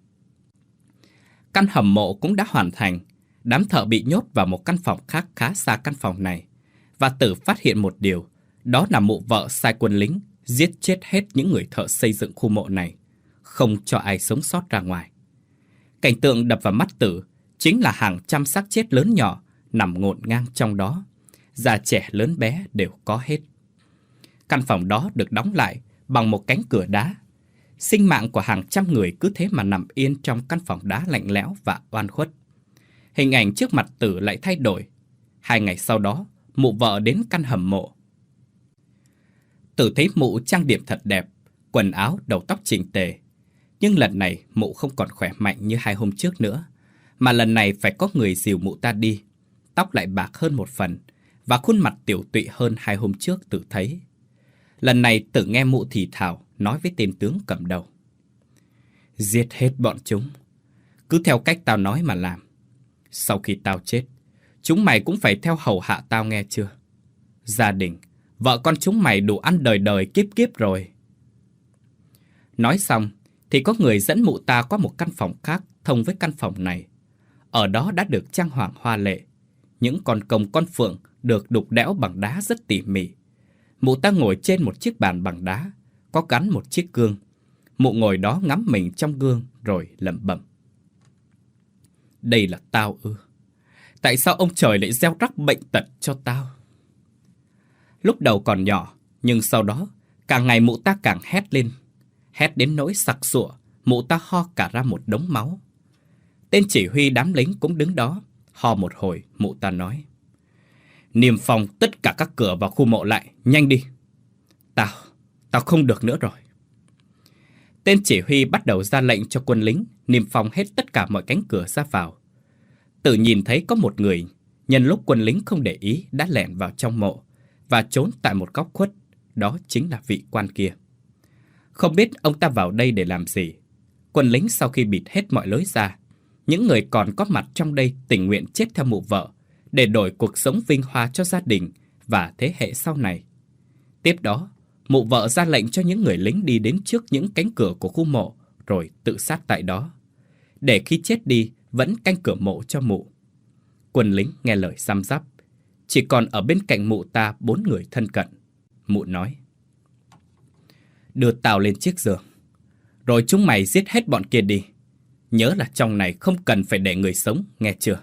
Speaker 1: Căn hầm mộ cũng đã hoàn thành. Đám thợ bị nhốt vào một căn phòng khác khá xa căn phòng này. Và Tử phát hiện một điều, đó là mụ vợ sai quân lính giết chết hết những người thợ xây dựng khu mộ này, không cho ai sống sót ra ngoài. Cảnh tượng đập vào mắt Tử chính là hàng trăm xác chết lớn nhỏ nằm ngổn ngang trong đó. Già trẻ lớn bé đều có hết. Căn phòng đó được đóng lại bằng một cánh cửa đá. Sinh mạng của hàng trăm người cứ thế mà nằm yên trong căn phòng đá lạnh lẽo và oan khuất. Hình ảnh trước mặt Tử lại thay đổi. 2 ngày sau đó, mụ vợ đến căn hầm mộ. Tử thấy mụ trang điểm thật đẹp, quần áo, đầu tóc chỉnh tề. Nhưng lần này mụ không còn khỏe mạnh như 2 hôm trước nữa, mà lần này phải có người dìu mụ ta đi. Tóc lại bạc hơn một phần, và khuôn mặt tiểu tụy hơn 2 hôm trước Tử thấy. Lần này Tử nghe mụ thì thào nói với tên tướng cầm đầu. Giết hết bọn chúng, cứ theo cách tao nói mà làm. Sau khi tao chết, chúng mày cũng phải theo hầu hạ tao nghe chưa? Gia đình, vợ con chúng mày đủ ăn đời đời kiếp kiếp rồi. Nói xong thì có người dẫn mụ ta qua một căn phòng khác thông với căn phòng này. Ở đó đã được trang hoàng hoa lệ. Những con công con phượng được đục đẽo bằng đá rất tỉ mỉ. Mụ ta ngồi trên một chiếc bàn bằng đá, có gắn một chiếc gương. Mụ ngồi đó ngắm mình trong gương rồi lẩm bẩm. Đây là tao ư? Tại sao ông trời lại gieo rắc bệnh tật cho tao? Lúc đầu còn nhỏ, nhưng sau đó càng ngày mụ ta càng hét lên. Hét đến nỗi sặc sụa, mụ ta ho cả ra một đống máu. Tên chỉ huy đám lính cũng đứng đó. Ho một hồi, mụ ta nói. Niêm phong tất cả các cửa vào khu mộ lại, nhanh đi. Tao không được nữa rồi. Tên chỉ huy bắt đầu ra lệnh cho quân lính niêm phong hết tất cả mọi cánh cửa ra vào. Tử nhìn thấy có một người, nhân lúc quân lính không để ý đã lẻn vào trong mộ và trốn tại một góc khuất. Đó chính là vị quan kia. Không biết ông ta vào đây để làm gì. Quân lính sau khi bịt hết mọi lối ra, những người còn có mặt trong đây tình nguyện chết theo mụ vợ để đổi cuộc sống vinh hoa cho gia đình và thế hệ sau này. Tiếp đó, mụ vợ ra lệnh cho những người lính đi đến trước những cánh cửa của khu mộ rồi tự sát tại đó, để khi chết đi vẫn canh cửa mộ cho mụ. Quân lính nghe lời răm rắp. Chỉ còn ở bên cạnh mụ ta 4 người thân cận. Mụ nói. Đưa tao lên chiếc giường, rồi chúng mày giết hết bọn kia đi. Nhớ là trong này không cần phải để người sống, nghe chưa?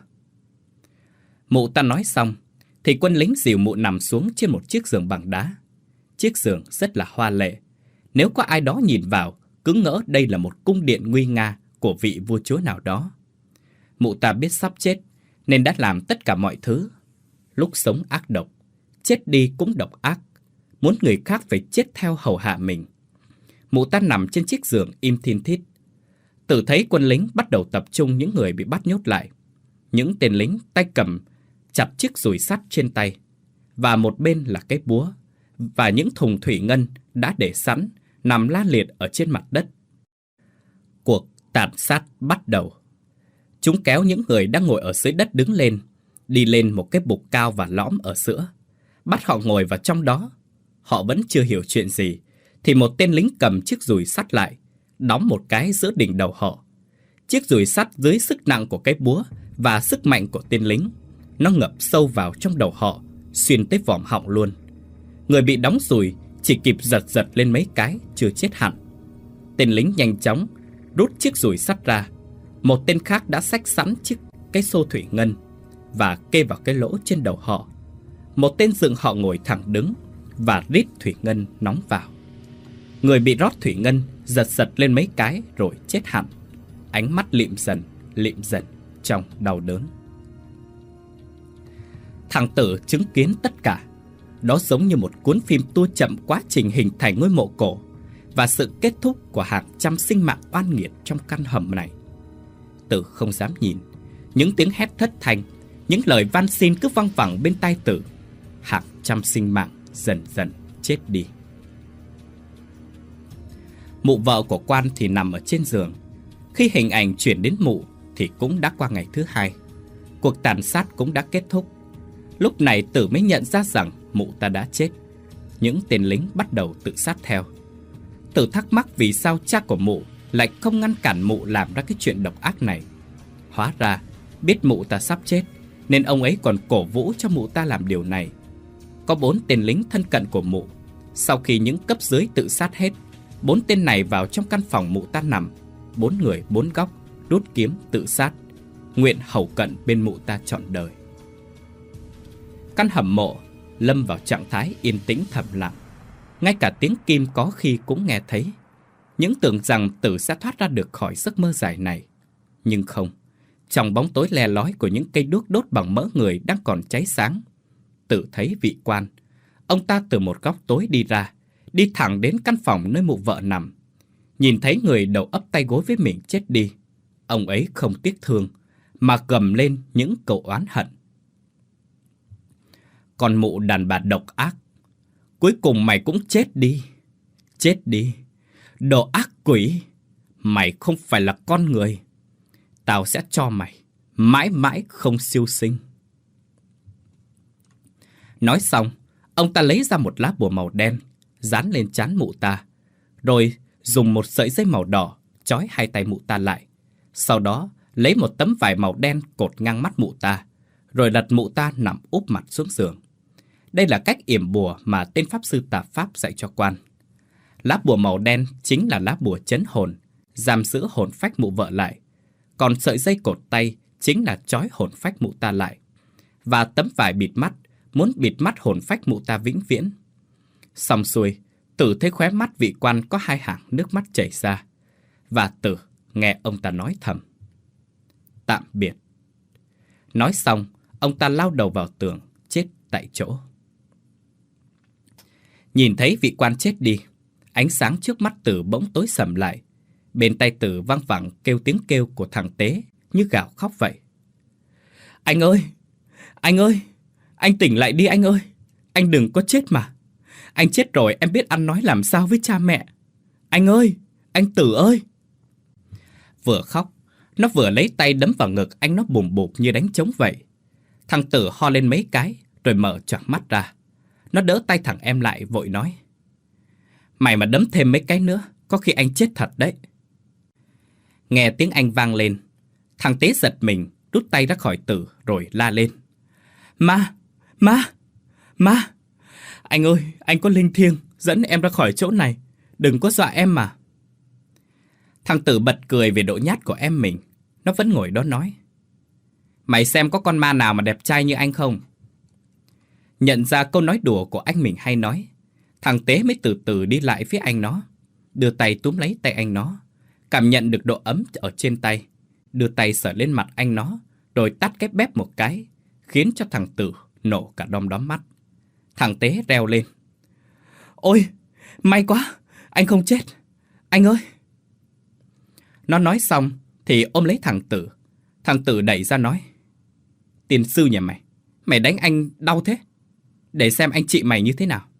Speaker 1: Mụ ta nói xong thì quân lính dìu mụ nằm xuống trên một chiếc giường bằng đá. Chiếc giường rất là hoa lệ. Nếu có ai đó nhìn vào, cứ ngỡ đây là một cung điện nguy nga của vị vua chúa nào đó. Mụ ta biết sắp chết nên đã làm tất cả mọi thứ. Lúc sống ác độc, chết đi cũng độc ác, muốn người khác phải chết theo hầu hạ mình. Mụ ta nằm trên chiếc giường im thin thít. Tử thấy quân lính bắt đầu tập trung những người bị bắt nhốt lại. Những tên lính tay cầm chặt chiếc dùi sắt trên tay, và một bên là cái búa và những thùng thủy ngân đã để sẵn nằm la liệt ở trên mặt đất. Cuộc Tàn sát bắt đầu. Chúng kéo những người đang ngồi ở dưới đất đứng lên, đi lên một cái bục cao và lõm ở giữa, bắt họ ngồi vào trong đó. Họ vẫn chưa hiểu chuyện gì, thì một tên lính cầm chiếc dùi sắt lại, đóng một cái giữa đỉnh đầu họ. Chiếc dùi sắt dưới sức nặng của cái búa và sức mạnh của tên lính, nó ngập sâu vào trong đầu họ, xuyên tới vòm họng luôn. Người bị đóng dùi chỉ kịp giật giật lên mấy cái, chưa chết hẳn. Tên lính nhanh chóng rút chiếc dùi sắt ra. Một tên khác đã xách sẵn cái xô thủy ngân và kê vào cái lỗ trên đầu họ. Một tên dựng họ ngồi thẳng đứng và rít thủy ngân nóng vào. Người bị rót thủy ngân giật giật lên mấy cái rồi chết hẳn, ánh mắt lịm dần trong đau đớn. Thằng Tử chứng kiến tất cả. Đó giống như một cuốn phim tua chậm quá trình hình thành ngôi mộ cổ và sự kết thúc của hàng trăm sinh mạng oan nghiệt trong căn hầm này. Tử không dám nhìn. Những tiếng hét thất thanh, những lời van xin cứ văng vẳng bên tai Tử. Hàng trăm sinh mạng dần dần chết đi. Mụ vợ của quan thì nằm ở trên giường. Khi hình ảnh chuyển đến mụ thì cũng đã qua ngày thứ 2. Cuộc tàn sát cũng đã kết thúc. Lúc này Tử mới nhận ra rằng mụ ta đã chết. Những tên lính bắt đầu tự sát theo. Tử thắc mắc vì sao cha của mụ lại không ngăn cản mụ làm ra cái chuyện độc ác này. Hóa ra biết mụ ta sắp chết nên ông ấy còn cổ vũ cho mụ ta làm điều này. Có 4 tên lính thân cận của mụ. Sau khi những cấp dưới tự sát hết, 4 tên này vào trong căn phòng mụ ta nằm. 4 người 4 góc rút kiếm tự sát, nguyện hầu cận bên mụ ta trọn đời. Căn hầm mộ lâm vào trạng thái yên tĩnh thầm lặng. Ngay cả tiếng kim có khi cũng nghe thấy. Những tưởng rằng Tử sẽ thoát ra được khỏi giấc mơ dài này. Nhưng không. Trong bóng tối le lói của những cây đuốc đốt bằng mỡ người đang còn cháy sáng, Tử thấy vị quan. Ông ta từ một góc tối đi ra, đi thẳng đến căn phòng nơi mụ vợ nằm. Nhìn thấy người đầu ấp tay gối với mình chết đi, ông ấy không tiếc thương, mà gầm lên những câu oán hận. Con mụ đàn bà độc ác, cuối cùng mày cũng chết đi. Chết đi, đồ ác quỷ. Mày không phải là con người. Tao sẽ cho mày mãi mãi không siêu sinh. Nói xong, ông ta lấy ra một lá bùa màu đen, dán lên trán mụ ta, rồi dùng một sợi dây màu đỏ trói 2 tay mụ ta lại. Sau đó lấy một tấm vải màu đen cột ngang mắt mụ ta, rồi đặt mụ ta nằm úp mặt xuống giường. Đây là cách yểm bùa mà tên pháp sư tà pháp dạy cho quan. Lá bùa màu đen chính là lá bùa trấn hồn, giam giữ hồn phách mụ vợ lại. Còn sợi dây cột tay chính là trói hồn phách mụ ta lại. Và tấm vải bịt mắt muốn bịt mắt hồn phách mụ ta vĩnh viễn. Xong xuôi, Tử thấy khóe mắt vị quan có 2 hàng nước mắt chảy ra. Và Tử nghe ông ta nói thầm: tạm biệt. Nói xong, ông ta lao đầu vào tường, chết tại chỗ. Nhìn thấy vị quan chết đi, ánh sáng trước mắt Tử bỗng tối sầm lại. Bên tai Tử vang vẳng kêu tiếng kêu của thằng Tế như gào khóc vậy. Anh ơi! Anh ơi! Anh tỉnh lại đi anh ơi! Anh đừng có chết mà! Anh chết rồi em biết ăn nói làm sao với cha mẹ! Anh ơi! Anh Tử ơi! Vừa khóc, nó vừa lấy tay đấm vào ngực anh, nó bùm bụp như đánh trống vậy. Thằng Tử ho lên mấy cái rồi mở choạc mắt ra. Nó đỡ tay thằng em lại vội nói: mày mà đấm thêm mấy cái nữa, có khi anh chết thật đấy. Nghe tiếng anh vang lên, thằng Tế giật mình, rút tay ra khỏi Tử rồi la lên: Ma! Ma! Ma! Anh ơi, anh có linh thiêng, dẫn em ra khỏi chỗ này, đừng có dọa em mà. Thằng Tử bật cười về độ nhát của em mình. Nó vẫn ngồi đó nói: mày xem có con ma nào mà đẹp trai như anh không? Nhận ra câu nói đùa của anh mình hay nói, thằng Tế mới từ từ đi lại phía anh nó, đưa tay túm lấy tay anh nó, cảm nhận được độ ấm ở trên tay, đưa tay sờ lên mặt anh nó, rồi tát cái bép một cái, khiến cho thằng Tử nổ cả đom đóm mắt. Thằng Tế reo lên: ôi, may quá, anh không chết, anh ơi! Nó nói xong thì ôm lấy thằng Tử. Thằng Tử đẩy ra nói: tiền sư nhà mày, mày đánh anh đau thế, để xem anh trị mày như thế nào.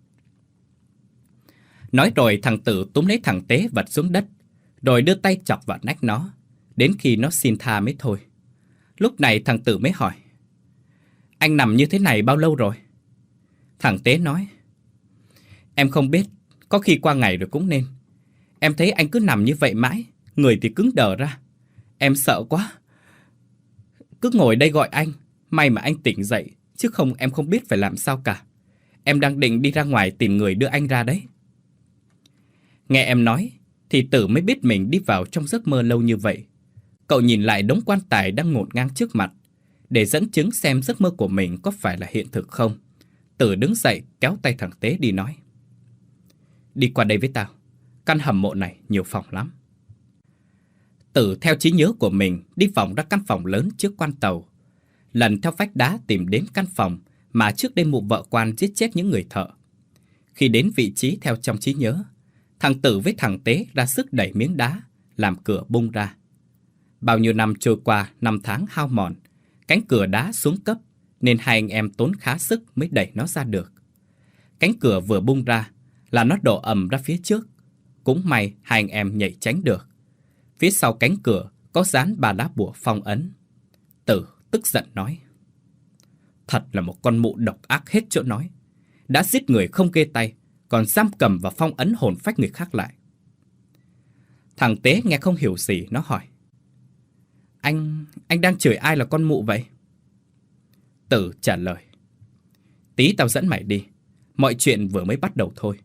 Speaker 1: Nói rồi thằng Tử túm lấy thằng Tế vật xuống đất, rồi đưa tay chọc vào nách nó, đến khi nó xin tha mới thôi. Lúc này thằng Tử mới hỏi: Anh nằm như thế này bao lâu rồi? Thằng Tế nói: Em không biết, có khi qua ngày rồi cũng nên. Em thấy anh cứ nằm như vậy mãi, người thì cứng đờ ra. Em sợ quá, cứ ngồi đây gọi anh. May mà anh tỉnh dậy, chứ không em không biết phải làm sao cả. Em đang định đi ra ngoài tìm người đưa anh ra đấy. Nghe em nói thì Tử mới biết mình đi vào trong giấc mơ lâu như vậy. Cậu nhìn lại đống quan tài đang ngổn ngang trước mặt, để dẫn chứng xem giấc mơ của mình có phải là hiện thực không. Tử đứng dậy kéo tay thằng Tế đi nói: Đi qua đây với tao, căn hầm mộ này nhiều phòng lắm. Tử theo trí nhớ của mình đi vòng ra căn phòng lớn trước quan tàu, lần theo vách đá tìm đến căn phòng mà trước đêm mụ vợ quan giết chết những người thợ. Khi đến vị trí theo trong trí nhớ, thằng Tử với thằng Tế ra sức đẩy miếng đá, làm cửa bung ra. Bao nhiêu năm trôi qua, năm tháng hao mòn, cánh cửa đá xuống cấp, nên hai anh em tốn khá sức mới đẩy nó ra được. Cánh cửa vừa bung ra là nó đổ ầm ra phía trước. Cũng may hai anh em nhảy tránh được. Phía sau cánh cửa có dán 3 lá bùa phong ấn. Tử tức giận nói: Thật là một con mụ độc ác hết chỗ nói. Đã giết người không kê tay, còn giam cầm và phong ấn hồn phách người khác lại. Thằng Tế nghe không hiểu gì, nó hỏi: Anh đang chửi ai là con mụ vậy? Tử trả lời: Tí tao dẫn mày đi, mọi chuyện vừa mới bắt đầu thôi.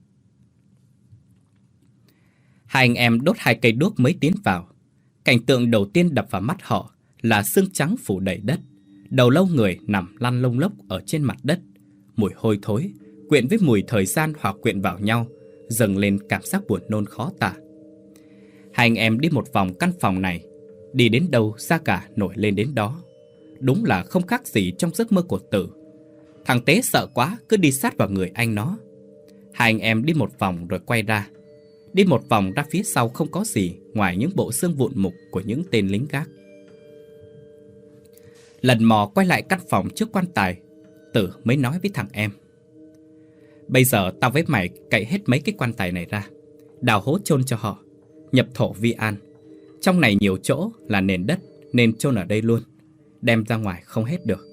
Speaker 1: Hai anh em đốt 2 cây đuốc mới tiến vào. Cảnh tượng đầu tiên đập vào mắt họ là xương trắng phủ đầy đất, đầu lâu người nằm lăn lông lốc ở trên mặt đất. Mùi hôi thối quyện với mùi thời gian hòa quyện vào nhau, dâng lên cảm giác buồn nôn khó tả. Hai anh em đi một vòng căn phòng này, đi đến đâu da gà nổi lên đến đó. Đúng là không khác gì trong giấc mơ của Tử. Thằng Tế sợ quá cứ đi sát vào người anh nó. Hai anh em đi một vòng rồi quay ra. Đi một vòng ra phía sau không có gì ngoài những bộ xương vụn mục của những tên lính gác. Lần mò quay lại căn phòng trước quan tài, Tử mới nói với thằng em: Bây giờ tao với mày cậy hết mấy cái quan tài này ra, đào hố chôn cho họ, nhập thổ vi an. Trong này nhiều chỗ là nền đất nên chôn ở đây luôn, đem ra ngoài không hết được.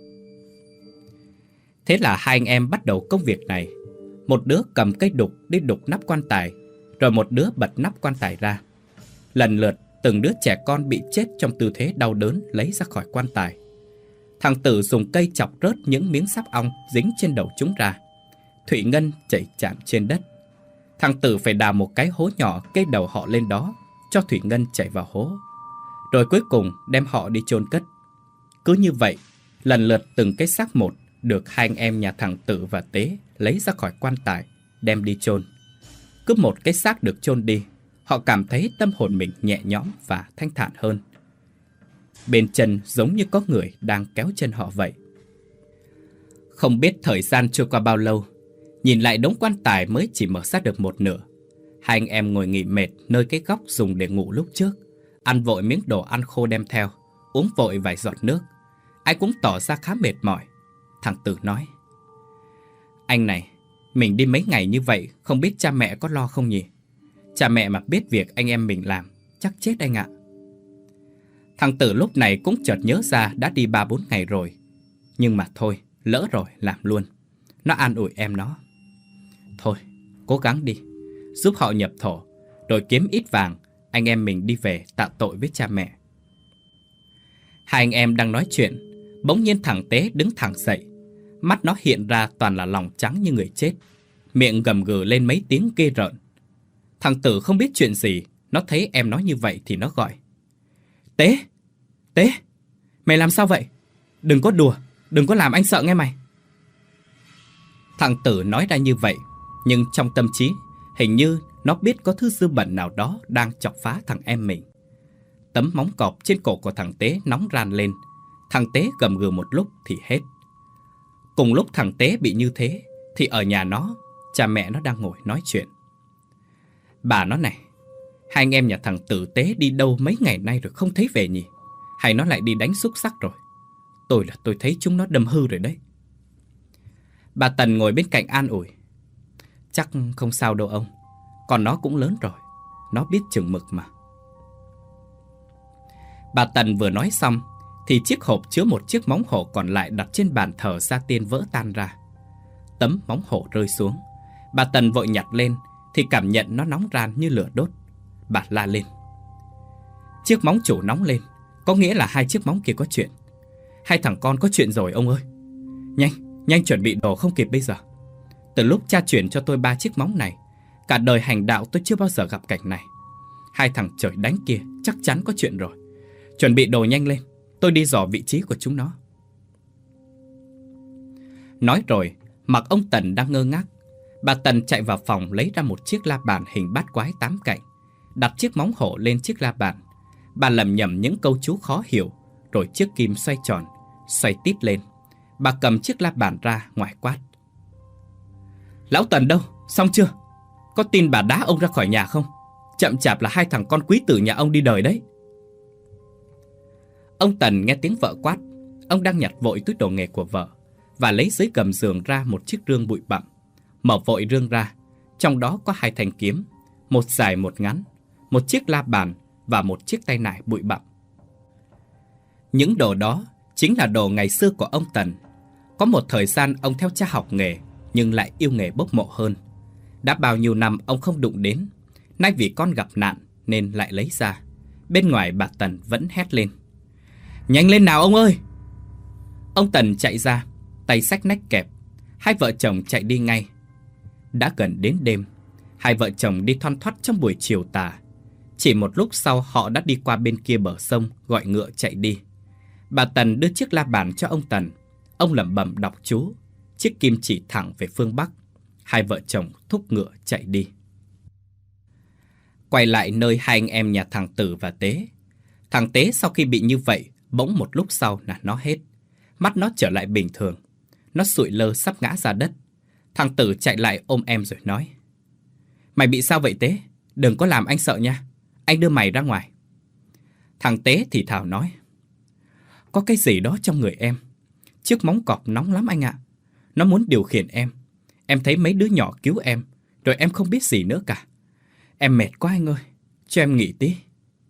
Speaker 1: Thế là hai anh em bắt đầu công việc này. Một đứa cầm cây đục đi đục nắp quan tài, rồi một đứa bật nắp quan tài ra. Lần lượt từng đứa trẻ con bị chết trong tư thế đau đớn lấy ra khỏi quan tài. Thằng Tử dùng cây chọc rớt những miếng sáp ong dính trên đầu chúng ra. Thủy ngân chảy chạm trên đất. Thằng Tử phải đào một cái hố nhỏ kê đầu họ lên đó, cho thủy ngân chảy vào hố, rồi cuối cùng đem họ đi chôn cất. Cứ như vậy, lần lượt từng cái xác một được hai anh em nhà thằng Tử và Tế lấy ra khỏi quan tài, đem đi chôn. Cứ một cái xác được chôn đi, họ cảm thấy tâm hồn mình nhẹ nhõm và thanh thản hơn. Bên chân giống như có người đang kéo chân họ vậy. Không biết thời gian trôi qua bao lâu, nhìn lại đống quan tài mới chỉ mở ra được một nửa. Hai anh em ngồi nghỉ mệt nơi cái góc dùng để ngủ lúc trước, ăn vội miếng đồ ăn khô đem theo, uống vội vài giọt nước. Ai cũng tỏ ra khá mệt mỏi. Thằng Tử nói: Anh này, mình đi mấy ngày như vậy, không biết cha mẹ có lo không nhỉ? Cha mẹ mà biết việc anh em mình làm, chắc chết anh ạ. Thằng Tử lúc này cũng chợt nhớ ra đã đi 3-4 ngày rồi. Nhưng mà thôi, lỡ rồi, làm luôn. Nó an ủi em nó: Thôi, cố gắng đi, giúp họ nhập thổ, rồi kiếm ít vàng, anh em mình đi về tạ tội với cha mẹ. Hai anh em đang nói chuyện, bỗng nhiên thằng Tế đứng thẳng dậy. Mắt nó hiện ra toàn là lòng trắng như người chết, miệng gầm gừ lên mấy tiếng ghê rợn. Thằng Tử không biết chuyện gì, nó thấy em nói như vậy thì nó gọi: Tế, Tế, mày làm sao vậy? Đừng có đùa, đừng có làm anh sợ nghe mày. Thằng Tử nói ra như vậy, nhưng trong tâm trí hình như nó biết có thứ dư bẩn nào đó đang chọc phá thằng em mình. Tấm móng cọp trên cổ của thằng Tế nóng ran lên. Thằng Tế gầm gừ một lúc thì hết. Cùng lúc thằng Tế bị như thế thì ở nhà nó, cha mẹ nó đang ngồi nói chuyện. Bà nó này, hai anh em nhà thằng Tử Tế đi đâu mấy ngày nay rồi không thấy về nhỉ? Hay nó lại đi đánh xúc xắc rồi? Tôi thấy chúng nó đâm hư rồi đấy. Bà Tần ngồi bên cạnh an ủi: Chắc không sao đâu ông, còn nó cũng lớn rồi, nó biết chừng mực mà. Bà Tần vừa nói xong thì chiếc hộp chứa một chiếc móng hổ còn lại đặt trên bàn thờ gia tiên vỡ tan ra. Tấm móng hổ rơi xuống. Bà Tần vội nhặt lên thì cảm nhận nó nóng ran như lửa đốt. Bà la lên: chiếc móng chủ nóng lên, có nghĩa là hai chiếc móng kia có chuyện. Hai thằng con có chuyện rồi ông ơi. Nhanh chuẩn bị đồ không kịp bây giờ. Từ lúc cha chuyển cho tôi 3 chiếc móng này, cả đời hành đạo tôi chưa bao giờ gặp cảnh này. Hai thằng trời đánh kia chắc chắn có chuyện rồi. Chuẩn bị đồ nhanh lên, tôi đi dò vị trí của chúng nó. Nói rồi, mặc ông Tần đang ngơ ngác, bà Tần chạy vào phòng lấy ra một chiếc la bàn hình bát quái 8 cạnh, đặt chiếc móng hổ lên chiếc la bàn. Bà lẩm nhẩm những câu chú khó hiểu, rồi chiếc kim xoay tròn, xoay tít lên. Bà cầm chiếc la bàn ra ngoài quát: lão Tần đâu? Xong chưa? Có tin bà đá ông ra khỏi nhà không? Chậm chạp là hai thằng con quý tử nhà ông đi đời đấy. Ông Tần nghe tiếng vợ quát. Ông đang nhặt vội túi đồ nghề của vợ và lấy dưới gầm giường ra một chiếc rương bụi bặm. Mở vội rương ra, trong đó có 2 thanh kiếm, một dài một ngắn, một chiếc la bàn và một chiếc tay nải bụi bặm. Những đồ đó chính là đồ ngày xưa của ông Tần. Có một thời gian ông theo cha học nghề, nhưng lại yêu nghề bốc mộ hơn. Đã bao nhiêu năm ông không đụng đến, nay vì con gặp nạn nên lại lấy ra. Bên ngoài bà Tần vẫn hét lên: nhanh lên nào ông ơi! Ông Tần chạy ra, tay xách nách kẹp. Hai vợ chồng chạy đi ngay. Đã gần đến đêm, hai vợ chồng đi thoăn thoắt trong buổi chiều tà. Chỉ một lúc sau họ đã đi qua bên kia bờ sông, gọi ngựa chạy đi. Bà Tần đưa chiếc la bàn cho ông Tần. Ông lẩm bẩm đọc chú. Chiếc kim chỉ thẳng về phương Bắc. Hai vợ chồng thúc ngựa chạy đi. Quay lại nơi hai anh em nhà thằng Tử và Tế. Thằng Tế sau khi bị như vậy, bỗng một lúc sau là nó hết. Mắt nó trở lại bình thường. Nó sụi lơ sắp ngã ra đất. Thằng Tử chạy lại ôm em rồi nói: mày bị sao vậy Tế? Đừng có làm anh sợ nha. Anh đưa mày ra ngoài. Thằng Tế thì thào nói: có cái gì đó trong người em. Chiếc móng cọp nóng lắm anh ạ. Nó muốn điều khiển em. Em thấy mấy đứa nhỏ cứu em, rồi em không biết gì nữa cả. Em mệt quá anh ơi, cho em nghỉ tí.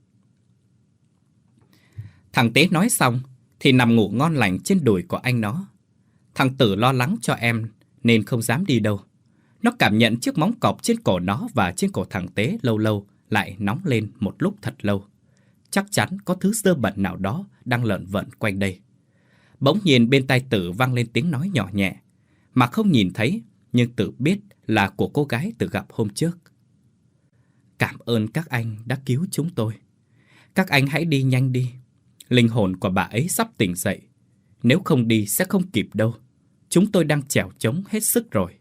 Speaker 1: Thằng Tế nói xong thì nằm ngủ ngon lành trên đùi của anh nó. Thằng Tử lo lắng cho em nên không dám đi đâu. Nó cảm nhận chiếc móng cọp trên cổ nó và trên cổ thằng Tế lâu lâu lại nóng lên một lúc thật lâu. Chắc chắn có thứ dơ bẩn nào đó đang lởn vởn quanh đây. Bỗng nhiên bên tai Tử vang lên tiếng nói nhỏ nhẹ, mà không nhìn thấy, nhưng Tử biết là của cô gái Tử gặp hôm trước. Cảm ơn các anh đã cứu chúng tôi. Các anh hãy đi nhanh đi. Linh hồn của bà ấy sắp tỉnh dậy. Nếu không đi sẽ không kịp đâu. Chúng tôi đang trèo trống hết sức rồi.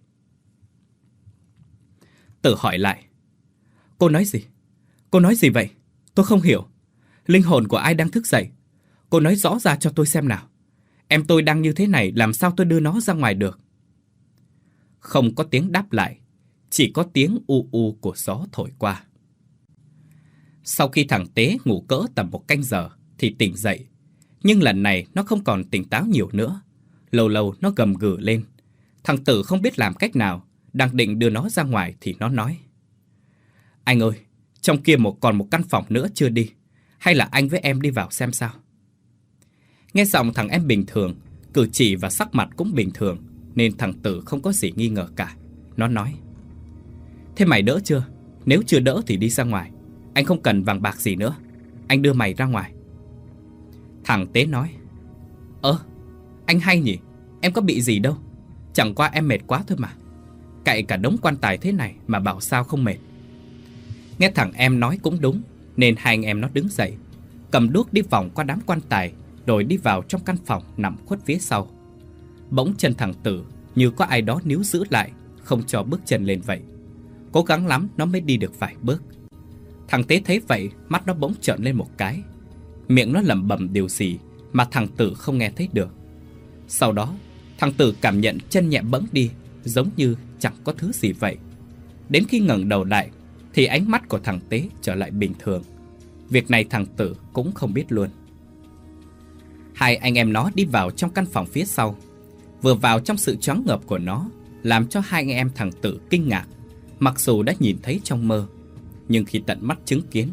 Speaker 1: Tử hỏi lại: cô nói gì? Cô nói gì vậy? Tôi không hiểu. Linh hồn của ai đang thức dậy? Cô nói rõ ra cho tôi xem nào. Em tôi đang như thế này, làm sao tôi đưa nó ra ngoài được? Không có tiếng đáp lại, chỉ có tiếng u u của gió thổi qua. Sau khi thằng Tế ngủ cỡ tầm 1 canh giờ thì tỉnh dậy. Nhưng lần này nó không còn tỉnh táo nhiều nữa. Lâu lâu nó gầm gừ lên. Thằng Tử không biết làm cách nào, đang định đưa nó ra ngoài thì nó nói: anh ơi, trong kia còn một căn phòng nữa chưa đi. Hay là anh với em đi vào xem sao? Nghe giọng thằng em bình thường, cử chỉ và sắc mặt cũng bình thường, nên thằng Tử không có gì nghi ngờ cả. Nó nói: thế mày đỡ chưa? Nếu chưa đỡ thì đi ra ngoài. Anh không cần vàng bạc gì nữa. Anh đưa mày ra ngoài. Thằng Tế nói: anh hay nhỉ. Em có bị gì đâu. Chẳng qua em mệt quá thôi mà. Cậy cả đống quan tài thế này mà bảo sao không mệt. Nghe thằng em nói cũng đúng, nên hai anh em nó đứng dậy, cầm đuốc đi vòng qua đám quan tài, rồi đi vào trong căn phòng nằm khuất phía sau. Bỗng chân thằng Tử như có ai đó níu giữ lại, không cho bước chân lên vậy. Cố gắng lắm nó mới đi được vài bước. Thằng Tế thấy vậy, mắt nó bỗng trợn lên một cái. Miệng nó lẩm bẩm điều gì mà thằng Tử không nghe thấy được. Sau đó thằng Tử cảm nhận chân nhẹ bẫng đi, giống như chẳng có thứ gì vậy. Đến khi ngẩng đầu lại thì ánh mắt của thằng Tế trở lại bình thường. Việc này thằng Tử cũng không biết luôn. Hai anh em nó đi vào trong căn phòng phía sau. Vừa vào trong sự choáng ngợp của nó làm cho hai anh em thằng Tử kinh ngạc. Mặc dù đã nhìn thấy trong mơ, nhưng khi tận mắt chứng kiến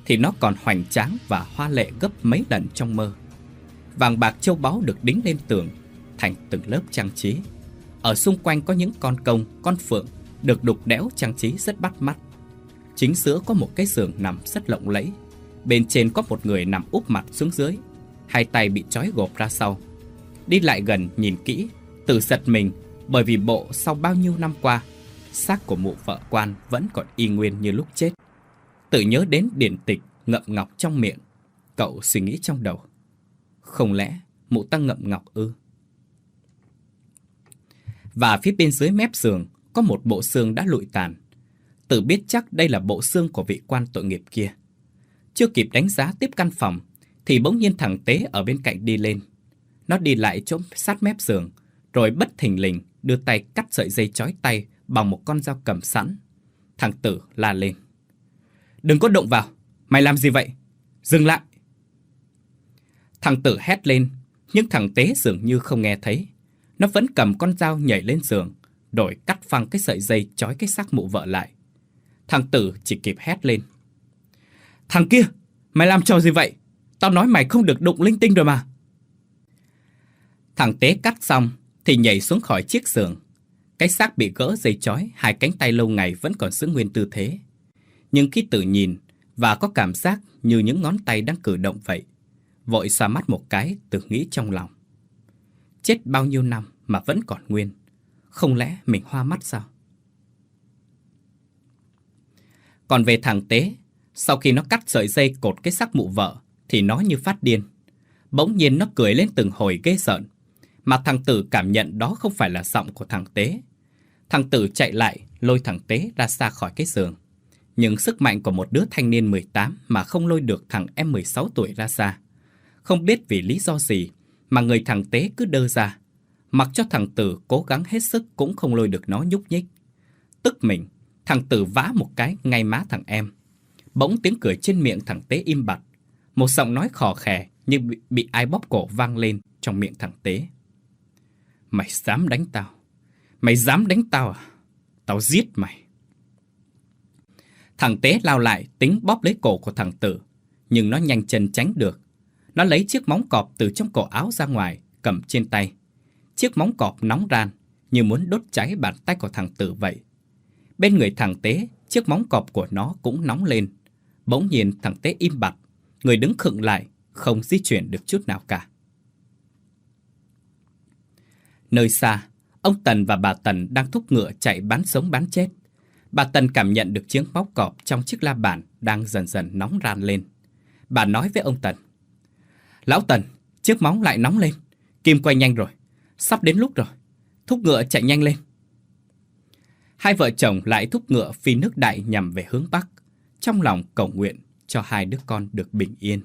Speaker 1: thì nó còn hoành tráng và hoa lệ gấp mấy lần trong mơ. Vàng bạc châu báu được đính lên tường thành từng lớp trang trí. Ở xung quanh có những con công, con phượng được đục đẽo trang trí rất bắt mắt. Chính giữa có một cái giường nằm rất lộng lẫy. Bên trên có một người nằm úp mặt xuống dưới, hai tay bị trói gộp ra sau. Đi lại gần nhìn kỹ, tự giật mình, bởi vì bộ sau bao nhiêu năm qua, xác của mụ vợ quan vẫn còn y nguyên như lúc chết. Tự nhớ đến điển tịch ngậm ngọc trong miệng, cậu suy nghĩ trong đầu. Không lẽ mụ ta ngậm ngọc ư? Và phía bên dưới mép giường có một bộ xương đã lụi tàn. Tự biết chắc đây là bộ xương của vị quan tội nghiệp kia. Chưa kịp đánh giá tiếp căn phòng thì bỗng nhiên thằng Tế ở bên cạnh đi lên. Nó đi lại chỗ sát mép giường, rồi bất thình lình đưa tay cắt sợi dây trói tay bằng một con dao cầm sẵn. Thằng Tử la lên: "Đừng có động vào! Mày làm gì vậy? Dừng lại!" Thằng Tử hét lên, nhưng thằng Tế dường như không nghe thấy. Nó vẫn cầm con dao nhảy lên giường, rồi cắt phăng cái sợi dây trói cái xác mụ vợ lại. Thằng Tử chỉ kịp hét lên: "Thằng kia! Mày làm trò gì vậy? Tao nói mày không được đụng linh tinh rồi mà!" Thằng Tế cắt xong thì nhảy xuống khỏi chiếc giường. Cái xác bị gỡ dây trói, hai cánh tay lâu ngày vẫn còn giữ nguyên tư thế. Nhưng khi Tử nhìn và có cảm giác như những ngón tay đang cử động vậy, vội xoa mắt một cái, Tử nghĩ trong lòng: chết bao nhiêu năm mà vẫn còn nguyên, không lẽ mình hoa mắt sao? Còn về thằng Tế, sau khi nó cắt sợi dây cột cái xác mụ vợ thì nó như phát điên. Bỗng nhiên nó cười lên từng hồi ghê rợn, mà thằng Tử cảm nhận đó không phải là giọng của thằng Tế. Thằng Tử chạy lại lôi thằng Tế ra xa khỏi cái giường. Nhưng sức mạnh của một đứa thanh niên 18 mà không lôi được thằng em 16 tuổi ra xa. Không biết vì lý do gì mà người thằng Tế cứ đơ ra, mặc cho thằng Tử cố gắng hết sức cũng không lôi được nó nhúc nhích. Tức mình, thằng Tử vã một cái ngay má thằng em. Bỗng tiếng cười trên miệng thằng Tế im bặt. Một giọng nói khò khè như bị ai bóp cổ vang lên trong miệng thằng Tế: "Mày dám đánh tao? Mày dám đánh tao à? Tao giết mày!" Thằng Tế lao lại tính bóp lấy cổ của thằng Tử, nhưng nó nhanh chân tránh được. Nó lấy chiếc móng cọp từ trong cổ áo ra ngoài, cầm trên tay. Chiếc móng cọp nóng ran, như muốn đốt cháy bàn tay của thằng Tử vậy. Bên người thằng Tế, chiếc móng cọp của nó cũng nóng lên. Bỗng nhiên thằng Tế im bặt, người đứng khựng lại, không di chuyển được chút nào cả. Nơi xa, ông Tần và bà Tần đang thúc ngựa chạy bán sống bán chết. Bà Tần cảm nhận được chiếc móng cọp trong chiếc la bàn đang dần dần nóng ran lên. Bà nói với ông Tần: "Lão Tần, chiếc móng lại nóng lên, kim quay nhanh rồi, sắp đến lúc rồi, thúc ngựa chạy nhanh lên." Hai vợ chồng lại thúc ngựa phi nước đại nhằm về hướng Bắc, trong lòng cầu nguyện cho hai đứa con được bình yên.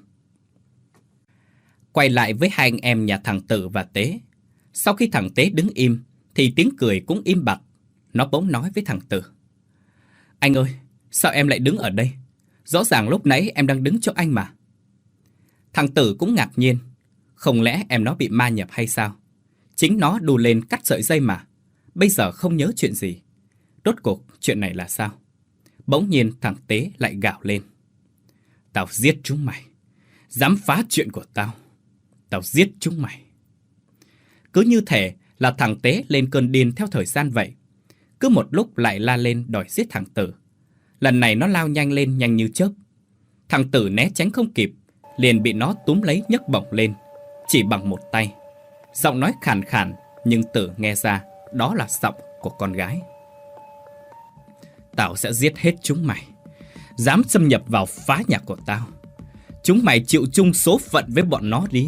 Speaker 1: Quay lại với hai anh em nhà thằng Tử và Tế. Sau khi thằng Tế đứng im thì tiếng cười cũng im bặt. Nó bỗng nói với thằng Tử: "Anh ơi, sao em lại đứng ở đây? Rõ ràng lúc nãy em đang đứng chỗ anh mà." Thằng Tử cũng ngạc nhiên. Không lẽ em nó bị ma nhập hay sao? Chính nó đù lên cắt sợi dây mà. Bây giờ không nhớ chuyện gì. Rốt cuộc chuyện này là sao? Bỗng nhiên thằng Tế lại gào lên: "Tao giết chúng mày! Dám phá chuyện của tao! Tao giết chúng mày!" Cứ như thể là thằng Tế lên cơn điên theo thời gian vậy. Cứ một lúc lại la lên đòi giết thằng Tử. Lần này nó lao nhanh lên nhanh như chớp. Thằng Tử né tránh không kịp, liền bị nó túm lấy nhấc bổng lên, chỉ bằng một tay. Giọng nói khàn khàn, nhưng Tử nghe ra đó là giọng của con gái: "Tao sẽ giết hết chúng mày. Dám xâm nhập vào phá nhà của tao, chúng mày chịu chung số phận với bọn nó đi."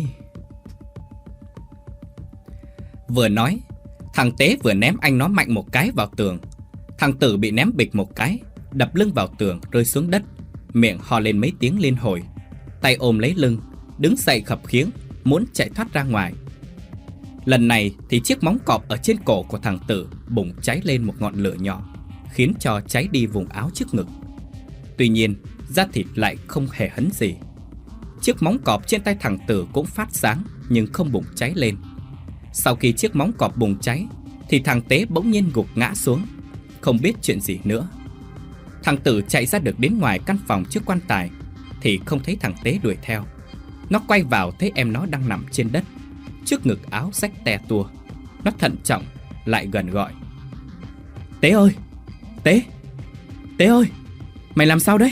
Speaker 1: Vừa nói, thằng Tế vừa ném anh nó mạnh một cái vào tường. Thằng Tử bị ném bịch một cái, đập lưng vào tường rơi xuống đất, miệng ho lên mấy tiếng liên hồi, tay ôm lấy lưng, đứng dậy khập khiễng muốn chạy thoát ra ngoài. Lần này thì chiếc móng cọp ở trên cổ của thằng Tử bùng cháy lên một ngọn lửa nhỏ, khiến cho cháy đi vùng áo trước ngực. Tuy nhiên, da thịt lại không hề hấn gì. Chiếc móng cọp trên tay thằng Tử cũng phát sáng nhưng không bùng cháy lên. Sau khi chiếc móng cọp bùng cháy thì thằng Tế bỗng nhiên gục ngã xuống, không biết chuyện gì nữa. Thằng Tử chạy ra được đến ngoài căn phòng trước quan tài. thì không thấy thằng Tế đuổi theo. Nó quay vào thấy em nó đang nằm trên đất, trước ngực áo rách te tua. Nó thận trọng lại gần gọi: Tế ơi! Tế! Tế ơi! Mày làm sao đấy?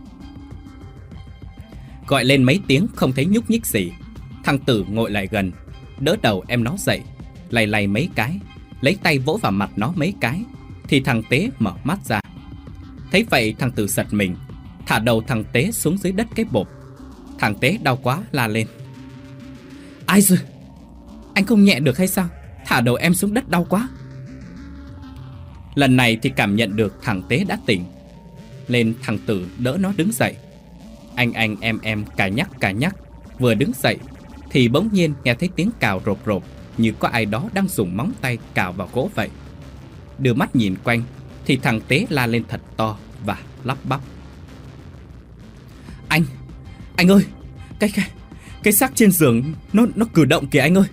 Speaker 1: Gọi lên mấy tiếng không thấy nhúc nhích gì. Thằng Tử ngồi lại gần, đỡ đầu em nó dậy, lay lay mấy cái, lấy tay vỗ vào mặt nó mấy cái, thì thằng Tế mở mắt ra. Thấy vậy thằng Tử giật mình, thả đầu thằng Tế xuống dưới đất cái bộp. Thằng Tế đau quá la lên: Ai rồi? Anh không nhẹ được hay sao? Thả đầu em xuống đất đau quá. Lần này thì cảm nhận được thằng Tế đã tỉnh. Lên thằng Tử đỡ nó đứng dậy. Anh em cà nhắc. Vừa đứng dậy thì bỗng nhiên nghe thấy tiếng cào rộp rộp, như có ai đó đang dùng móng tay cào vào gỗ vậy. Đưa mắt nhìn quanh thì thằng Tế la lên thật to và lắp bắp: Anh ơi! Cái xác trên giường nó cử động kìa anh ơi!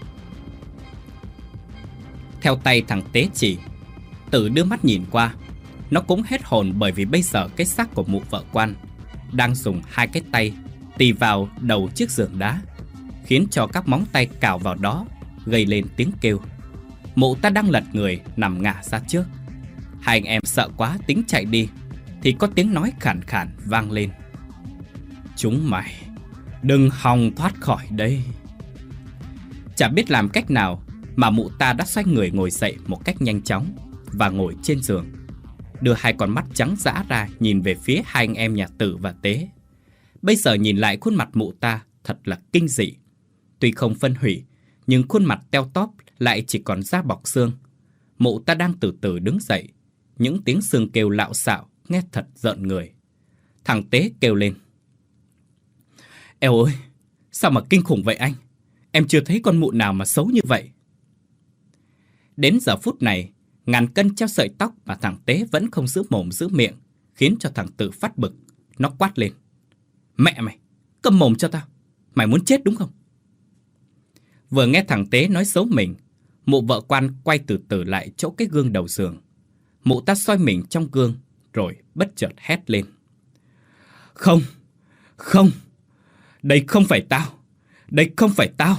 Speaker 1: Theo tay thằng Tế chỉ, Tử đưa mắt nhìn qua. Nó cũng hết hồn, bởi vì bây giờ cái xác của mụ vợ quan đang dùng hai cái tay tì vào đầu chiếc giường đá, khiến cho các móng tay cào vào đó gây lên tiếng kêu. Mụ ta đang lật người nằm ngả ra trước. Hai anh em sợ quá tính chạy đi thì có tiếng nói khàn khàn vang lên: Chúng mày đừng hòng thoát khỏi đây. Chả biết làm cách nào mà mụ ta đã xoay người ngồi dậy một cách nhanh chóng và ngồi trên giường, đưa hai con mắt trắng dã ra nhìn về phía hai anh em nhà Tử và Tế. Bây giờ nhìn lại khuôn mặt mụ ta thật là kinh dị. Tuy không phân hủy, nhưng khuôn mặt teo tóp lại chỉ còn da bọc xương. Mụ ta đang từ từ đứng dậy, những tiếng xương kêu lạo xạo nghe thật rợn người. Thằng Tế kêu lên: Eo ơi! Sao mà kinh khủng vậy anh? Em chưa thấy con mụ nào mà xấu như vậy. Đến giờ phút này, ngàn cân treo sợi tóc mà thằng Tế vẫn không giữ mồm giữ miệng, khiến cho thằng Tử phát bực. Nó quát lên: Mẹ mày! Câm mồm cho tao! Mày muốn chết đúng không? Vừa nghe thằng Tế nói xấu mình, mụ vợ quan quay từ từ lại chỗ cái gương đầu giường. Mụ ta soi mình trong gương rồi bất chợt hét lên: Không! Không! Đây không phải tao! Đây không phải tao!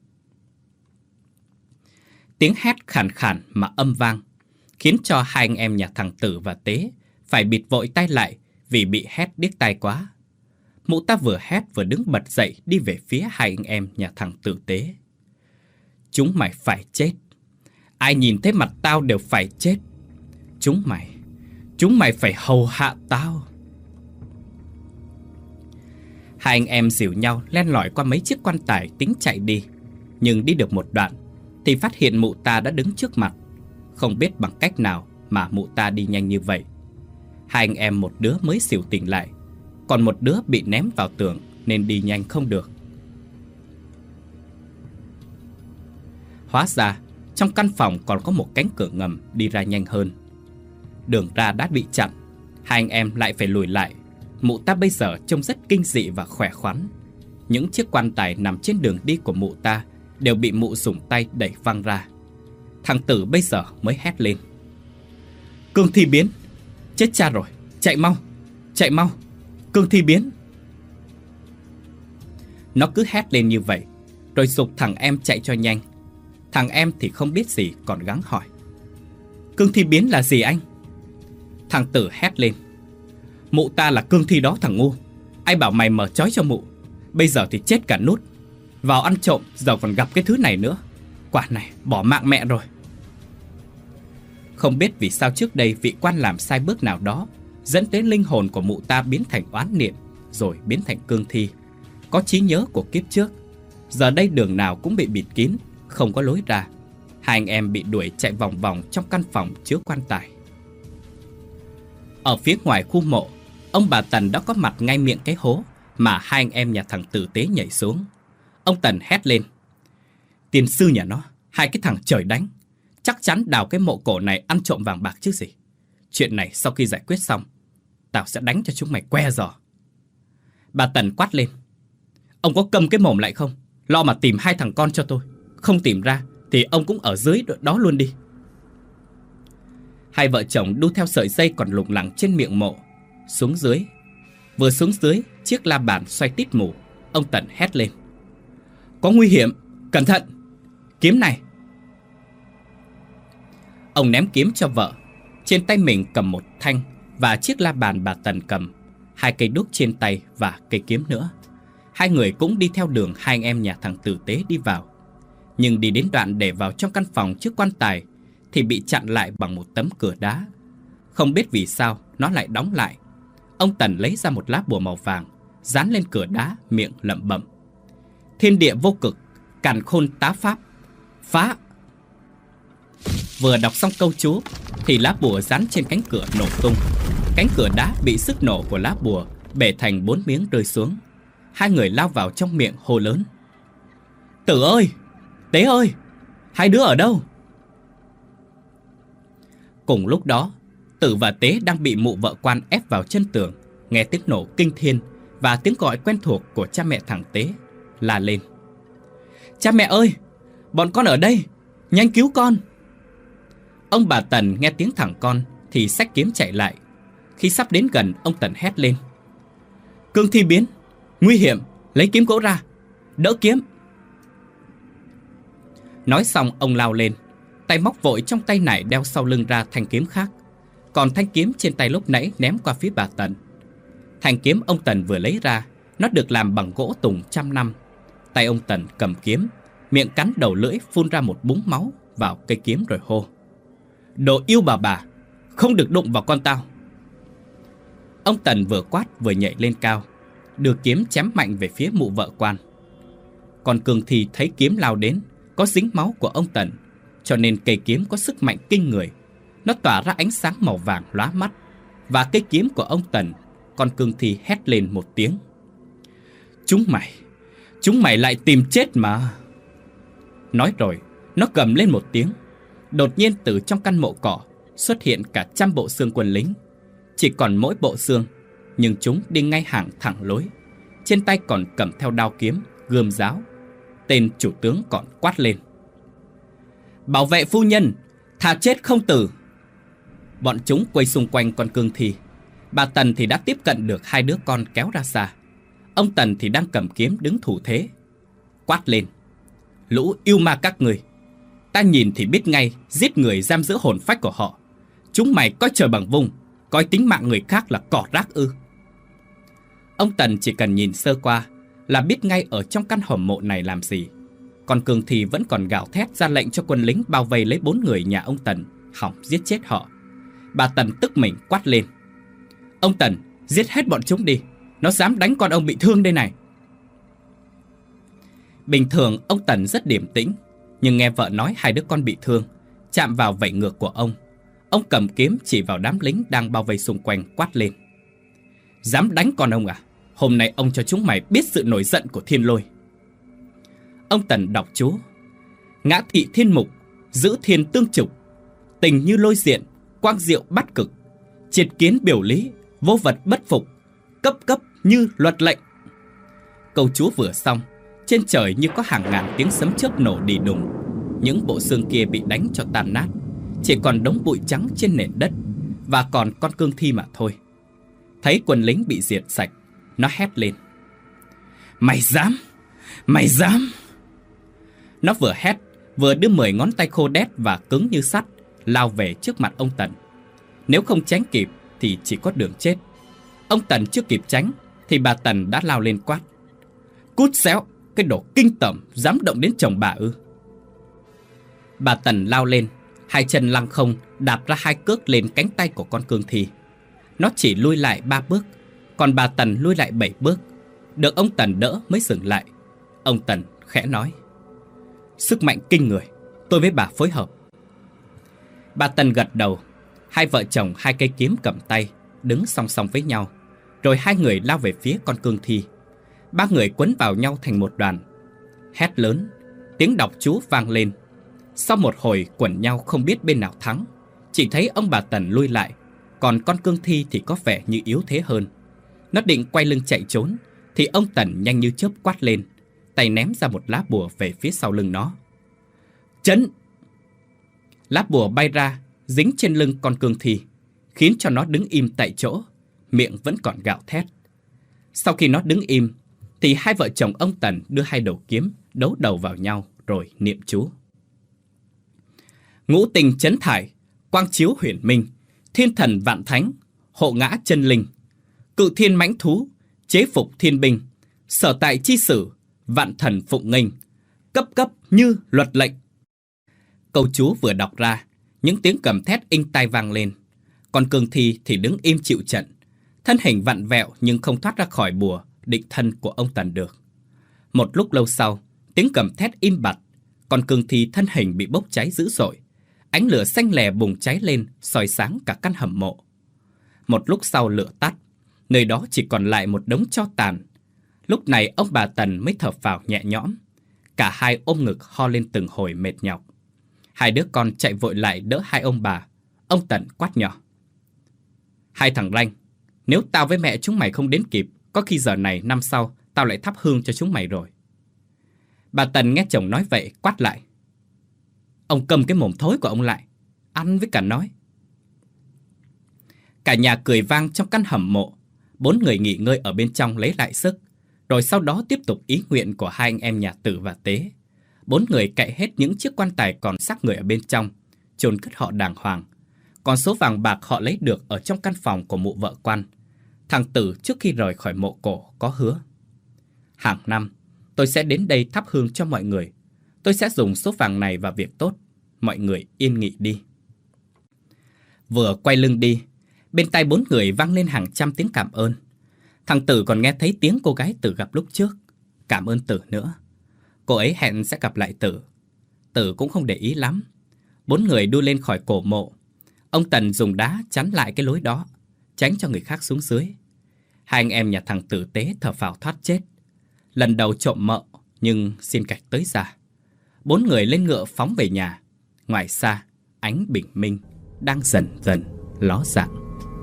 Speaker 1: Tiếng hét khàn khàn mà âm vang, khiến cho hai anh em nhà thằng Tử và Tế phải bịt vội tay lại vì bị hét điếc tai quá. Mụ ta vừa hét vừa đứng bật dậy đi về phía hai anh em nhà thằng Tử Tế. Chúng mày phải chết! Ai nhìn thấy mặt tao đều phải chết! Chúng mày phải hầu hạ tao! Hai anh em dìu nhau len lỏi qua mấy chiếc quan tài tính chạy đi. Nhưng đi được một đoạn thì phát hiện mụ ta đã đứng trước mặt. Không biết bằng cách nào mà mụ ta đi nhanh như vậy. Hai anh em, một đứa mới xỉu tỉnh lại, còn một đứa bị ném vào tường nên đi nhanh không được. Hóa ra trong căn phòng còn có một cánh cửa ngầm đi ra nhanh hơn. Đường ra đã bị chặn, hai anh em lại phải lùi lại. Mụ ta bây giờ trông rất kinh dị và khỏe khoắn. Những chiếc quan tài nằm trên đường đi của mụ ta đều bị mụ dùng tay đẩy văng ra. Thằng Tử bây giờ mới hét lên: Cương thi biến! Chết cha rồi! Chạy mau! Chạy mau! Cương thi biến! Nó cứ hét lên như vậy, rồi giục thằng em chạy cho nhanh. Thằng em thì không biết gì còn gắng hỏi: Cương thi biến là gì anh? Thằng Tử hét lên: Mụ ta là cương thi đó thằng ngu! Ai bảo mày mở trói cho mụ? Bây giờ thì chết cả nút. Vào ăn trộm giờ còn gặp cái thứ này nữa. Quả này bỏ mạng mẹ rồi. Không biết vì sao trước đây vị quan làm sai bước nào đó dẫn đến linh hồn của mụ ta biến thành oán niệm, rồi biến thành cương thi, có trí nhớ của kiếp trước. Giờ đây đường nào cũng bị bịt kín, không có lối ra. Hai anh em bị đuổi chạy vòng vòng trong căn phòng chứa quan tài. Ở phía ngoài khu mộ, ông bà Tần đã có mặt ngay miệng cái hố mà hai anh em nhà thằng Tử Tế nhảy xuống. Ông Tần hét lên: Tiền sư nhà nó, hai cái thằng trời đánh, chắc chắn đào cái mộ cổ này ăn trộm vàng bạc chứ gì. Chuyện này sau khi giải quyết xong, tao sẽ đánh cho chúng mày que giò. Bà Tần quát lên: Ông có câm cái mồm lại không? Lo mà tìm hai thằng con cho tôi. Không tìm ra thì ông cũng ở dưới đó luôn đi. Hai vợ chồng đu theo sợi dây còn lủng lẳng trên miệng mộ xuống dưới. Vừa xuống dưới, chiếc la bàn xoay tít mù. Ông Tần hét lên: "Có nguy hiểm, cẩn thận! Kiếm này!" Ông ném kiếm cho vợ. Trên tay mình cầm một thanh, và chiếc la bàn bà Tần cầm 2 cây đuốc trên tay và cây kiếm nữa. Hai người cũng đi theo đường hai anh em nhà thằng Tử Tế đi vào. Nhưng đi đến đoạn để vào trong căn phòng trước quan tài thì bị chặn lại bằng một tấm cửa đá. Không biết vì sao nó lại đóng lại. Ông Tần lấy ra một lá bùa màu vàng, dán lên cửa đá, miệng lẩm bẩm: "Thiên địa vô cực, càn khôn tá pháp, phá!" Vừa đọc xong câu chú thì lá bùa dán trên cánh cửa nổ tung. Cánh cửa đá bị sức nổ của lá bùa bể thành 4 miếng rơi xuống. Hai người lao vào trong miệng hô lớn: "Tử ơi! Tế ơi! Hai đứa ở đâu?" Cùng lúc đó, Tử và Tế đang bị mụ vợ quan ép vào chân tường, nghe tiếng nổ kinh thiên và tiếng gọi quen thuộc của cha mẹ thằng Tế, la lên: "Cha mẹ ơi! Bọn con ở đây! Nhanh cứu con!" Ông bà Tần nghe tiếng thằng con thì xách kiếm chạy lại. Khi sắp đến gần, ông Tần hét lên: "Cương thi biến! Nguy hiểm! Lấy kiếm gỗ ra! Đỡ kiếm!" Nói xong ông lao lên, tay móc vội trong tay nải đeo sau lưng ra thanh kiếm khác. Còn thanh kiếm trên tay lúc nãy ném qua phía bà Tần. Thanh kiếm ông Tần vừa lấy ra, nó được làm bằng gỗ tùng 100 năm. Tay ông Tần cầm kiếm, miệng cắn đầu lưỡi phun ra một búng máu vào cây kiếm rồi hô: "Đồ yêu bà, không được đụng vào con tao!" Ông Tần vừa quát vừa nhảy lên cao, đưa kiếm chém mạnh về phía mụ vợ quan. Còn Cương Thi thấy kiếm lao đến, có dính máu của ông Tần, cho nên cây kiếm có sức mạnh kinh người. Nó tỏa ra ánh sáng màu vàng lóa mắt. Và cây kiếm của ông Tần, con Cương Thi hét lên một tiếng: Chúng mày lại tìm chết mà!" Nói rồi, nó gầm lên một tiếng. Đột nhiên từ trong căn mộ cỏ xuất hiện cả 100 bộ xương quân lính. Chỉ còn mỗi bộ xương, nhưng chúng đi ngay hàng thẳng lối. Trên tay còn cầm theo đao kiếm, gươm giáo. Tên chủ tướng còn quát lên: "Bảo vệ phu nhân, thà chết không tử!" Bọn chúng quay xung quanh con Cương Thi. Bà Tần thì đã tiếp cận được 2 đứa con kéo ra xa. Ông Tần thì đang cầm kiếm đứng thủ thế, quát lên: "Lũ yêu ma các người! Ta nhìn thì biết ngay giết người giam giữ hồn phách của họ. Chúng mày coi trời bằng vung, coi tính mạng người khác là cỏ rác ư?" Ông Tần chỉ cần nhìn sơ qua là biết ngay ở trong căn hầm mộ này làm gì. Còn Cương Thi vẫn còn gào thét ra lệnh cho quân lính bao vây lấy 4 người nhà ông Tần, hỏng giết chết họ. Bà Tần tức mình quát lên: "Ông Tần, giết hết bọn chúng đi! Nó dám đánh con ông bị thương đây này!" Bình thường ông Tần rất điềm tĩnh, nhưng nghe vợ nói 2 đứa con bị thương, chạm vào vảy ngược của ông. Ông cầm kiếm chỉ vào đám lính đang bao vây xung quanh quát lên: "Dám đánh con ông à? Hôm nay ông cho chúng mày biết sự nổi giận của thiên lôi." Ông Tần đọc chú: "Ngã thị thiên mục, giữ thiên tương trục, tình như lôi diện, quang diệu bắt cực, triệt kiến biểu lý, vô vật bất phục, cấp cấp như luật lệnh." Câu chú vừa xong, trên trời như có hàng ngàn tiếng sấm chớp nổ đì đùng. Những bộ xương kia bị đánh cho tan nát, chỉ còn đống bụi trắng trên nền đất, và còn con Cương Thi mà thôi. Thấy quân lính bị diệt sạch, nó hét lên: "Mày dám! Mày dám!" Nó vừa hét vừa đưa 10 ngón tay khô đét và cứng như sắt lao về trước mặt ông Tần. Nếu không tránh kịp thì chỉ có đường chết. Ông Tần chưa kịp tránh thì bà Tần đã lao lên quát: "Cút xéo, cái đồ kinh tởm, dám động đến chồng bà ư?" Bà Tần lao lên, 2 chân lăng không đạp ra 2 cước lên cánh tay của con Cương Thi. Nó chỉ lui lại 3 bước, còn bà Tần lui lại 7 bước. Được ông Tần đỡ mới dừng lại. Ông Tần khẽ nói: "Sức mạnh kinh người, tôi với bà phối hợp." Bà Tần gật đầu. 2 vợ chồng 2 cây kiếm cầm tay đứng song song với nhau. Rồi 2 người lao về phía con Cương Thi. 3 người quấn vào nhau thành một đoàn. Hét lớn, tiếng đọc chú vang lên. Sau một hồi quẩn nhau không biết bên nào thắng. Chỉ thấy ông bà Tần lui lại, còn con Cương Thi thì có vẻ như yếu thế hơn. Nó định quay lưng chạy trốn thì ông Tần nhanh như chớp quát lên, tay ném ra một lá bùa về phía sau lưng nó. Chấn! Lá bùa bay ra, dính trên lưng con Cương Thi, khiến cho nó đứng im tại chỗ, miệng vẫn còn gào thét. Sau khi nó đứng im, thì hai vợ chồng ông Tần đưa hai đầu kiếm đấu đầu vào nhau rồi niệm chú. Ngũ tình chấn thải, quang chiếu huyền minh, thiên thần vạn thánh, hộ ngã chân linh, cự thiên mãnh thú, chế phục thiên binh, sở tại chi sử, vạn thần phụng nghênh, cấp cấp như luật lệnh. Câu chú vừa đọc ra, những tiếng cầm thét inh tai vang lên. Còn Cương Thi thì đứng im chịu trận, thân hình vặn vẹo nhưng không thoát ra khỏi bùa định thân của ông Tần được. Một lúc lâu sau, tiếng cầm thét im bặt, còn Cương Thi thân hình bị bốc cháy dữ dội. Ánh lửa xanh lè bùng cháy lên, soi sáng cả căn hầm mộ. Một lúc sau lửa tắt, nơi đó chỉ còn lại một đống tro tàn. Lúc này ông bà Tần mới thở phào nhẹ nhõm. Cả hai ôm ngực ho lên từng hồi mệt nhọc. Hai đứa con chạy vội lại đỡ hai ông bà. Ông Tần quát nhỏ: Hai thằng ranh, nếu tao với mẹ chúng mày không đến kịp, có khi giờ này năm sau tao lại thắp hương cho chúng mày rồi. Bà Tần nghe chồng nói vậy quát lại: Ông cầm cái mồm thối của ông lại, ăn với cả nói. Cả nhà cười vang trong căn hầm mộ. 4 người nghỉ ngơi ở bên trong lấy lại sức, rồi sau đó tiếp tục ý nguyện của hai anh em nhà Tử và Tế. 4 người cậy hết những chiếc quan tài còn xác người ở bên trong, chôn cất họ đàng hoàng. Còn số vàng bạc họ lấy được ở trong căn phòng của mụ vợ quan. Thằng Tử trước khi rời khỏi mộ cổ có hứa: Hàng năm tôi sẽ đến đây thắp hương cho mọi người. Tôi sẽ dùng số vàng này vào việc tốt. Mọi người yên nghỉ đi. Vừa quay lưng đi, bên tai 4 người vang lên hàng trăm tiếng cảm ơn. Thằng Tử còn nghe thấy tiếng cô gái Tử gặp lúc trước. Cảm ơn Tử nữa. Cô ấy hẹn sẽ gặp lại Tử. Tử cũng không để ý lắm. 4 người đu lên khỏi cổ mộ. Ông Tần dùng đá chắn lại cái lối đó, tránh cho người khác xuống dưới. Hai anh em nhà thằng Tử Tế thở phào thoát chết. Lần đầu trộm mộ, nhưng xin gạch tới già. 4 người lên ngựa phóng về nhà. Ngoài xa, ánh bình minh đang dần dần ló dạng.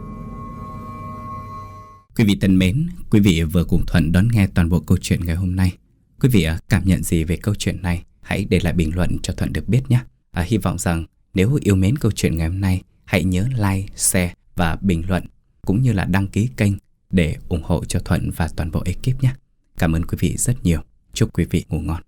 Speaker 1: Quý vị thân mến, quý vị vừa cùng Thuận đón nghe toàn bộ câu chuyện ngày hôm nay. Quý vị cảm nhận gì về câu chuyện này? Hãy để lại bình luận cho Thuận được biết nhé. Hy vọng rằng nếu yêu mến câu chuyện ngày hôm nay, hãy nhớ like, share và bình luận, cũng như là đăng ký kênh để ủng hộ cho Thuận và toàn bộ ekip nhé. Cảm ơn quý vị rất nhiều. Chúc quý vị ngủ ngon.